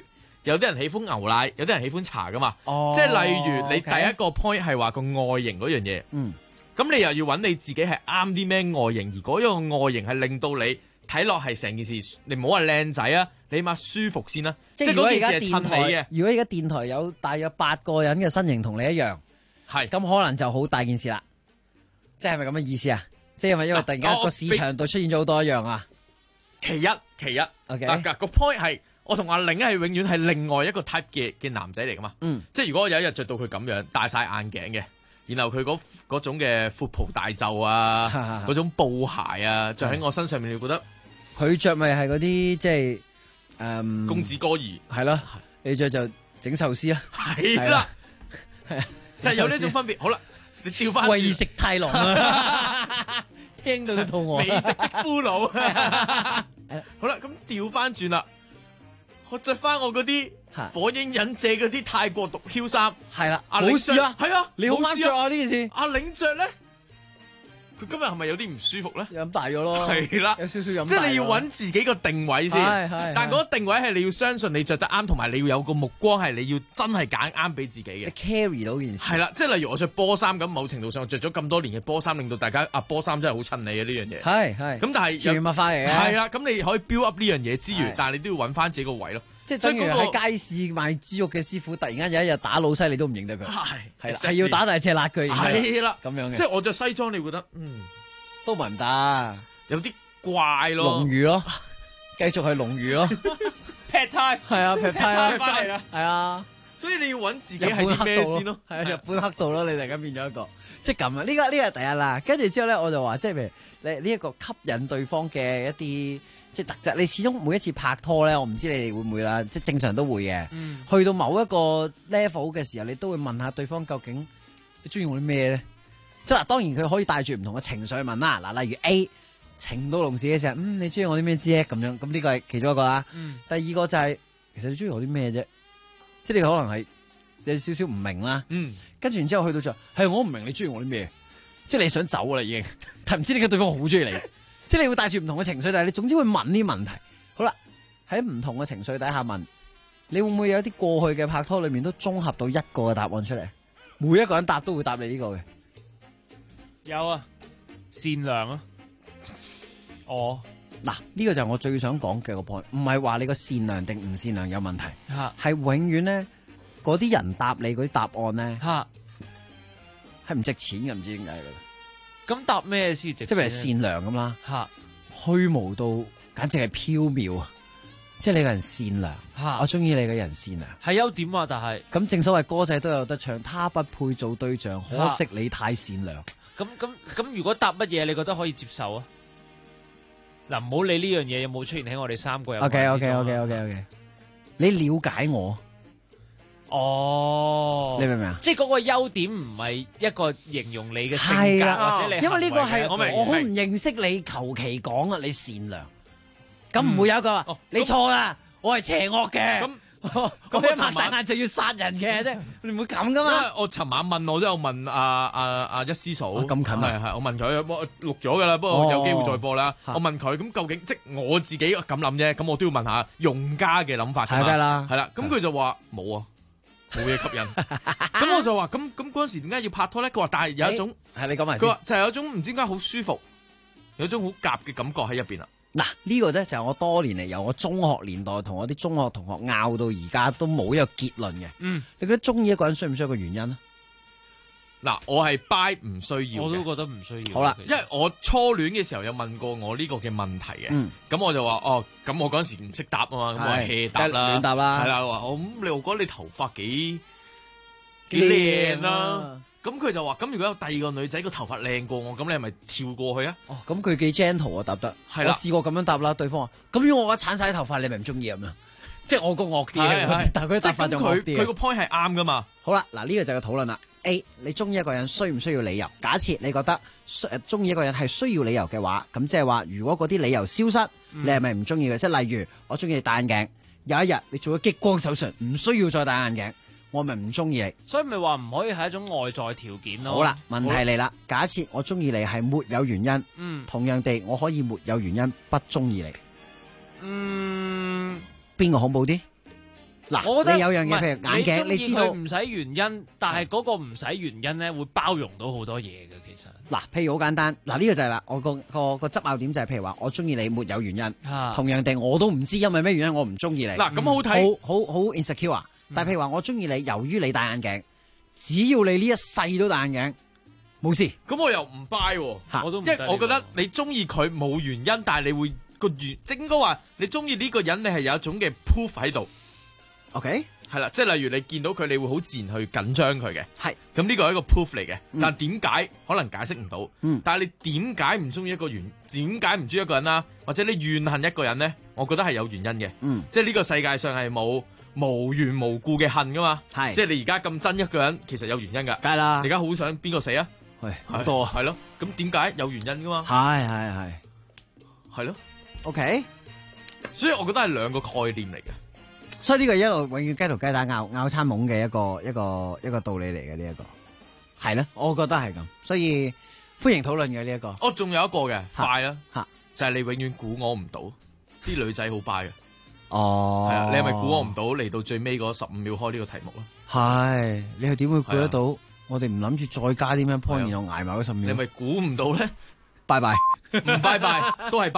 有啲人喜歡牛奶，有啲人喜歡茶噶嘛。 哦， 即係例如你第 OK 一個 point 係話個外形嗰樣嘢。咁你又要揾你自己係啱啲咩外形，而嗰樣外形係令到你睇落係成件事，你唔好話靚仔啊，你起碼舒服先啦。即係嗰件事係襯你嘅。 如果而家電台有大約8個人嘅身形同你一樣， 係咁可能就好大件事啦。即係咪咁嘅意思啊？即係因為突然間個市場度出現咗好多一樣啊？ 其一 ，OK 嗱個 point 係我同阿玲係永遠係另外一個 type 嘅男仔嚟噶嘛。即係如果我有一日着到佢咁樣，戴晒眼鏡嘅。然後佢嗰種嘅闊袍大袖啊，嗰種布鞋啊，着喺我身上面，你覺得佢着咪係嗰啲即係公子哥兒係咯，你着就整壽司啊， 係啦，就係有呢種分別。好啦，你調翻為食太郎啊，聽到都肚餓。 美食的俘虜。好啦，咁調翻轉啦，我着翻我嗰啲。火影忍者嗰啲泰國毒梟衫係啦， 冇事啊， 係啊， 你好啱着啊呢件事。 阿領着咧，佢今日係咪有啲唔舒服咧？ 飲大咗咯，係啦， 有少少飲。 即係你要揾自己個定位先，但係嗰個定位係你要相信你着得啱，同埋你要有個目光係你要真係揀啱俾自己嘅。 carry 到件事係啦，即係例如我着波衫咁，某程度上我着咗咁多年嘅波衫，令到大家波衫真係好襯你嘅呢樣嘢。 係咁，但係潛物化嚟嘅。 係啦，咁你可以 build up 呢樣嘢之餘，但係你都要揾翻自己個位咯。 即係等於喺街市賣豬肉嘅師傅，突然間有一日打老西，你都唔認得佢。係要打大隻辣佢。 係啦， 咁樣嘅。 即係我着西裝，你會覺得都唔得， 有啲怪咯。 龍魚咯，繼續係龍魚咯。 劈胎係啊，劈胎啦， 翻嚟啦， 係啊。 所以你要揾自己係啲咩先咯？ 係啊，日本黑道咯，你突然間變咗一個，即係咁啊！呢個係第一啦。跟住之後咧，我就話即係譬如你呢一個吸引對方嘅一啲。即係特質，你始終每一次拍拖咧，我唔知你哋會唔會啦，即係正常都會嘅。去到某一個 level 嘅時候，你都會問下對方究竟你中意我啲咩咧？即係嗱，當然佢可以帶住唔同嘅情緒去問啦。嗱，例如 A 情到濃時嘅時候，你中意我啲咩啫？咁樣，咁呢個係其中一個啦。第二個就係其實你中意我啲咩啫？即係你可能係有少少唔明啦。跟住然之後去到就係我唔明你中意我啲咩？即係你想走啦已經，但唔知點解對方好中意你。即係你會帶住唔同嘅情緒，但係你總之會問呢啲問題。好啦，喺唔同嘅情緒底下問，你會唔會有啲過去嘅拍拖裏面都綜合到一個嘅答案出嚟？每一個人答都會答你呢個嘅。 有啊，善良啊。 嗱，呢個就係我最想講嘅個 point，唔係話你個善良定唔善良有問題，係永遠咧嗰啲人答你嗰啲答案咧，係唔值錢嘅，唔知點解嘅。 咁答咩先值錢？ 即係譬如善良咁啦，虛無到簡直係縹緲啊！即係你個人善良，我中意你個人善良， 係優點啊！但係咁正所謂歌仔都有得唱，他不配做對象，可惜你太善良。 咁，如果答乜嘢你覺得可以接受啊？嗱，唔好理呢樣嘢有冇出現喺我哋三個人。 OK， 你了解我。你明唔明啊？ 即係嗰個優點唔係一個形容你嘅性格或者你， 因為呢個係我好唔明認識你，求其講啊！你善良，咁唔會有一個話你錯啦，我係邪惡嘅。咁你擘大眼就要殺人嘅啫，你唔會咁噶嘛？ 我尋晚問我都有問阿一師嫂， 咁近係我問佢，我錄咗噶啦，不過有機會再播啦。我問佢咁究竟即我自己咁諗啫，咁我都要問下用家嘅諗法。 係啦， 係啦，咁佢就話冇啊。冇嘢吸引，咁我就話咁嗰陣時點解要拍拖咧？佢話但係有一種係你講埋， 佢話就係有一種唔知點解好舒服，有一種好夾嘅感覺喺入邊啦。 嗱，呢個咧就係我多年嚟由我中學年代同我啲中學同學拗到而家都冇一個結論嘅。你覺得中意一個人需唔需要一個原因啊？ 嗱，我係 buy 唔需要， 我都覺得唔需要。 好啦， 因為我初戀嘅時候有問過我呢個嘅問題嘅，咁我就話咁我嗰陣時唔識答啊嘛，咁我 hea 答啦， 亂答啦， 係啦，話咁你我覺得你頭髮幾靚啦，咁佢就話咁如果有第二個女仔個頭髮靚過我，咁你係咪跳過去啊？ 咁佢幾 gentle 啊，答得係啦，我試過咁樣答啦，對方話咁如果我覺得鏟晒啲頭髮，你咪唔中意咁樣？即係我個惡啲，但係佢答法就惡啲。 佢個 point 係啱噶嘛？ 好啦，嗱呢個就係個討論啦。A， 你中意一個人需唔需要理由？假設你覺得中意一個人係需要理由嘅話，咁即係話如果嗰啲理由消失，你係咪唔中意嘅？即係例如我中意你戴眼鏡，有一日你做咗激光手術，唔需要再戴眼鏡，我咪唔中意你。 所以咪話唔可以係一種外在條件咯。 好啦，問題嚟啦。假設我中意你係沒有原因，同樣地我可以沒有原因不中意你。邊個恐怖啲？ 嗱， 我覺得你有樣嘢，譬如眼鏡，你知道唔使原因，但係嗰個唔使原因咧，會包容到好多嘢嘅。其實嗱，譬如好簡單，嗱呢個就係啦，我個執拗點就係譬如話，我中意你沒有原因，同樣地我都唔知因為咩原因我唔中意你。 嗱咁好睇， 好 insecure 啊！但係譬如話我中意你，由於你戴眼鏡，只要你呢一世都戴眼鏡，冇事。 咁我又唔 buy，因為我覺得你中意佢冇原因，但係你會個原，即應該話你中意呢個人，你係有一種嘅 proof 喺度。 OK， 係啦，即係例如你見到佢，你會好自然去緊張佢嘅。 係， 咁呢個係一個 proof 嚟嘅。但點解可能解釋唔到？但係你點解唔中意一個點解唔中意一個人啦？或者你怨恨一個人咧？我覺得係有原因嘅。即係呢個世界上係冇無緣無故嘅恨噶嘛。係，即係你而家咁憎一個人，其實有原因噶。 梗係啦， 你而家好想邊個死啊？ 好多係咯。咁點解有原因噶嘛？係咯。 OK， 所以我覺得係兩個概念嚟嘅。 所以呢個一路永遠雞同雞蛋拗餐懵嘅一個道理嚟嘅，呢一個係咧，我覺得係咁，所以歡迎討論嘅呢一個。 仲有一個嘅快啦，就係你永遠估我唔到，啲女仔好 buy 嘅。 哦， 係啊，你係咪估我唔到嚟到最尾嗰15秒開呢個題目咧？ 係，你係點會估得到？我哋唔諗住再加啲咩 point，然後捱埋嗰15秒。 你咪估唔到咧？ 拜拜， 唔拜拜都係。